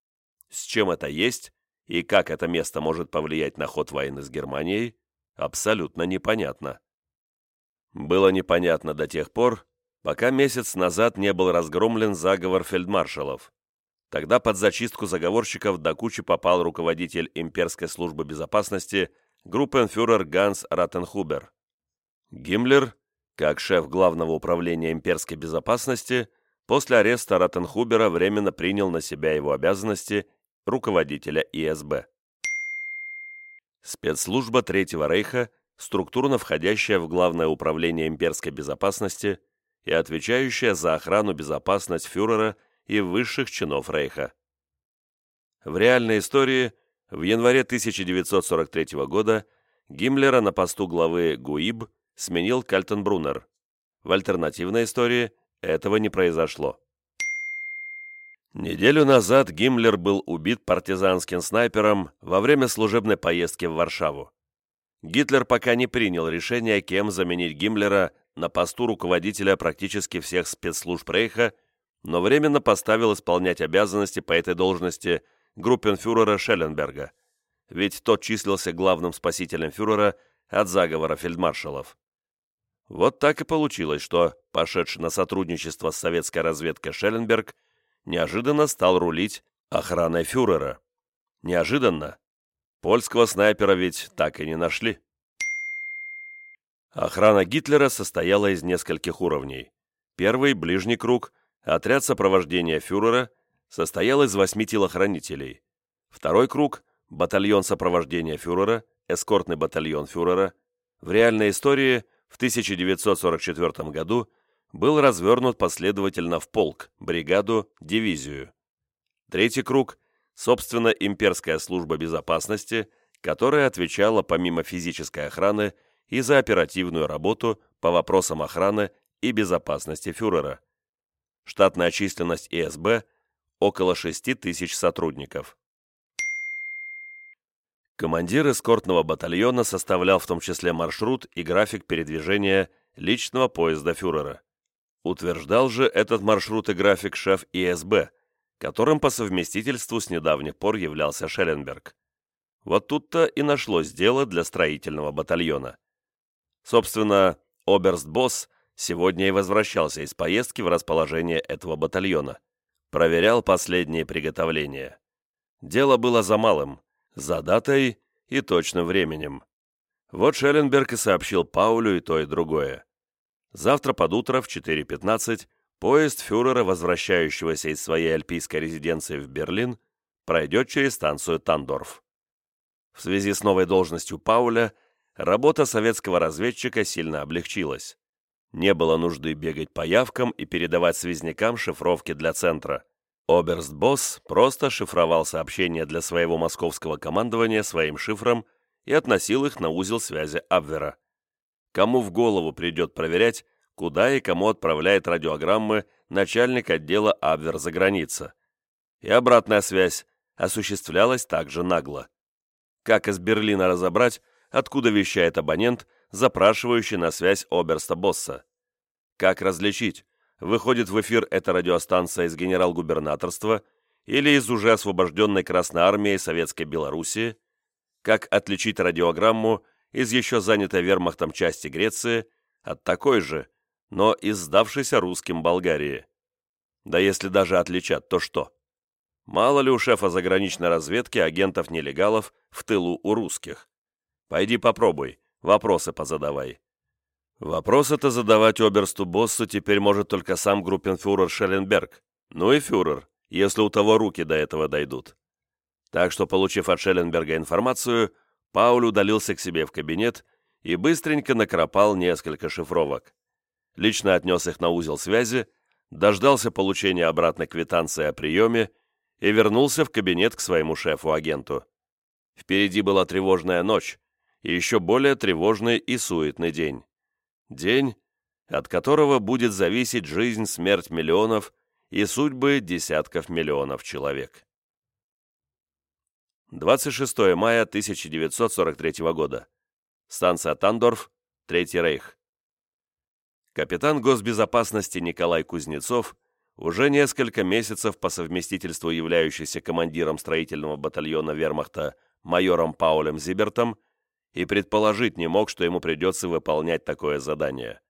С чем это есть и как это место может повлиять на ход войны с Германией, абсолютно непонятно. Было непонятно до тех пор, пока месяц назад не был разгромлен заговор фельдмаршалов. Тогда под зачистку заговорщиков до кучи попал руководитель имперской службы безопасности группенфюрер Ганс Раттенхубер. Гиммлер, как шеф Главного управления имперской безопасности, после ареста Раттенхубера временно принял на себя его обязанности руководителя И С Б. Спецслужба Третьего Рейха, структурно входящая в Главное управление имперской безопасности и отвечающая за охрану безопасности фюрера и высших чинов Рейха. В реальной истории в январе тысяча девятьсот сорок третьего года Гиммлера на посту главы ГУИБ сменил Кальтенбруннер. В альтернативной истории этого не произошло. Неделю назад Гиммлер был убит партизанским снайпером во время служебной поездки в Варшаву. Гитлер пока не принял решение, кем заменить Гиммлера на посту руководителя практически всех спецслужб Рейха, но временно поставил исполнять обязанности по этой должности группенфюрера Шелленберга, ведь тот числился главным спасителем фюрера от заговора фельдмаршалов. Вот так и получилось, что пошедший на сотрудничество с советской разведкой Шелленберг неожиданно стал рулить охраной фюрера. Неожиданно. Польского снайпера ведь так и не нашли. Охрана Гитлера состояла из нескольких уровней. Первый, ближний круг, отряд сопровождения фюрера, состоял из восьми телохранителей. Второй круг, батальон сопровождения фюрера, эскортный батальон фюрера, в реальной истории в тысяча девятьсот сорок четвёртом году был развернут последовательно в полк, бригаду, дивизию. Третий круг – собственно, имперская служба безопасности, которая отвечала помимо физической охраны и за оперативную работу по вопросам охраны и безопасности фюрера. Штатная численность И С Б – около шести тысяч сотрудников. Командир эскортного батальона составлял в том числе маршрут и график передвижения личного поезда фюрера. Утверждал же этот маршрут и график шеф И С Б, которым по совместительству с недавних пор являлся Шелленберг. Вот тут-то и нашлось дело для строительного батальона. Собственно, оберст-босс сегодня и возвращался из поездки в расположение этого батальона. Проверял последние приготовления. Дело было за малым – за датой и точным временем. Вот Шелленберг и сообщил Паулю и то, и другое. Завтра под утро в четыре пятнадцать поезд фюрера, возвращающегося из своей альпийской резиденции в Берлин, пройдет через станцию Тандорф. В связи с новой должностью Пауля работа советского разведчика сильно облегчилась. Не было нужды бегать по явкам и передавать связнякам шифровки для центра. Оберст-босс просто шифровал сообщения для своего московского командования своим шифром и относил их на узел связи Абвера. Кому в голову придет проверять, куда и кому отправляет радиограммы начальник отдела Абвер за граница. И обратная связь осуществлялась также нагло. Как из Берлина разобрать, откуда вещает абонент, запрашивающий на связь оберста-босса? Как различить, выходит в эфир эта радиостанция из генерал-губернаторства или из уже освобожденной Красной Армией Советской Белоруссии? Как отличить радиограмму из еще занятой вермахтом части Греции от такой же, но из сдавшейся русским Болгарии? Да если даже отличат, то что? Мало ли у шефа заграничной разведки агентов-нелегалов в тылу у русских? Пойди попробуй, вопросы позадавай. Вопросы-то задавать оберсту-боссу теперь может только сам группенфюрер Шелленберг, ну и фюрер, если у того руки до этого дойдут. Так что, получив от Шелленберга информацию, Пауль удалился к себе в кабинет и быстренько накропал несколько шифровок. Лично отнес их на узел связи, дождался получения обратной квитанции о приеме и вернулся в кабинет к своему шефу-агенту. Впереди была тревожная ночь, и еще более тревожный и суетный день. День, от которого будет зависеть жизнь, смерть миллионов и судьбы десятков миллионов человек. двадцать шестое мая тысяча девятьсот сорок третьего года. Станция Тандорф, Третий Рейх. Капитан госбезопасности Николай Кузнецов, уже несколько месяцев по совместительству являющийся командиром строительного батальона вермахта майором Паулем Зибертом, и предположить не мог, что ему придется выполнять такое задание.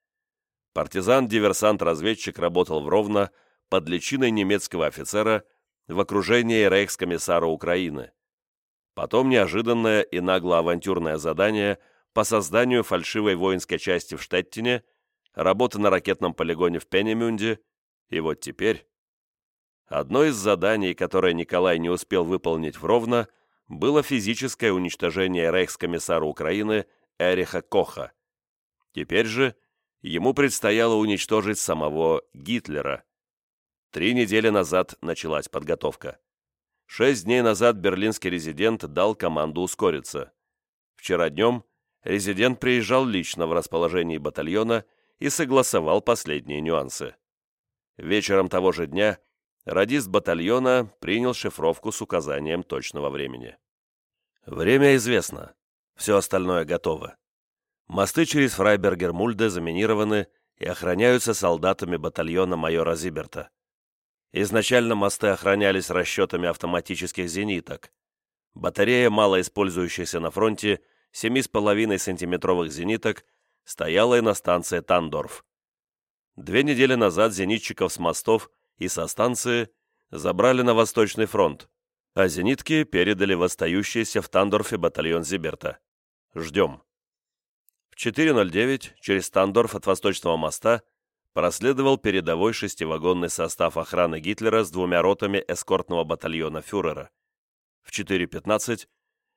Партизан-диверсант-разведчик работал в Ровно под личиной немецкого офицера в окружении рейхскомиссара Украины. Потом неожиданное и нагло-авантюрное задание по созданию фальшивой воинской части в Штеттине, работа на ракетном полигоне в Пенемюнде, и вот теперь. Одно из заданий, которое Николай не успел выполнить в Ровно, было физическое уничтожение рейхскомиссара Украины Эриха Коха. Теперь же ему предстояло уничтожить самого Гитлера. Три недели назад началась подготовка. Шесть дней назад берлинский резидент дал команду ускориться. Вчера днем резидент приезжал лично в расположении батальона и согласовал последние нюансы. Вечером того же дня радист батальона принял шифровку с указанием точного времени. Время известно, все остальное готово. Мосты через Фрайбергер-Мульде заминированы и охраняются солдатами батальона майора Зиберта. Изначально мосты охранялись расчетами автоматических зениток. Батарея, мало использующаяся на фронте, семь с половиной сантиметровых зениток, стояла и на станции Тандорф. Две недели назад зенитчиков с мостов и со станции забрали на Восточный фронт, а зенитки передали в остающийся в Тандорфе батальон Зиберта. Ждем. В четыре ноль девять через Тандорф от Восточного моста проследовал передовой шестивагонный состав охраны Гитлера с двумя ротами эскортного батальона фюрера. В четыре пятнадцать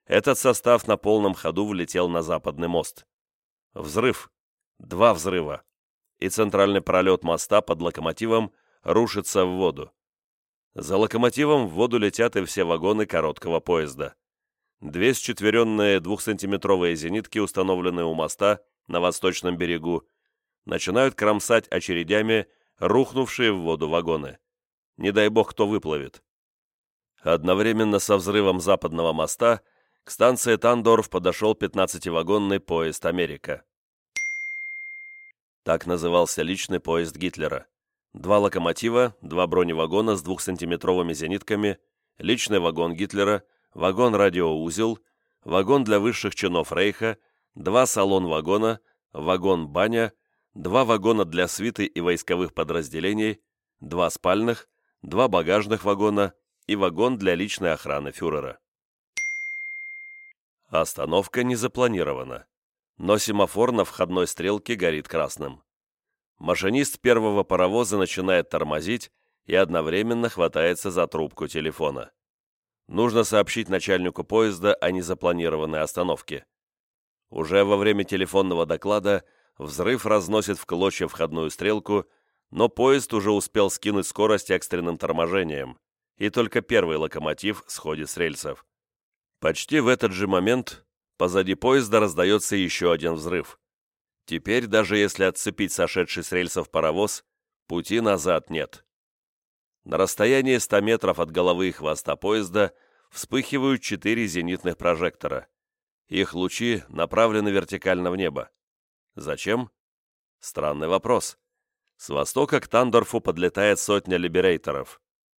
этот состав на полном ходу влетел на западный мост. Взрыв. Два взрыва. И центральный пролет моста под локомотивом рушится в воду. За локомотивом в воду летят и все вагоны короткого поезда. Две счетверенные двухсантиметровые зенитки, установленные у моста на восточном берегу, начинают кромсать очередями рухнувшие в воду вагоны. Не дай бог, кто выплывет. Одновременно со взрывом западного моста к станции Тандорф подошел пятнадцативагонный поезд «Америка». Так назывался личный поезд Гитлера. Два локомотива, два броневагона с двухсантиметровыми зенитками, личный вагон Гитлера, вагон-радиоузел, вагон для высших чинов Рейха, два салон-вагона, вагон-баня, два вагона для свиты и войсковых подразделений, два спальных, два багажных вагона и вагон для личной охраны фюрера. Остановка не запланирована, но семафор на входной стрелке горит красным. Машинист первого паровоза начинает тормозить и одновременно хватается за трубку телефона. Нужно сообщить начальнику поезда о незапланированной остановке. Уже во время телефонного доклада взрыв разносит в клочья входную стрелку, но поезд уже успел скинуть скорость экстренным торможением, и только первый локомотив сходит с рельсов. Почти в этот же момент позади поезда раздается еще один взрыв. Теперь, даже если отцепить сошедший с рельсов паровоз, пути назад нет. На расстоянии ста метров от головы и хвоста поезда вспыхивают четыре зенитных прожектора. Их лучи направлены вертикально в небо. Зачем? Странный вопрос. С востока к Тандорфу подлетает сотня либерейторов.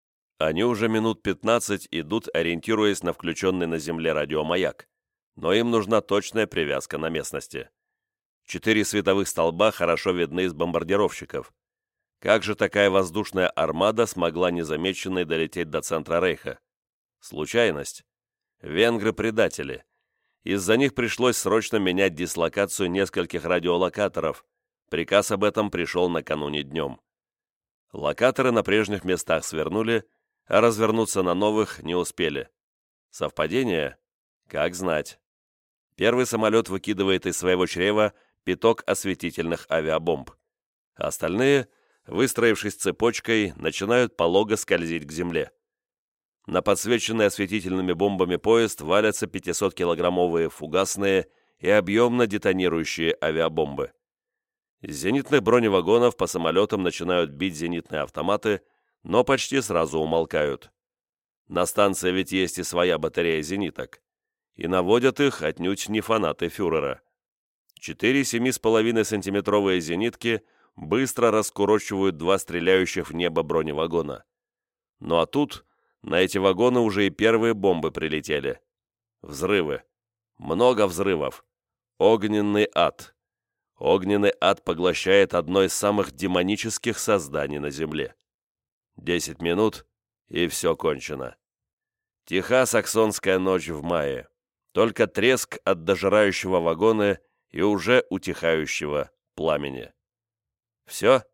Они уже минут пятнадцать идут, ориентируясь на включенный на земле радиомаяк, но им нужна точная привязка на местности. Четыре световых столба хорошо видны из бомбардировщиков. Как же такая воздушная армада смогла незамеченной долететь до центра Рейха? Случайность? Венгры-предатели. Из-за них пришлось срочно менять дислокацию нескольких радиолокаторов. Приказ об этом пришел накануне днем. Локаторы на прежних местах свернули, а развернуться на новых не успели. Совпадение? Как знать. Первый самолет выкидывает из своего чрева пяток осветительных авиабомб. Остальные, выстроившись цепочкой, начинают полого скользить к земле. На подсвеченный осветительными бомбами поезд валятся пятисоткилограммовые фугасные и объемно детонирующие авиабомбы. Из зенитных броневагонов по самолетам начинают бить зенитные автоматы, но почти сразу умолкают. На станции ведь есть и своя батарея зениток, и наводят их отнюдь не фанаты фюрера. Четыре семь с половиной сантиметровые зенитки быстро раскурочивают два стреляющих в небо броневагона. Ну а тут на эти вагоны уже и первые бомбы прилетели. Взрывы. Много взрывов. Огненный ад. Огненный ад поглощает одно из самых демонических созданий на Земле. Десять минут, и все кончено. Тиха саксонская ночь в мае. Только треск от дожирающего вагона и уже утихающего пламени. Все?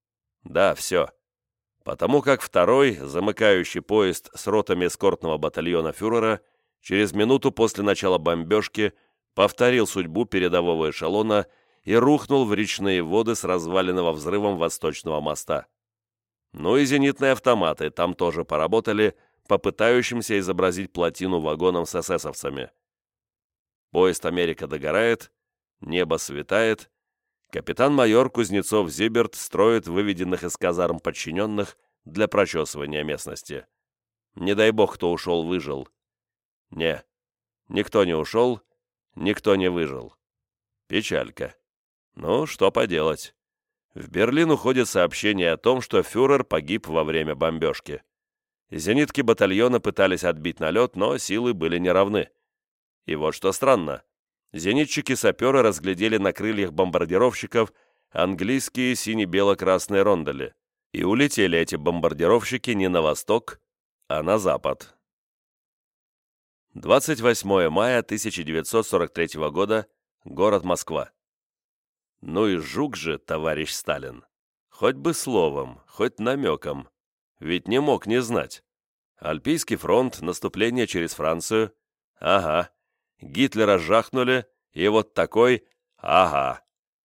Да, все. Потому как второй, замыкающий поезд с ротами эскортного батальона фюрера, через минуту после начала бомбежки повторил судьбу передового эшелона и рухнул в речные воды с разваленного взрывом восточного моста. Ну и зенитные автоматы там тоже поработали, попытающимся изобразить плотину вагоном с эсэсовцами. Поезд «Америка» догорает, небо светает, капитан-майор Кузнецов-Зиберт строит выведенных из казарм подчиненных для прочесывания местности. Не дай бог, кто ушел, выжил. Не, никто не ушел, никто не выжил. Печалька. Ну, что поделать. В Берлин уходит сообщение о том, что фюрер погиб во время бомбежки. Зенитки батальона пытались отбить налет, но силы были неравны. И вот что странно. Зенитчики-саперы разглядели на крыльях бомбардировщиков английские сине-бело-красные рондели. И улетели эти бомбардировщики не на восток, а на запад. двадцать восьмое мая тысяча девятьсот сорок третьего года. Город Москва. Ну и жук же, товарищ Сталин. Хоть бы словом, хоть намеком. Ведь не мог не знать. Альпийский фронт, наступление через Францию. Ага, Гитлера жахнули, и вот такой «ага».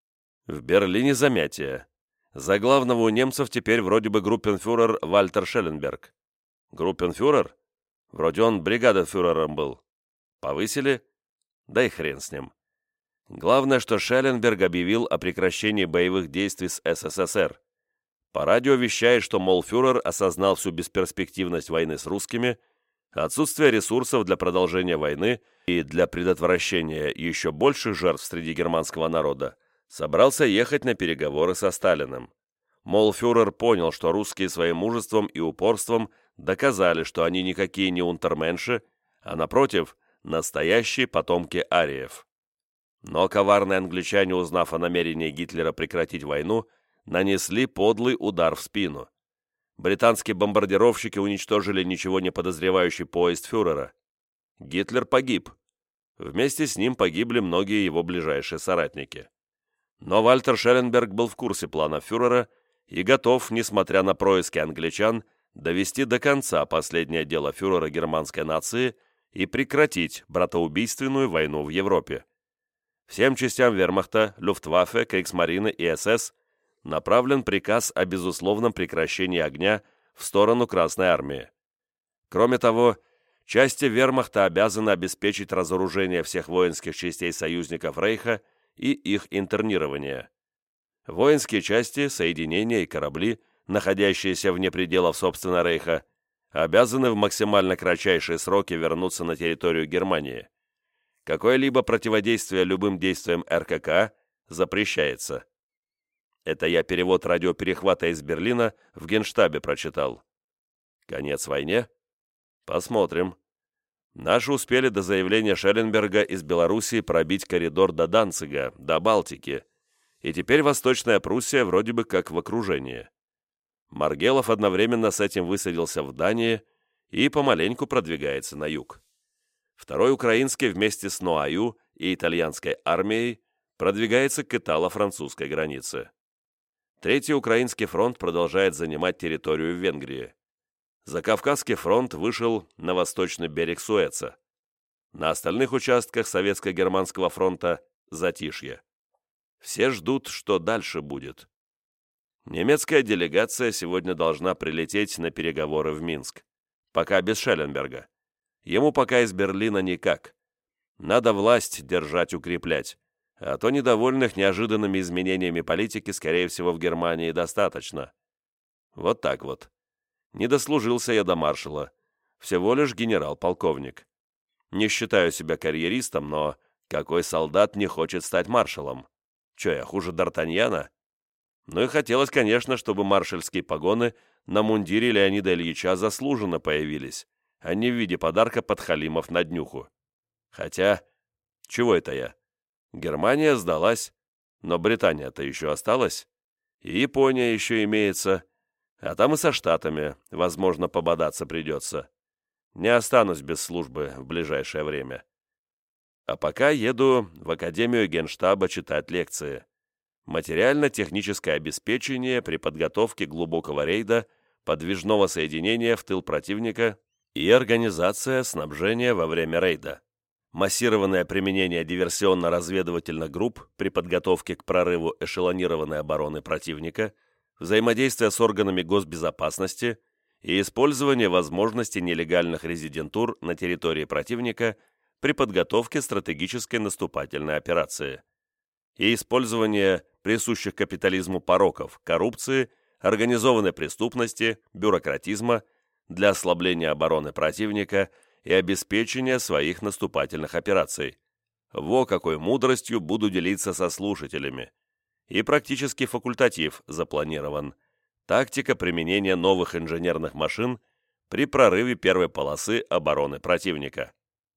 В Берлине замятие. За главного у немцев теперь вроде бы группенфюрер Вальтер Шелленберг. Группенфюрер? Вроде он бригаденфюрером был. Повысили? Да и хрен с ним. Главное, что Шелленберг объявил о прекращении боевых действий с СССР. По радио вещает, что, мол, фюрер осознал всю бесперспективность войны с русскими, отсутствие ресурсов для продолжения войны и для предотвращения еще больших жертв среди германского народа, собрался ехать на переговоры со Сталиным. Мол, фюрер понял, что русские своим мужеством и упорством доказали, что они никакие не унтерменши, а, напротив, настоящие потомки ариев. Но коварные англичане, узнав о намерении Гитлера прекратить войну, нанесли подлый удар в спину. Британские бомбардировщики уничтожили ничего не подозревающий поезд фюрера. Гитлер погиб. Вместе с ним погибли многие его ближайшие соратники. Но Вальтер Шелленберг был в курсе плана фюрера и готов, несмотря на происки англичан, довести до конца последнее дело фюрера германской нации и прекратить братоубийственную войну в Европе. Всем частям вермахта, Люфтваффе, Кригсмарины и СС направлен приказ о безусловном прекращении огня в сторону Красной Армии. Кроме того, части вермахта обязаны обеспечить разоружение всех воинских частей союзников Рейха и их интернирование. Воинские части, соединения и корабли, находящиеся вне пределов собственно Рейха, обязаны в максимально кратчайшие сроки вернуться на территорию Германии. Какое-либо противодействие любым действиям РКК запрещается. Это я перевод радиоперехвата из Берлина в Генштабе прочитал. Конец войне? Посмотрим. Наши успели до заявления Шелленберга из Белоруссии пробить коридор до Данцига, до Балтики, и теперь Восточная Пруссия вроде бы как в окружении. Маргелов одновременно с этим высадился в Дании и помаленьку продвигается на юг. Второй украинский вместе с Ноаю и итальянской армией продвигается к итало-французской границе. Третий украинский фронт продолжает занимать территорию Венгрии. Закавказский фронт вышел на восточный берег Суэца. На остальных участках Советско-Германского фронта затишье. Все ждут, что дальше будет. Немецкая делегация сегодня должна прилететь на переговоры в Минск. Пока без Шелленберга. Ему пока из Берлина никак. Надо власть держать, укреплять. А то недовольных неожиданными изменениями политики, скорее всего, в Германии достаточно. Вот так вот. Не дослужился я до маршала. Всего лишь генерал-полковник. Не считаю себя карьеристом, но какой солдат не хочет стать маршалом? Че, я хуже Д'Артаньяна? Ну и хотелось, конечно, чтобы маршальские погоны на мундире Леонида Ильича заслуженно появились, а не в виде подарка подхалимов на днюху. Хотя, чего это я? Германия сдалась, но Британия-то еще осталась, и Япония еще имеется, а там и со Штатами, возможно, пободаться придется. Не останусь без службы в ближайшее время. А пока еду в Академию Генштаба читать лекции. Материально-техническое обеспечение при подготовке глубокого рейда, подвижного соединения в тыл противника и организация снабжения во время рейда. Массированное применение диверсионно-разведывательных групп при подготовке к прорыву эшелонированной обороны противника, взаимодействие с органами госбезопасности и использование возможностей нелегальных резидентур на территории противника при подготовке стратегической наступательной операции, и использование присущих капитализму пороков, коррупции, организованной преступности, бюрократизма для ослабления обороны противника и обеспечения своих наступательных операций. Во какой мудростью буду делиться со слушателями. И практически факультатив запланирован. Тактика применения новых инженерных машин при прорыве первой полосы обороны противника.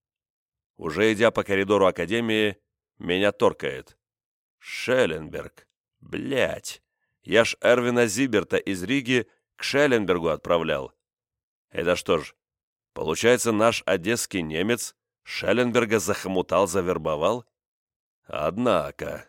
Уже идя по коридору Академии, меня торкает. Шелленберг. Блять. Я ж Эрвина Зиберта из Риги к Шелленбергу отправлял. Это что ж, получается, наш одесский немец Шелленберга захомутал, завербовал? Однако...